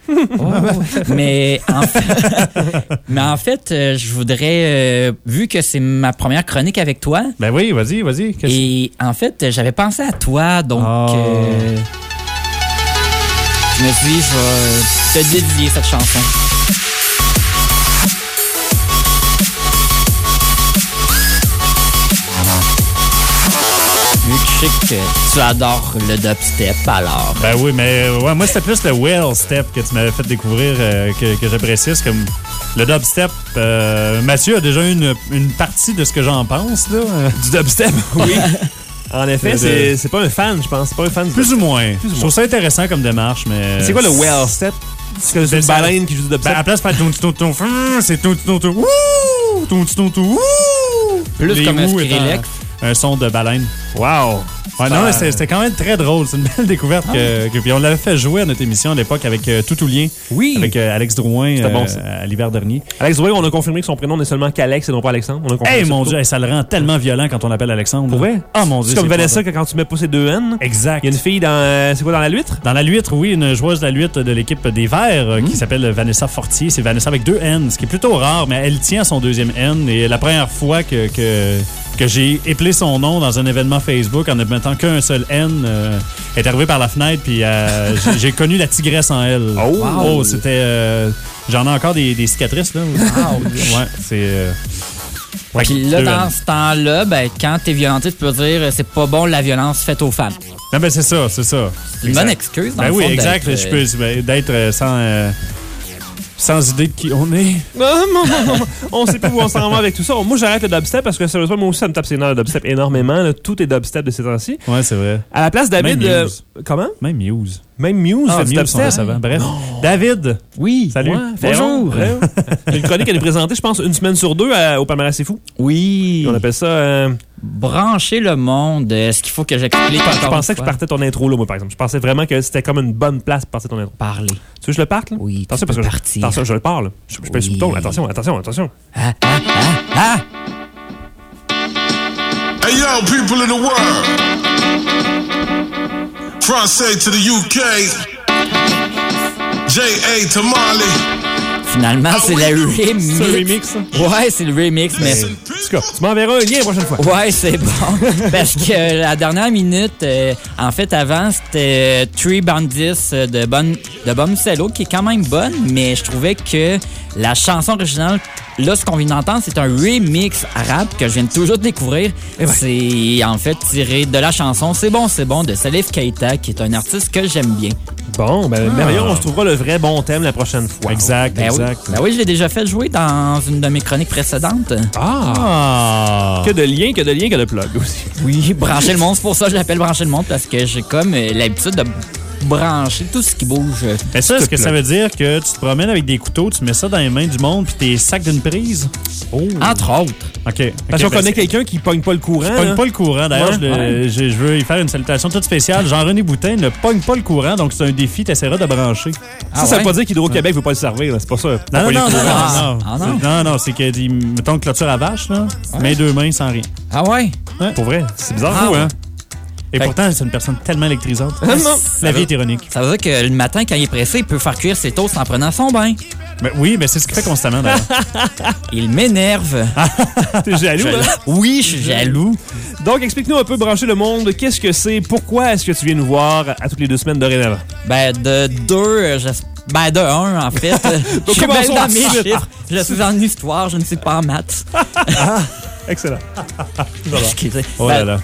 Mais en fait, je voudrais, vu que c'est ma première chronique avec toi... Ben oui, vas-y. Et en fait, j'avais pensé à toi, donc... je me suis dit, je vais te dédier cette chanson. Vu que je sais que tu adores le dubstep, alors... Ben oui, mais moi, c'était plus le well step que tu m'avais fait découvrir que j'apprécie. C'est comme le dubstep. Mathieu a déjà eu une partie de ce que j'en pense, là. Du dubstep, oui. En effet, c'est pas un fan, je pense. C'est pas un fan. Plus ou moins. Je trouve ça intéressant comme démarche, mais... C'est quoi le well step? C'est une baleine qui joue du dubstep. À la place, c'est plus comme un Skrillex. Un son de baleine. Wow! Ouais, non, c'était quand même très drôle. C'est une belle découverte. Puis on l'avait fait jouer à notre émission à l'époque avec Toutoulien. Oui. Avec Alex Drouin bon, à l'hiver dernier. Alex Drouin, on a confirmé que son prénom n'est seulement qu'Alex et non pas Alexandre. Mon Dieu, ça le rend tellement violent quand on l'appelle Alexandre. Pour vrai? Ah, mon Dieu. C'est comme Vanessa quand tu mets pas ces deux N. Exact. Il y a une fille dans. C'est quoi, dans la Luître? Dans la Luître, oui. Une joueuse de la Luître de l'équipe des Verts qui s'appelle Vanessa Fortier. C'est Vanessa avec deux N, ce qui est plutôt rare, mais elle tient son deuxième N. Et la première fois que j'ai éplé son nom dans un événement Facebook en ne mettant qu'un seul N, est arrivé par la fenêtre, puis j'ai connu la tigresse en elle. Oh, c'était... j'en ai encore des cicatrices, là. Ouais, c'est... Puis là, dans ce temps-là, ben, quand t'es violenté, tu peux dire c'est pas bon la violence faite aux femmes. Non, ben c'est ça. C'est une bonne excuse, dans le fond, exact. Je peux d'être sans idée de qui on est. Non. On sait plus où on s'en va avec tout ça. Moi, j'arrête le dubstep parce que sérieusement, moi aussi, ça me tape ses nerfs, le dubstep énormément. Là. Tout est dubstep de ces temps-ci. Ouais, c'est vrai. À la place, David... Comment? Même Muse. Même Muse fait du dubstep. Bref. David. Oui. Salut. Ouais, bonjour. Une chronique, elle est présentée, je pense, une semaine sur deux au Palmarès C'est Fou. Oui. On appelle ça... Brancher le monde. Est-ce qu'il faut que j'explique encore? Je pensais que tu partais ton intro là, moi, par exemple. Je pensais vraiment que c'était comme une bonne place pour partir ton intro. Parler. Tu veux que je le parte, là? Oui, attention, parce que attention, je le parle. Je peux sur le bouton. Attention. Hey, yo, people of the world. Français to the UK. J.A. to Marley. Finalement, c'est le remix. C'est le remix? Ouais, c'est le remix, mais... En tout cas, tu m'enverras un lien la prochaine fois. Ouais, c'est bon. Parce que la dernière minute, en fait, avant, c'était Three Bandits de Bum Cello, qui est quand même bonne, mais je trouvais que la chanson originale, là, ce qu'on vient d'entendre, c'est un remix arabe que je viens de toujours découvrir. C'est en fait tiré de la chanson C'est bon de Salif Keita, qui est un artiste que j'aime bien. Bon, ben, merveilleux, on se trouvera le vrai bon thème la prochaine fois. Exact. Oui, je l'ai déjà fait jouer dans une de mes chroniques précédentes. Que de liens, que de plugs aussi. Oui, brancher le monde, c'est pour ça que je l'appelle brancher le monde, parce que j'ai comme l'habitude de brancher tout ce qui bouge. Mais ça, est-ce que ça veut dire que tu te promènes avec des couteaux, tu mets ça dans les mains du monde puis t'es sac d'une prise? Entre autres. OK. Parce qu'on connaît quelqu'un qui pogne pas le courant. Pogne pas le courant. D'ailleurs, je veux y faire une salutation toute spéciale. Jean-René Boutin ne pogne pas le courant, donc c'est un défi, t'essaieras de brancher. Ça veut pas dire qu'Hydro-Québec veut pas le servir, là. C'est pas ça. Non, c'est que, mettons, clôture à vache, là, mets deux mains sans rien. Ah ouais? Pour vrai, c'est bizarre. Hein? Et pourtant, c'est une personne tellement électrisante. La vie est ironique. Ça veut dire que le matin, quand il est pressé, il peut faire cuire ses toasts en prenant son bain. Mais oui, mais c'est ce qu'il fait constamment, d'ailleurs. Il m'énerve. T'es jaloux, hein? Oui, je suis jaloux. Donc, explique-nous un peu, brancher le monde. Qu'est-ce que c'est? Pourquoi est-ce que tu viens nous voir à toutes les 2 semaines dorénavant? Ben, de un, en fait. Je suis belle dans mes chiffres. Je suis en histoire, je ne suis pas en maths. Excellent. Oh là là.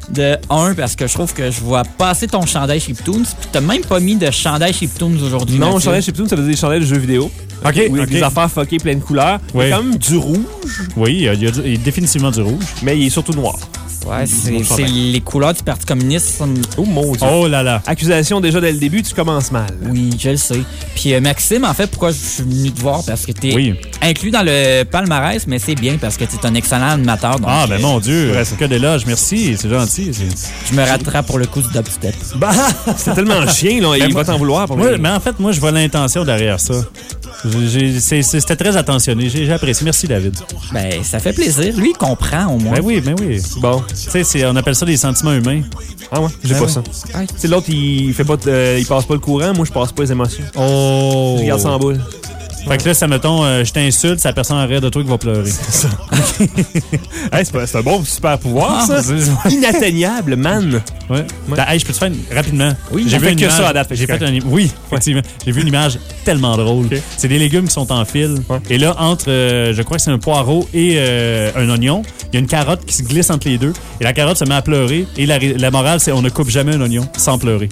Parce que je trouve que je vois passer ton chandail Chiptoons. Puis t'as même pas mis de chandail Chiptoons aujourd'hui. Non, Mathieu. chandail Chiptoons, ça veut dire des chandails de jeux vidéo. OK. Oui, des affaires fuckées pleines de couleurs. Oui. Il y a quand même du rouge. Oui, il y a définitivement du rouge. Mais il est surtout noir. Ouais, c'est les couleurs du Parti communiste. Oh mon Dieu. Oh là là. Accusation déjà dès le début, tu commences mal. Oui, je le sais. Puis Maxime, en fait, pourquoi je suis venu te voir? Parce que t'es inclus dans le palmarès, mais c'est bien parce que t'es un excellent animateur. Donc, ben mon Dieu, c'est que des loges. Merci, c'est gentil. Je me raterai pour le coup du dubstep. C'est tellement chien, là. Il va t'en vouloir. Mais en fait, moi, je vois l'intention derrière ça. C'était très attentionné. J'ai apprécié. Merci, David. Ben, ça fait plaisir. Lui, il comprend au moins. Ben oui. Bon. Tu sais, on appelle ça des sentiments humains. Ah ouais? J'ai pas ça. Tu sais, l'autre, il fait pas, il passe pas le courant. Moi, je passe pas les émotions. Oh! Je regarde sans boule. Fait que là, ça mettons, je t'insulte, c'est la personne en rêve de toi qui va pleurer. C'est ça. Hey, c'est un bon super pouvoir, ça. Inatteignable, man. Ouais. Hey, je peux te faire rapidement. Oui, j'ai vu que ça à date. J'ai fait oui, effectivement. J'ai vu une image tellement drôle. Okay. C'est des légumes qui sont en fil. Ouais. Et là, entre, je crois que c'est un poireau et un oignon, il y a une carotte qui se glisse entre les deux. Et la carotte se met à pleurer. Et la morale, c'est on ne coupe jamais un oignon sans pleurer.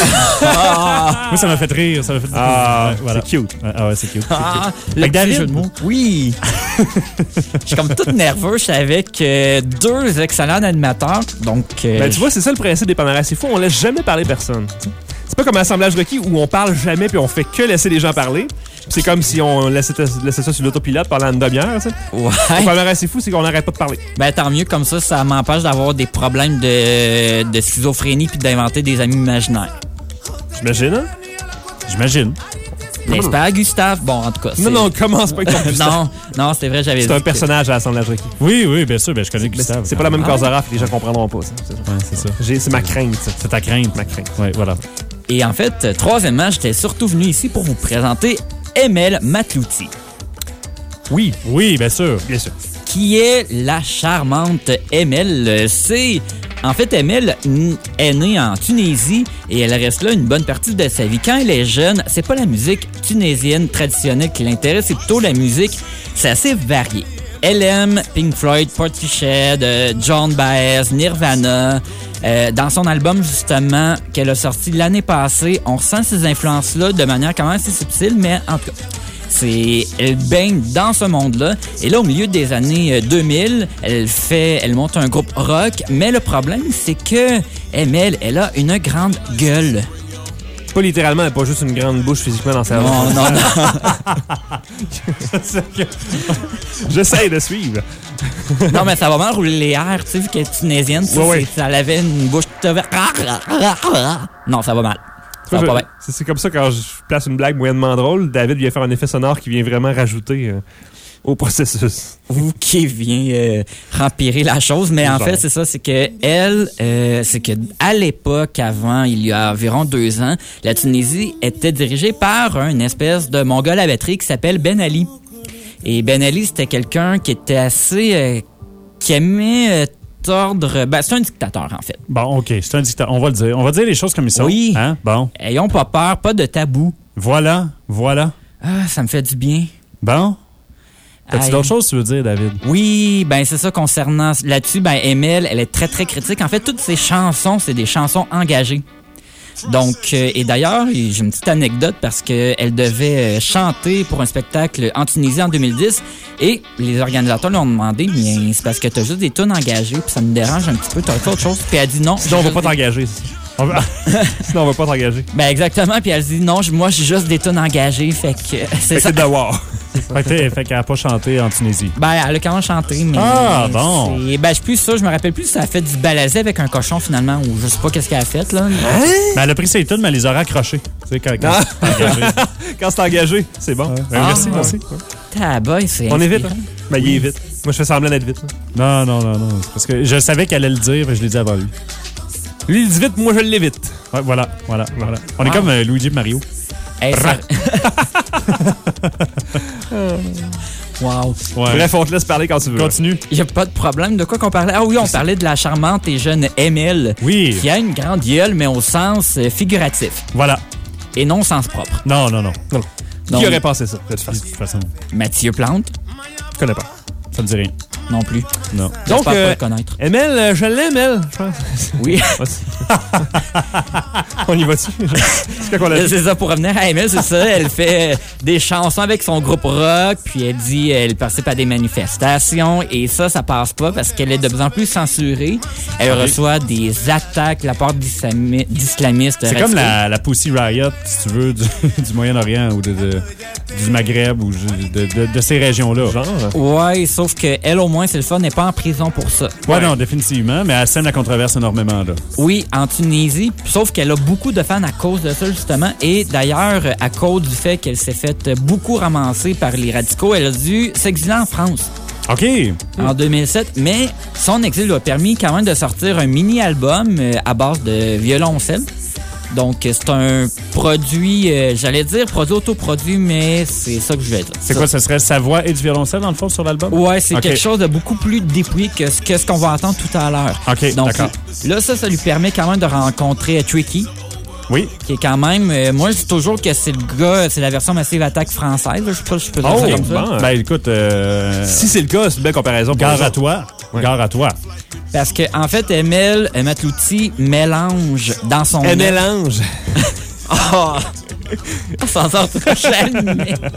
Moi, ça m'a fait rire. Ça m'a fait voilà. C'est cute. Ah ouais, c'est cute. Le petit jeu de mots. Oui. Je suis comme toute nerveuse. Je suis avec deux excellents animateurs. Donc, ben, tu vois, c'est ça le principe des palmarès. C'est fou, on laisse jamais parler personne. C'est pas comme l'assemblage requis où on parle jamais puis on fait que laisser les gens parler. C'est comme si on laissait ça sur l'autopilote pendant une demi-heure. Ouais. Le palmarès, c'est fou, c'est qu'on n'arrête pas de parler. Ben, tant mieux, comme ça m'empêche d'avoir des problèmes de schizophrénie puis d'inventer des amis imaginaires. J'imagine, hein? J'imagine. N'est-ce pas, Gustave? Bon, en tout cas. Non, commence pas avec ton Gustave. non, c'est vrai, j'avais dit. C'est un personnage à l'assemblage requis. Oui, bien sûr, je connais Gustave. C'est pas la même Corzara, les gens comprendront pas. C'est ça. C'est ma crainte. C'est ta crainte. Ma crainte. Oui, voilà. Et en fait, troisièmement, j'étais surtout venu ici pour vous présenter Emel Matlouti. Oui, bien sûr. Bien sûr. Qui est la charmante Emel. En fait, Emel est née en Tunisie et elle reste là une bonne partie de sa vie. Quand elle est jeune, c'est pas la musique tunisienne traditionnelle qui l'intéresse, c'est plutôt la musique, c'est assez varié. Elle aime Pink Floyd, Portishead, John Baez, Nirvana. Dans son album, justement, qu'elle a sorti l'année passée, on ressent ces influences-là de manière quand même assez subtile, mais en tout cas... Elle baigne dans ce monde-là. Et là, au milieu des années 2000, elle monte un groupe rock. Mais le problème, c'est que Emel, elle a une grande gueule. Pas littéralement, elle n'a pas juste une grande bouche physiquement dans sa Non. J'essaie de suivre. Non, mais ça va mal rouler les airs, tu sais, vu qu'elle est tunisienne. Ouais. Elle avait une bouche... Non, ça va mal. C'est comme ça quand je place une blague moyennement drôle, David vient faire un effet sonore qui vient vraiment rajouter au processus. Ou qui vient rempirer la chose. Mais en fait, c'est ça, c'est que c'est que à l'époque, avant, il y a environ 2 ans, la Tunisie était dirigée par une espèce de Mongol à batterie qui s'appelle Ben Ali. Et Ben Ali, c'était quelqu'un qui était assez... qui aimait... tordre... Ben, c'est un dictateur, en fait. Bon, OK, c'est un dictateur. On va le dire. On va dire les choses comme ils sont. Oui. Hein? Bon. Ayons pas peur, pas de tabou. Voilà. Ah, ça me fait du bien. Bon. As-tu d'autres choses, tu veux dire, David? Oui, ben c'est ça concernant... Là-dessus, ben Emel, elle est très, très critique. En fait, toutes ses chansons, c'est des chansons engagées. Donc, et d'ailleurs, j'ai une petite anecdote parce qu'elle devait chanter pour un spectacle en Tunisie en 2010 et les organisateurs lui ont demandé, mais c'est parce que t'as juste des tunes engagées puis ça me dérange un petit peu, t'as fait autre chose. Puis elle dit non. Sinon, on va pas t'engager. Sinon, on va pas t'engager. Ben exactement, puis elle dit non, moi j'ai juste des tunes engagées, fait que c'est ça. C'est d'avoir. Fait qu'elle a pas chanté en Tunisie. Ben, elle a quand même chanté, mais... Ah, bon! Ben, je suis plus sûr, je me rappelle plus si ça a fait du balasé avec un cochon, finalement, ou je sais pas qu'est-ce qu'elle a fait, là. Hein? Ben, elle a pris ses tunes, mais elle les aura accrochées. Tu sais, quand c'est engagé. Quand c'est engagé, c'est bon. Ouais. Merci. Tabac, c'est on est vite, hein? Ben, il est vite. Moi, je fais semblant d'être vite. Non. C'est parce que je savais qu'elle allait le dire, mais je l'ai dit avant lui. Lui, il dit vite, moi, je l'évite. Ouais, voilà. On est comme Luigi et Mario. Hey, wow. Ouais. Bref, on te laisse parler quand tu veux. Continue. Il n'y a pas de problème. De quoi qu'on parlait? Ah oui, on parlait de la charmante et jeune Emel. Oui. Qui a une grande gueule, mais au sens figuratif. Voilà. Et non au sens propre. Non. Qui aurait pensé ça, de toute façon? Mathieu Plante. Je connais pas. Ça me dit rien. non plus. Non. Donc, pas le connaître. ML, je l'aime, elle, je pense. Oui. On y va-tu? C'est ça, pour revenir à ML, c'est ça. Elle fait des chansons avec son groupe rock, puis elle dit elle participe à des manifestations, et ça passe pas parce qu'elle est de plus en plus censurée. Elle reçoit des attaques de la part d'islamistes. C'est comme la Pussy Riot, si tu veux, du Moyen-Orient ou du Maghreb ou de ces régions-là. Ouais, sauf qu'elle, au moins, c'est le fun, n'est pas en prison pour ça. Ouais, non, définitivement, mais elle sème la controverse énormément, là. Oui, en Tunisie, sauf qu'elle a beaucoup de fans à cause de ça, justement, et d'ailleurs, à cause du fait qu'elle s'est faite beaucoup ramasser par les radicaux, elle a dû s'exiler en France. OK. En 2007, mais son exil lui a permis quand même de sortir un mini-album à base de violoncelle. Donc, c'est un produit, j'allais dire produit autoproduit, mais c'est ça que je vais dire. C'est quoi, ça serait sa voix et du violoncelle, dans le fond, sur l'album? Ouais, c'est quelque chose de beaucoup plus dépouillé que ce qu'on va entendre tout à l'heure. OK, donc, d'accord. Là, ça lui permet quand même de rencontrer Tricky. Oui. Qui est quand même... moi, je dis toujours que c'est le gars... C'est la version Massive Attack française. Je sais pas si je peux dire ça comme ça. Ben, écoute... si c'est le cas, c'est une belle comparaison. Gare à toi. Ouais. Gare à toi. Parce que en fait, Matlouti mélange dans son... Elle mélange. Oh! On s'en sort trop chaîne.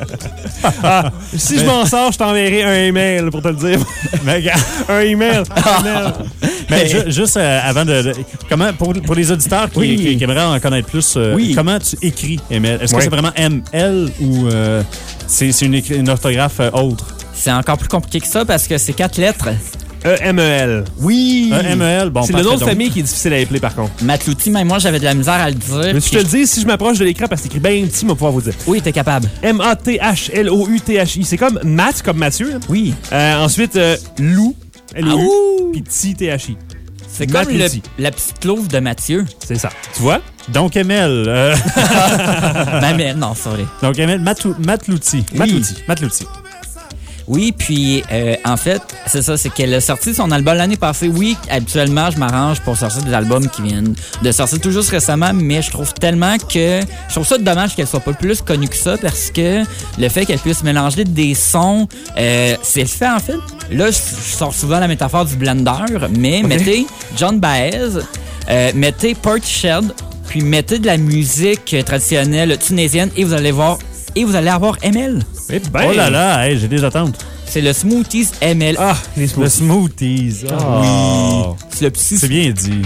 Si je m'en sors, je t'enverrai un email pour te le dire. Un email. Mais juste avant comment pour les auditeurs qui aimeraient en connaître plus, comment tu écris ML? Est-ce que c'est vraiment ML ou c'est une orthographe autre? C'est encore plus compliqué que ça parce que c'est 4 lettres. E-M-E-L. Oui! E-M-E-L, bon. C'est le nom de famille qui est difficile à épeler, par contre. Matlouti, même moi, j'avais de la misère à le dire. Mais si je te le dis, si je m'approche de l'écran, parce que c'est écrit bien petit, je vais pouvoir vous dire. Oui, t'es capable. M-A-T-H-L-O-U-T-H-I. C'est comme Matt, comme Mathieu. Oui. Ensuite, Lou. L-O-U. Puis Ti, T-H-I. C'est comme la petite louve de Mathieu. C'est ça. Tu vois? Donc, ML. Mais non, sorry. Donc, ML, Matlouti. Matlouti. Oui, puis en fait, c'est ça, c'est qu'elle a sorti son album l'année passée. Oui, habituellement, je m'arrange pour sortir des albums qui viennent de sortir tout juste récemment, mais je trouve ça dommage qu'elle soit pas plus connue que ça parce que le fait qu'elle puisse mélanger des sons, c'est le fait en fait. Là, je sors souvent la métaphore du blender, mais mettez John Baez, mettez Portishead, puis mettez de la musique traditionnelle tunisienne et vous allez avoir ML. Oh là là, hey, j'ai des attentes. C'est le Smoothies ML. Ah, le Smoothies. Oh. Oui. C'est bien dit.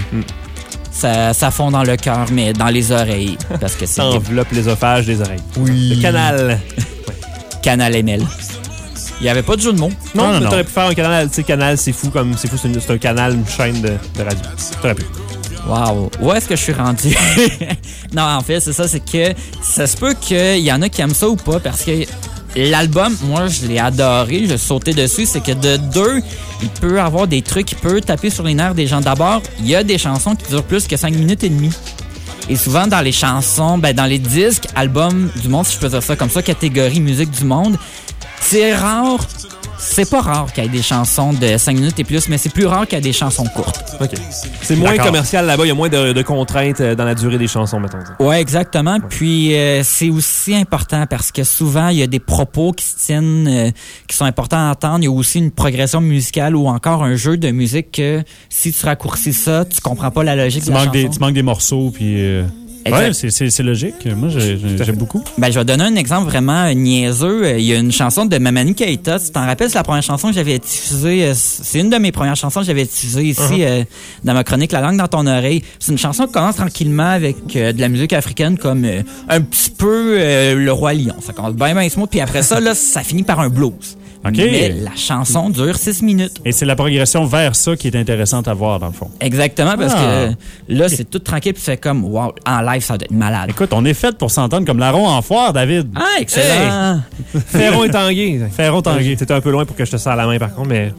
Ça fond dans le cœur, mais dans les oreilles. Parce que c'est. Ça enveloppe l'œsophage des oreilles. Oui. Le canal. Canal ML. Il n'y avait pas de jeu de mots. Non, mais t'aurais pu faire un canal. Tu sais, canal, c'est fou, c'est un canal, une chaîne de radio. T'aurais pu. Wow. Où est-ce que je suis rendu? Non, en fait, c'est ça, c'est que ça se peut qu'il y en a qui aiment ça ou pas, parce que l'album, moi, je l'ai adoré, je sautais dessus, c'est que de deux, il peut avoir des trucs qui peuvent taper sur les nerfs des gens. D'abord, il y a des chansons qui durent plus que 5 minutes et demie. Et souvent, dans les chansons, dans les disques, albums du monde, si je peux dire ça comme ça, catégorie musique du monde, c'est rare. C'est pas rare qu'il y ait des chansons de 5 minutes et plus, mais c'est plus rare qu'il y ait des chansons courtes. OK. C'est moins commercial là-bas, il y a moins de contraintes dans la durée des chansons, mettons. Ouais, exactement. Ouais. Puis c'est aussi important parce que souvent, il y a des propos qui se tiennent, qui sont importants à entendre. Il y a aussi une progression musicale ou encore un jeu de musique que si tu raccourcis ça, tu comprends pas la logique de la chanson. Tu manques des morceaux, puis... Ouais, c'est logique. Moi, j'aime beaucoup. Je vais donner un exemple vraiment niaiseux. Il y a une chanson de Mamani Keita. Tu t'en rappelles, c'est la première chanson que j'avais diffusée. C'est une de mes premières chansons que j'avais diffusée ici dans ma chronique La langue dans ton oreille. C'est une chanson qui commence tranquillement avec de la musique africaine comme un petit peu Le Roi Lion. Ça commence bien smooth. Puis après ça, là, ça finit par un blues. Okay. Mais la chanson dure 6 minutes. Et c'est la progression vers ça qui est intéressante à voir, dans le fond. Exactement, parce que là, c'est tout tranquille, puis c'est comme, wow, en live, ça doit être malade. Écoute, on est fait pour s'entendre comme larron en foire, David. Ah, excellent. Hey. Ferron et Tanguay. Ferron Tanguay. C'était un peu loin pour que je te serre la main, par contre, mais...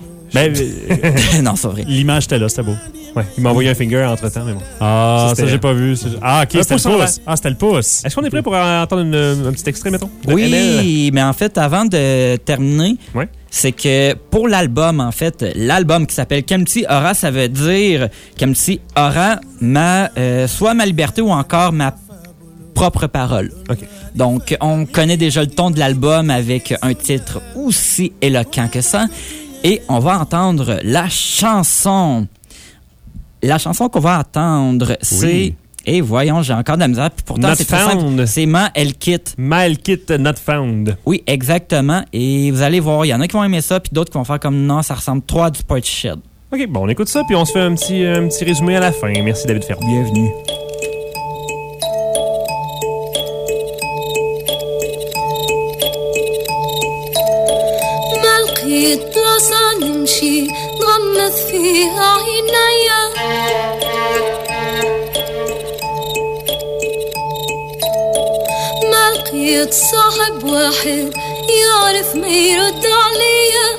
non, c'est vrai. L'image était là, c'était beau. Ouais, il m'a envoyé un finger entre-temps, mais bon. Ah, ça j'ai pas vu. Ah, OK, c'était le pouce. Ah, c'était le pouce. Est-ce qu'on est prêt pour entendre un petit extrait, mettons? Oui, ML? Mais en fait, avant de terminer, c'est que pour l'album, en fait, l'album qui s'appelle Kemti Aura, ça veut dire Kemti Aura, soit ma liberté ou encore ma propre parole. Okay. Donc, on connaît déjà le ton de l'album avec un titre aussi éloquent que ça. Et on va entendre la chanson. La chanson qu'on va entendre, c'est... Oui. Et voyons, j'ai encore de la misère. Puis pourtant, Not c'est très found. simple. C'est Ma El Kit. Ma El Kit Not Found. Oui, exactement. Et vous allez voir, il y en a qui vont aimer ça, puis d'autres qui vont faire comme non, ça ressemble trop à du Portishead. OK, bon, on écoute ça, puis on se fait un petit résumé à la fin. Merci, David Ferron. Bienvenue. ما لقيت بلاصة نمشي نغمض فيها عينيا ما لقيت صاحب واحد يعرف ما يرد عليا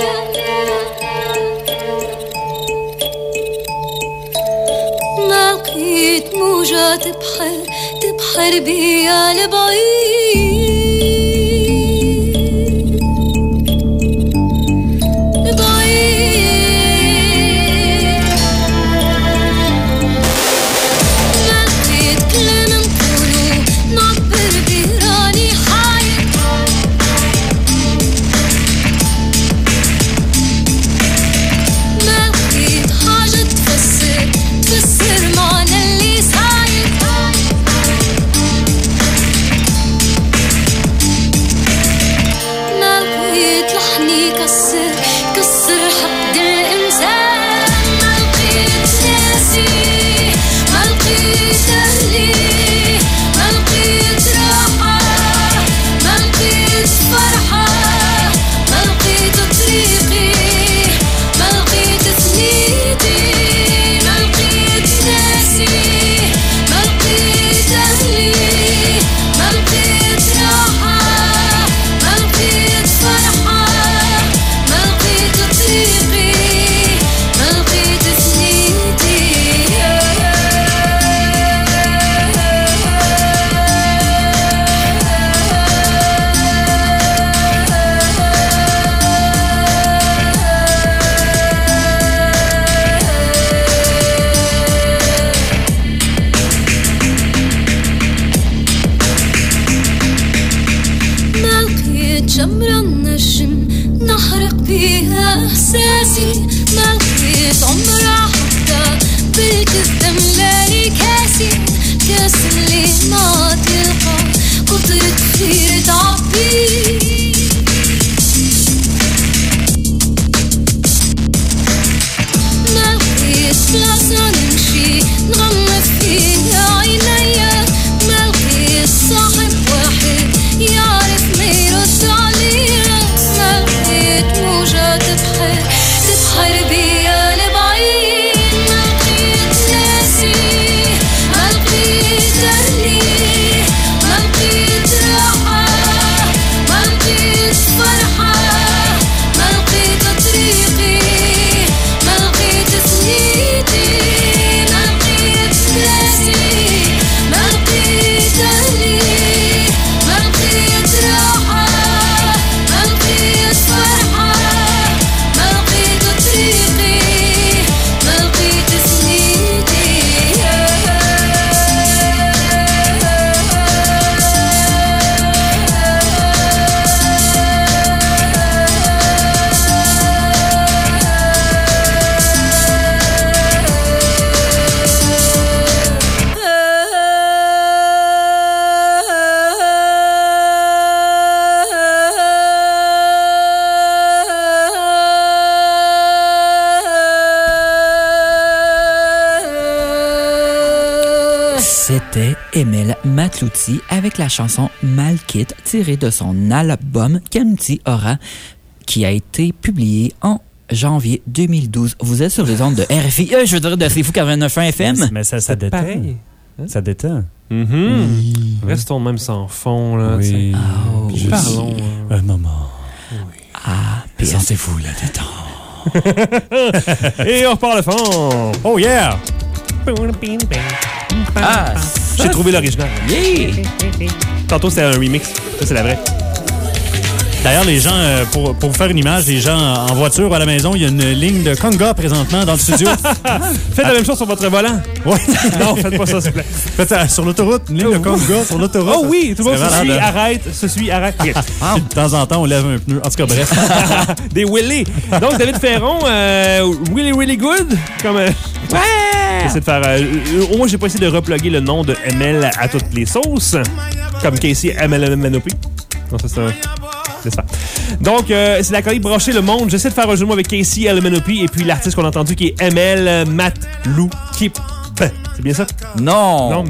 ما لقيت موجة تبحر بيا لبعيد C'était Emile Matlouti avec la chanson Malkit tirée de son album Kempty Aura qui a été publié en janvier 2012. Vous êtes sur les ondes de RFI, je veux dire de C'est Fou 89.1 FM. Mais ça détend. Hein? Ça détend. Restons même sans fond, là. Oui. Puis parlons. Un moment. Oui. Sentez-vous la détente. Et on repart le fond. Oh yeah! J'ai trouvé l'original. Yeah! Tantôt, c'était un remix. Ça, c'est la vraie. D'ailleurs, les gens, pour vous faire une image, les gens en voiture ou à la maison, il y a une ligne de conga présentement dans le studio. Faites la même chose sur votre volant. Oui. Non, faites pas ça, s'il vous plaît. Faites sur l'autoroute, une ligne de conga sur l'autoroute. Oh oui, tout le monde se suit, arrête. Okay. De temps en temps, on lève un pneu. En tout cas, bref. Des Willy. Donc, David Ferron, really, really good. Comme... Ouais! J'essaie de faire... au moins, j'ai pas essayé de reploguer le nom de ML à toutes les sauces. Comme Casey MLMNOP. Non, ça, c'est ça. Donc, c'est la chronique Brocher le monde. J'essaie de faire un jeu de mots avec Casey LMNOP et puis l'artiste qu'on a entendu qui est ML Matloukip. C'est bien ça? Non. Non,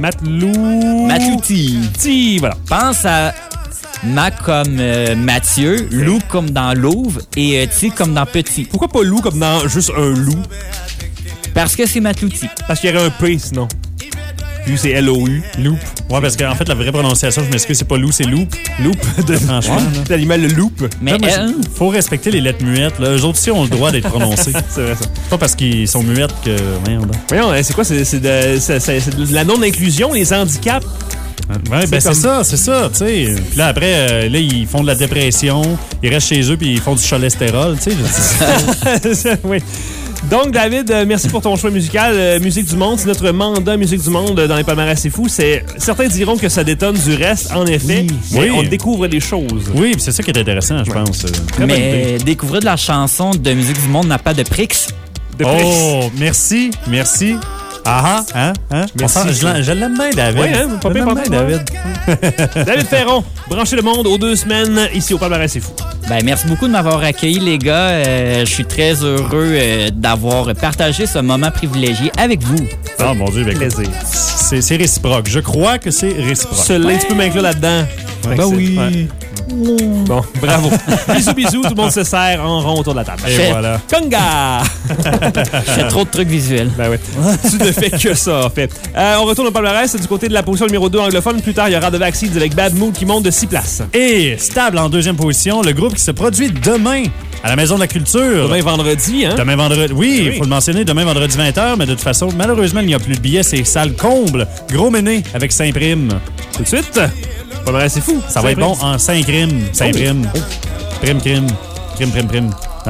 Matlouti. Voilà. Pense à Ma comme Mathieu, loup comme dans Louvre et Ti comme dans Petit. Pourquoi pas loup comme dans juste un loup? Parce que c'est Matlouti. Parce qu'il y aurait un P sinon. Puis c'est L-O-U. Loop. Ouais, parce qu'en fait, la vraie prononciation, je m'excuse, c'est pas loup, c'est loop. Loop. Franchement. C'est l'animal le loop. Mais faut respecter les lettres muettes. Là. Eux autres aussi ont le droit d'être prononcés. C'est vrai, ça. C'est pas parce qu'ils sont muettes que... Voyons, c'est quoi? C'est de la non-inclusion, les handicaps. Ouais, ben c'est ça, tu sais. Puis là, après, là, ils font de la dépression, ils restent chez eux, puis ils font du cholestérol, tu sais. Oui. Donc, David, merci pour ton choix musical. Musique du Monde, c'est notre mandat Musique du Monde dans les palmarès C'est Fou. Certains diront que ça détonne du reste, en effet. Oui. On découvre des choses. Oui, puis c'est ça qui est intéressant, je pense. Mais découvrir de la chanson de Musique du Monde n'a pas de prix. Oh, merci. Merci. Je l'aime bien, David. Oui, hein? Pas bien, David. David Ferron, branchez le monde aux 2 semaines ici au palmarès C'est Fou. Ben, merci beaucoup de m'avoir accueilli, les gars. Je suis très heureux d'avoir partagé ce moment privilégié avec vous. Ah, mon Dieu, avec plaisir. C'est réciproque. Je crois que c'est réciproque. Celui-là, tu peux m'inclure là-dedans. Ben oui. Ouais. Bon, bravo. Bisous, tout le monde se serre en rond autour de la table. Et voilà. Conga! Je fais trop de trucs visuels. Ben oui. Tu ne fais que ça, en fait. On retourne au palmarès, c'est du côté de la position numéro 2 anglophone. Plus tard, il y aura The Vaccines avec Bad Mood qui monte de 6 places. Et stable en 2e position, le groupe qui se produit demain à la Maison de la Culture. Demain vendredi, hein? Demain vendredi. Oui, il faut le mentionner, demain vendredi 20h, mais de toute façon, malheureusement, il n'y a plus de billets, c'est salle comble. Gros méné avec Saint-Prime. Tout de suite. C'est fou. Ça va être bon en 5 rimes. 5 rimes. Prime. Prime.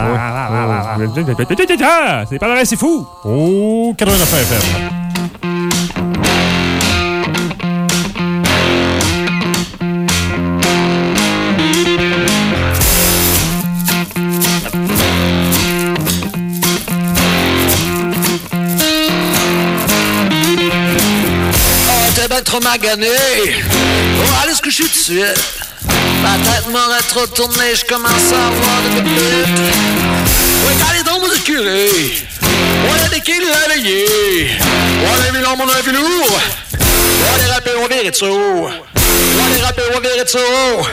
C'est pas vrai, c'est fou. Oh, 89 FM. Trop magané, allez se coucher tout de suite. Ma tête m'aurait trop tourné, je commence à avoir de pépite. Ouais, allez donc vous curé. Ouais, des kills réveillés. Ouais, les vilons, mon avis lourd. Ouais, les rappeurs, on virait de ça. Ouais, les rappeurs, on virait de ça.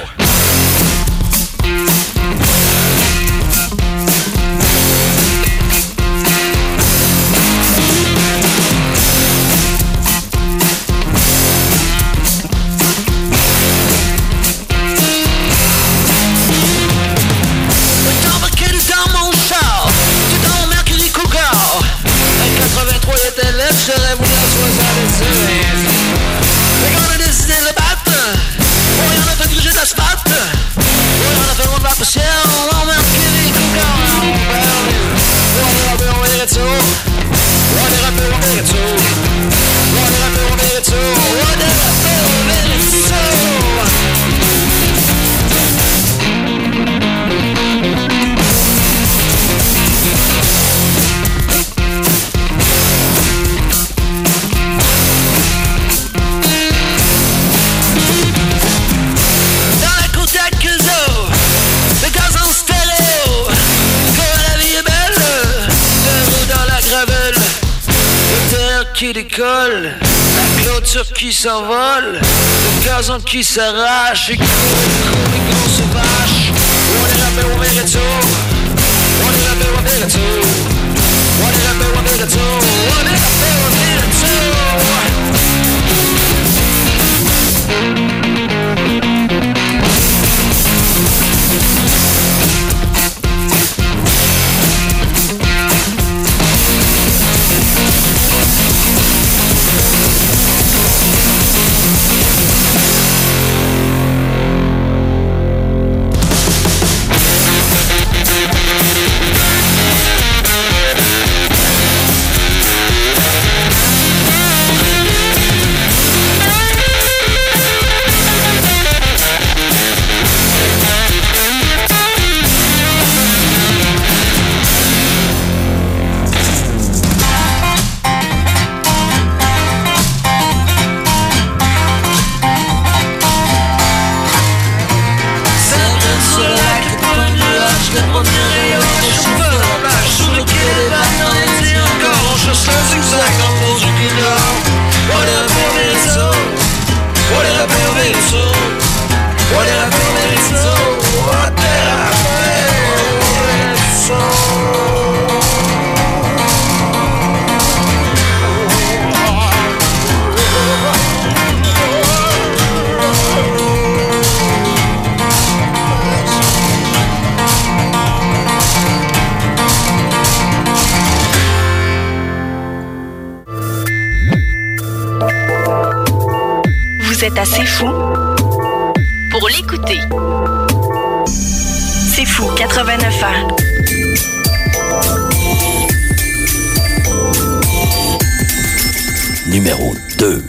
J'aurais voulu asseoir mais quand on a décidé de le battre, on en a fait gruger de l'asphalte. On a fait rouler la poussière, on a marqué les cougars. On est rappeurs, on est rétro. On est rappeurs, on est rétro. On est rappeurs, on est rétro. On est rappeurs, on est rétro. Qui décolle, la clôture qui s'envole, le gazon qui s'arrache et court les grosses vaches. On est rappeurs, on est rétro. On est rappeurs, on est rétro. On est rappeurs, on est rétro. On est rappeurs, on est rétro. Vous êtes assez fou pour l'écouter. C'est fou, 89 ans. Numéro 2.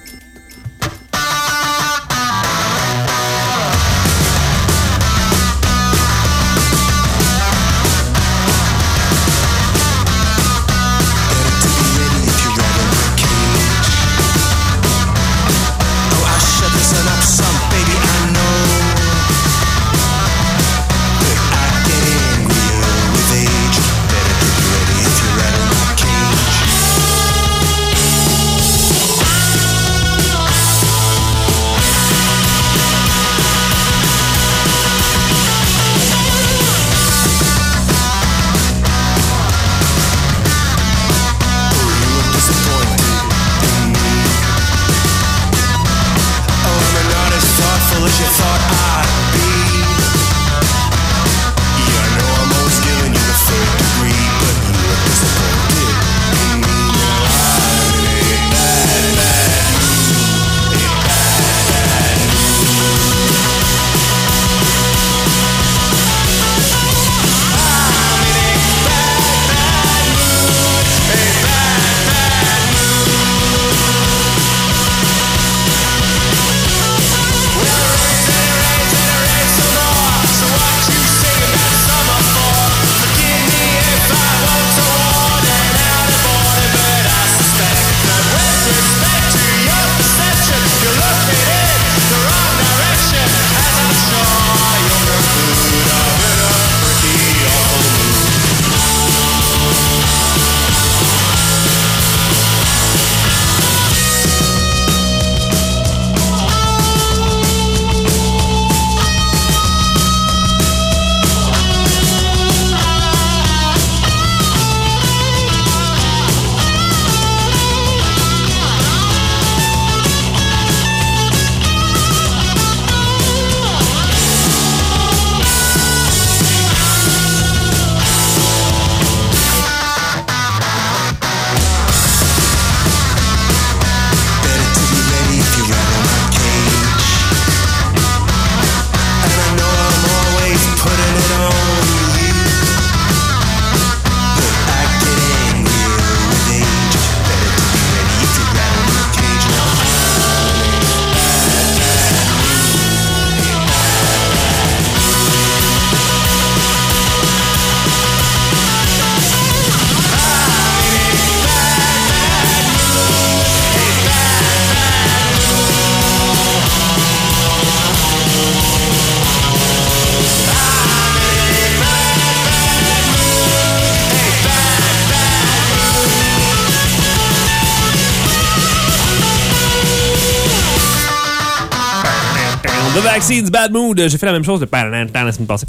The Vaccines, Bad Mood. J'ai fait la même chose la semaine passée.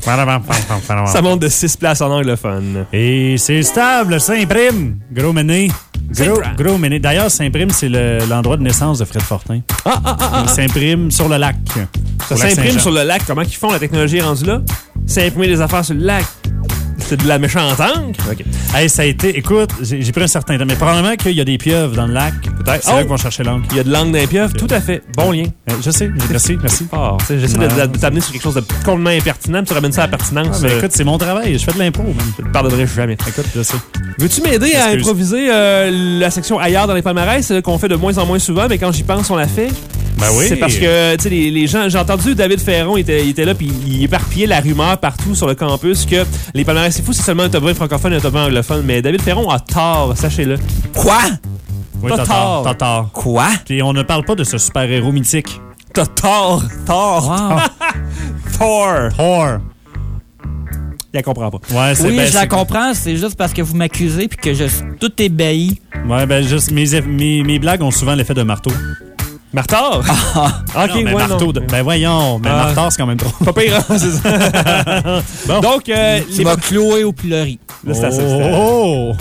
Ça monte de 6 places en anglophone. Et c'est stable, Saint-Prime. Gros méné. Gros méné. D'ailleurs, Saint-Prime, c'est l'endroit de naissance de Fred Fortin. Il s'imprime sur le lac. Ça s'imprime sur le lac. Comment ils font? La technologie est rendue là? S'imprimer des affaires sur le lac. C'est de la méchante encre? OK. Hey, ça a été... Écoute, j'ai pris un certain temps, mais probablement qu'il y a des pieuvres dans le lac. Peut-être. C'est là qu'ils vont chercher l'encre. Il y a de l'encre dans les pieuvres? Tout à fait. Bon lien. Je sais. Merci. J'essaie de t'amener sur quelque chose de complètement impertinent, puis tu ramènes ça à la pertinence. Écoute, c'est mon travail. Je fais de l'impro, même. Je te pardonnerai jamais. Écoute, je sais. Veux-tu m'aider à improviser la section ailleurs dans les palmarès qu'on fait de moins en moins souvent, mais quand j'y pense, on la fait? Ben oui. C'est parce que, tu sais, les gens... J'ai entendu David Ferron, il était là, puis il éparpillait la rumeur partout sur le campus que les palmarès, c'est fou, c'est seulement un top 20 francophone et un top 20 anglophone. Mais David Ferron a tort, sachez-le. Quoi? Oui, t'as tort. Quoi? Puis on ne parle pas de ce super-héros mythique. T'as tort. Wow. Thor. Il la comprend pas. Ouais, je la comprends, c'est juste parce que vous m'accusez puis que je suis tout ébahi. Ouais, ben juste, mes blagues ont souvent l'effet de marteau. Martard? OK, non, mais marteau. Ben voyons, mais martard, c'est quand même trop. Pas pire, c'est ça. Bon. Donc, tu m'as cloué au pilori. Là, c'est assez.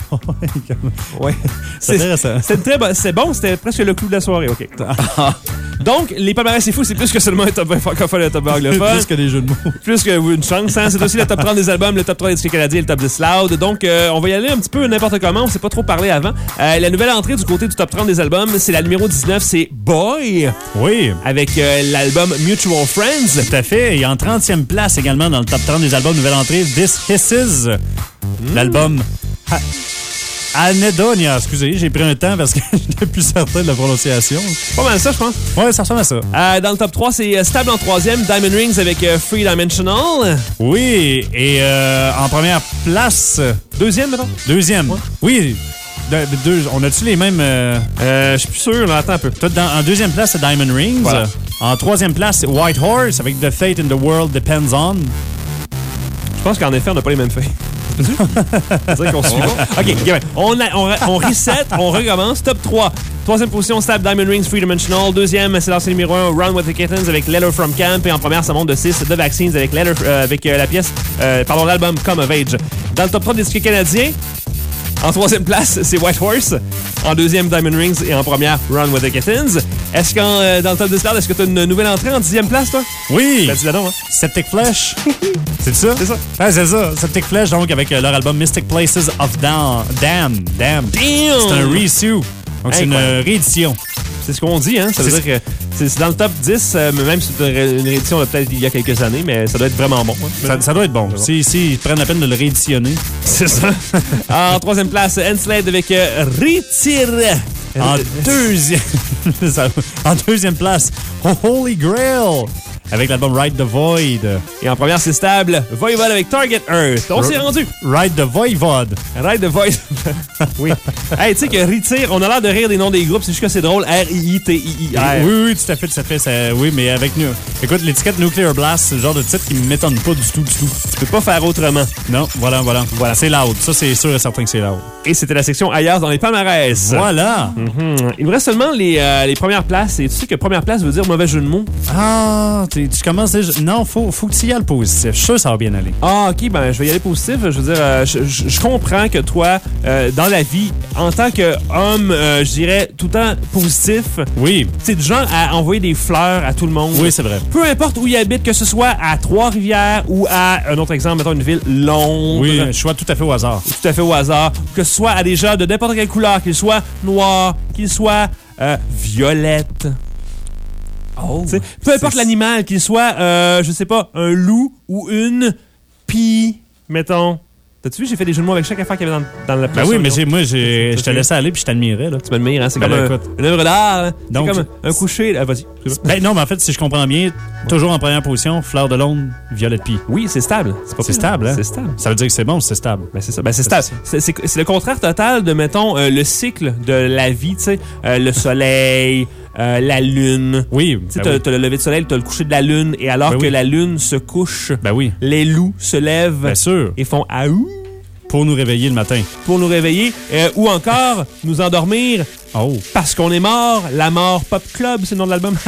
Ouais. C'est intéressant. C'est bon, c'était presque le clou de la soirée, OK. Donc, les palmarès, c'est fou, c'est plus que seulement un top 20 francophone et un top 20 anglophone. Plus que des jeux de mots. Plus qu'une chance, hein. C'est aussi le top 30 des albums, le top 3 des disques canadiens et le top 10 loud. Donc, on va y aller un petit peu n'importe comment. On s'est pas trop parlé avant. La nouvelle entrée du côté du top 30 des albums, c'est la numéro 19, c'est Boy. Oui. Avec l'album Mutual Friends. Tout à fait. Et en 30e place également dans le top 30 des albums, nouvelle entrée, This Hisses. L'album Anedonia. Excusez, j'ai pris un temps parce que j'étais plus certain de la prononciation. Pas mal ça, je pense. Ouais, ça ressemble à ça. Dans le top 3, c'est stable en 3e, Diamond Rings avec Free Dimensional. Oui, et en première place... Deuxième, mettons? Deuxième. Ouais. Oui. On a-tu les mêmes... Je suis plus sûr, là, attends un peu. En deuxième place, c'est Diamond Rings. Voilà. En troisième place, c'est White Horse avec The Fate in the World Depends On. Je pense qu'en effet, on n'a pas les mêmes faits. C'est vrai qu'on suit pas. OK, on reset, on recommence. Top 3. Troisième position, stable Diamond Rings, Free Dimensional. Deuxième, c'est lancé numéro 1, Run with the Kittens avec Letter from Camp. Et en première, ça monte de 6, The Vaccines avec la pièce, l'album Come of Age. Dans le top 3 des disques canadiens, en troisième place, c'est White Horse. En deuxième, Diamond Rings. Et en première, Run with the Kittens. Est-ce dans le top 10 est-ce que tu as une nouvelle entrée en 10e place, toi? Oui! Ben, dis-le donc, hein? Septic Flesh. C'est ça? C'est ça. Ouais, c'est ça. Septic Flesh, donc, avec leur album Mystic Places of Damn. C'est un reissue. Donc, c'est une réédition. C'est ce qu'on dit, hein? Ça veut dire que c'est dans le top 10, même si c'est une réédition peut-être il y a quelques années, mais ça doit être vraiment bon. Hein? Ça doit être bon. S'ils prennent la peine de le rééditionner. C'est ça. En troisième place, Enslaved avec Retire. En deuxième place, Holy Grail avec l'album Ride the Void. Et en première, c'est stable, Voivod avec Target Earth. On s'est rendu. Ride the Voivod. Ride the Void. Oui. Hey, tu sais que Retire, on a l'air de rire des noms des groupes, c'est juste que c'est drôle. R-I-I-T-I-I-R. Oui, tout à fait. Oui, mais avec nous. Écoute, l'étiquette Nuclear Blast, c'est le genre de titre qui ne m'étonne pas du tout. Tu peux pas faire autrement. Non, voilà. C'est loud. Ça, c'est sûr et certain que c'est loud. Et c'était la section ailleurs dans les palmarès. Voilà. Il nous reste seulement les premières places. Et tu sais que première place veut dire mauvais jeu de mots. Ah, tu commences déjà... Non, faut que tu y ailles positif. Je suis sûr que ça va bien aller. Ah, OK, ben je vais y aller positif. Je veux dire, je comprends que toi, dans la vie, en tant qu'homme, je dirais tout le temps positif. Oui. C'est du genre à envoyer des fleurs à tout le monde. Oui, c'est vrai. Peu importe où il habite, que ce soit à Trois-Rivières ou à un autre exemple, mettons une ville, Londres. Oui, un choix tout à fait au hasard. Tout à fait au hasard. Que ce soit à des gens de n'importe quelle couleur, qu'ils soient noirs, qu'ils soient violettes. Oh, peu importe l'animal, qu'il soit, je sais pas, un loup ou une pie, mettons. T'as-tu vu, j'ai fait des jeux de mots avec chaque affaire qu'il y avait dans la place. Ben oui, mais je te laissais aller puis je t'admirais. Là. Tu m'admires, hein? C'est ben comme une œuvre d'art. Hein? Donc, c'est comme un coucher. Vas-y. Ben non, mais en fait, si je comprends bien, toujours en première position, Fleur de Londres, Violette Pie. Oui, c'est stable. C'est stable, hein? C'est stable. Ça veut dire que c'est bon, c'est stable. Ben c'est ça. Ben c'est stable. C'est le contraire total de, mettons, le cycle de la vie, tu sais. Le soleil... la lune. Oui. Tu sais, t'as le lever de soleil, t'as le coucher de la lune, et alors que la lune se couche, les loups se lèvent. Bien sûr. Et font aou. Pour nous réveiller le matin. Pour nous réveiller. Ou encore, nous endormir. Oh. Parce qu'on est mort. La mort Pop Club, c'est le nom de l'album.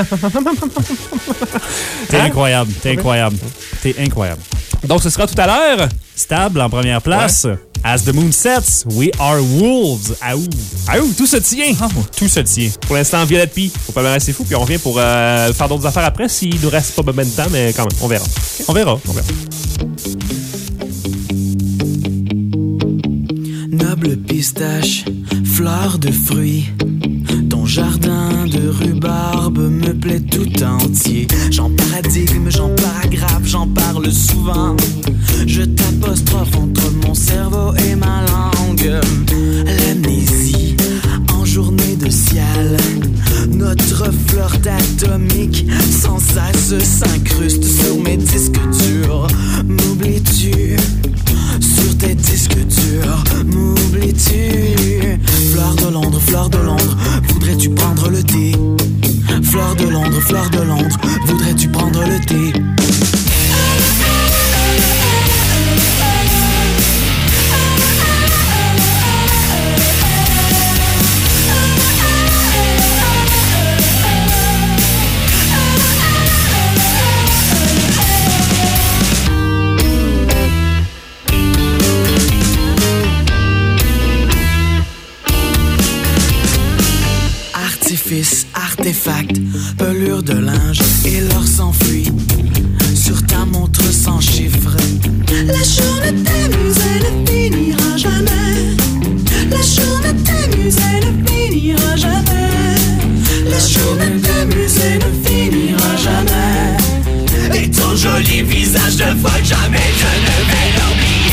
T'es incroyable. T'es incroyable. Donc, ce sera tout à l'heure. Stable en première place. Ouais. As the moon sets, we are wolves. Aou. Aou, tout se tient. Tout se tient. Pour l'instant, Violette Pie. Faut pas mal, c'est fou. Puis on revient pour faire d'autres affaires après s'il nous reste pas ben de temps, mais quand même, on verra. On verra. Noble pistache, fleur de fruits, ton jardin de rhubarbe me plaît tout entier. J'en paradigme, j'en paragraphe, j'en parle souvent. Je t'apostrophe entre mon cerveau et ma langue. L'amnésie en journée de ciel, notre flirt atomique sans cesse s'incruste sur mes disques durs. M'oublies-tu? Sur tes disques durs, m'oublies-tu? Fleur de Londres, voudrais-tu prendre le thé? Fleur de Londres, voudrais-tu prendre le thé? Artefact, pelure de linge et l'or s'enfuit sur ta montre sans chiffre. La journée t'amuse, elle ne finira jamais. La journée t'amuse, elle ne finira jamais. La journée t'amuse, elle ne finira jamais. Et ton joli visage de folle, jamais je ne vais l'oublier.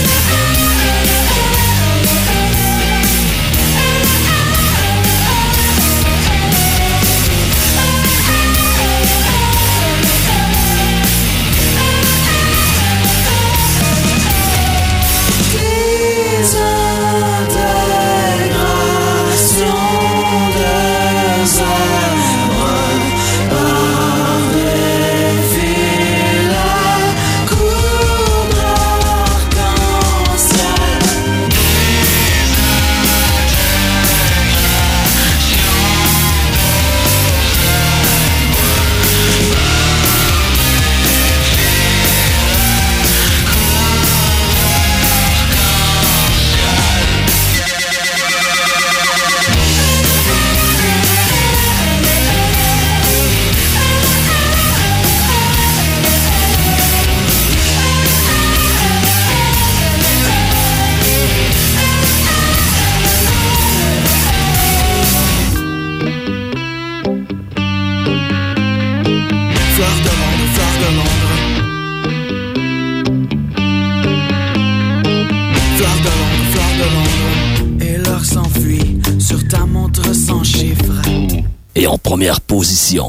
Et en première position.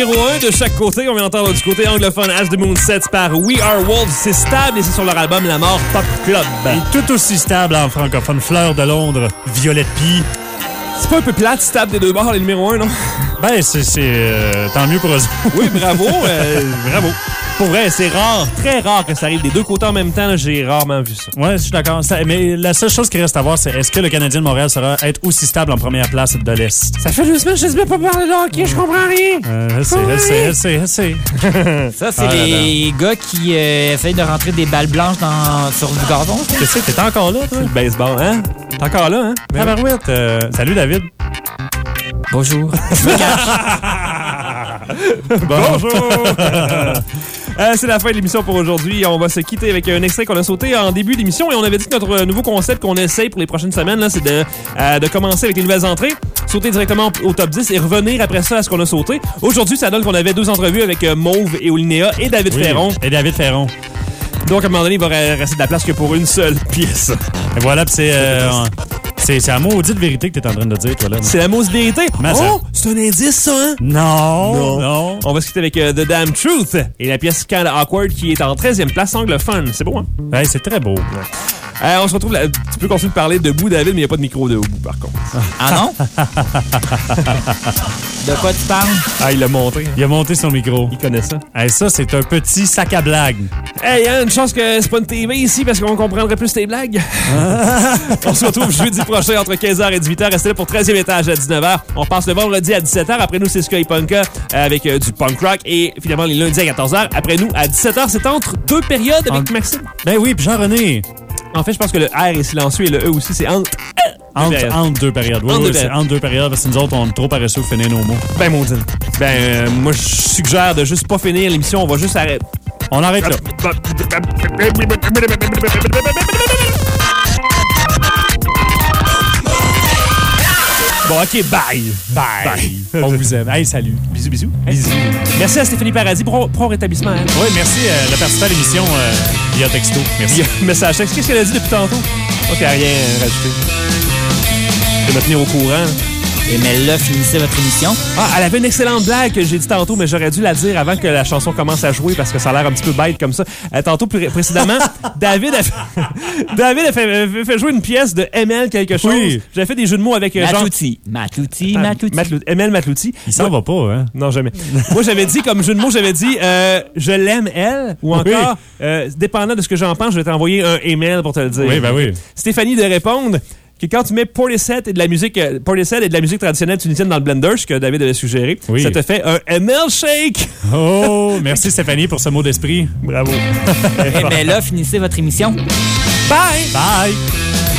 numéro 1 de chaque côté. On vient d'entendre du côté anglophone As the Moon Sets par We Are Wolves. C'est stable et c'est sur leur album La Mort Pop Club. Et tout aussi stable en francophone, Fleur de Londres, Violette Pie. C'est pas un peu plate, stable des deux bords, les numéro 1, non? Ben, c'est tant mieux pour eux. Oui, bravo, bravo. Pour vrai, c'est rare, très rare que ça arrive des deux côtés en même temps. Là, j'ai rarement vu ça. Ouais, je suis d'accord. Mais la seule chose qui reste à voir, c'est est-ce que le Canadien de Montréal sera être aussi stable en première place de l'Est? Ça fait 2 semaines que je ne sais pas parler de hockey, je comprends rien. Je sais. Ça, c'est les gars qui essayent de rentrer des balles blanches sur du gazon. Qu'est-ce que t'es encore là, toi? Le baseball, hein? T'es encore là, hein? Tabarouette. Salut, David. Bonjour. Bonjour! C'est la fin de l'émission pour aujourd'hui. On va se quitter avec un extrait qu'on a sauté en début d'émission et on avait dit que notre nouveau concept qu'on essaye pour les prochaines semaines, là, c'est de commencer avec les nouvelles entrées, sauter directement au top 10 et revenir après ça à ce qu'on a sauté. Aujourd'hui, ça donne qu'on avait 2 entrevues avec Mauve et Olinéa et David Ferron. Et David Ferron. Donc, à un moment donné, il va rester de la place que pour une seule pièce. Et voilà, puis c'est la maudite vérité que t'es en train de dire, toi, là. C'est la maudite vérité? Oh, c'est un indice, ça, hein? Non. On va se quitter avec The Damn Truth et la pièce Kinda Awkward qui est en 13e place anglophone. C'est beau, hein? Ouais, c'est très beau. On se retrouve là. Tu peux continuer de parler debout, David, mais il n'y a pas de micro debout, par contre. Ah non? De quoi tu parles? Ah, il l'a monté. Il a monté son micro. Il connaît ça. Hey, ça, c'est un petit sac à blagues. Hey, il y a une chance que c'est pas une TV ici parce qu'on comprendrait plus tes blagues. On se retrouve jeudi prochain entre 15h et 18h. Restez là pour 13e étage à 19h. On passe le vendredi à 17h. Après nous, c'est Sky Punka avec du punk rock. Et finalement, les lundis à 14h. Après nous, à 17h, c'est entre 2 périodes avec Maxime. Ben oui, puis Jean-René. En fait, je pense que le R est silencieux et le E aussi, c'est entre 2 périodes. Oui, c'est entre 2 périodes parce que nous autres, on est trop paresseux pour finir nos mots. Ben, maudine. Moi, je suggère de juste pas finir l'émission. On va juste arrêter. On arrête là. Bon, OK, bye. On vous aime. Hey, salut. Bisous. Hey, bisous. Merci à Stéphanie Paradis pour rétablissement. Hein? Oui, merci de participer à l'émission via texto. Merci. Message texte. Qu'est-ce qu'elle a dit depuis tantôt? Je qu'il n'y a rien rajouté. Je vais me tenir au courant. Et mais là, finissez votre émission. Ah, elle avait une excellente blague que j'ai dit tantôt, mais j'aurais dû la dire avant que la chanson commence à jouer parce que ça a l'air un petit peu bête comme ça. Tantôt, précédemment, David a fait jouer une pièce de ML quelque chose. Oui. J'avais fait des jeux de mots avec Matlouti. ML Matlouti. Il s'en va pas, hein? Non, jamais. Moi, j'avais dit, comme jeu de mots, je l'aime elle, ou encore, dépendant de ce que j'en pense, je vais t'envoyer un email pour te le dire. Oui, ben oui. Stéphanie de répondre que quand tu mets Portishead et de la musique traditionnelle tunisienne dans le blender, ce que David avait suggéré, ça te fait un ML shake. Oh, merci Stéphanie pour ce mot d'esprit. Bravo. Mais là, finissez votre émission. Bye. Bye.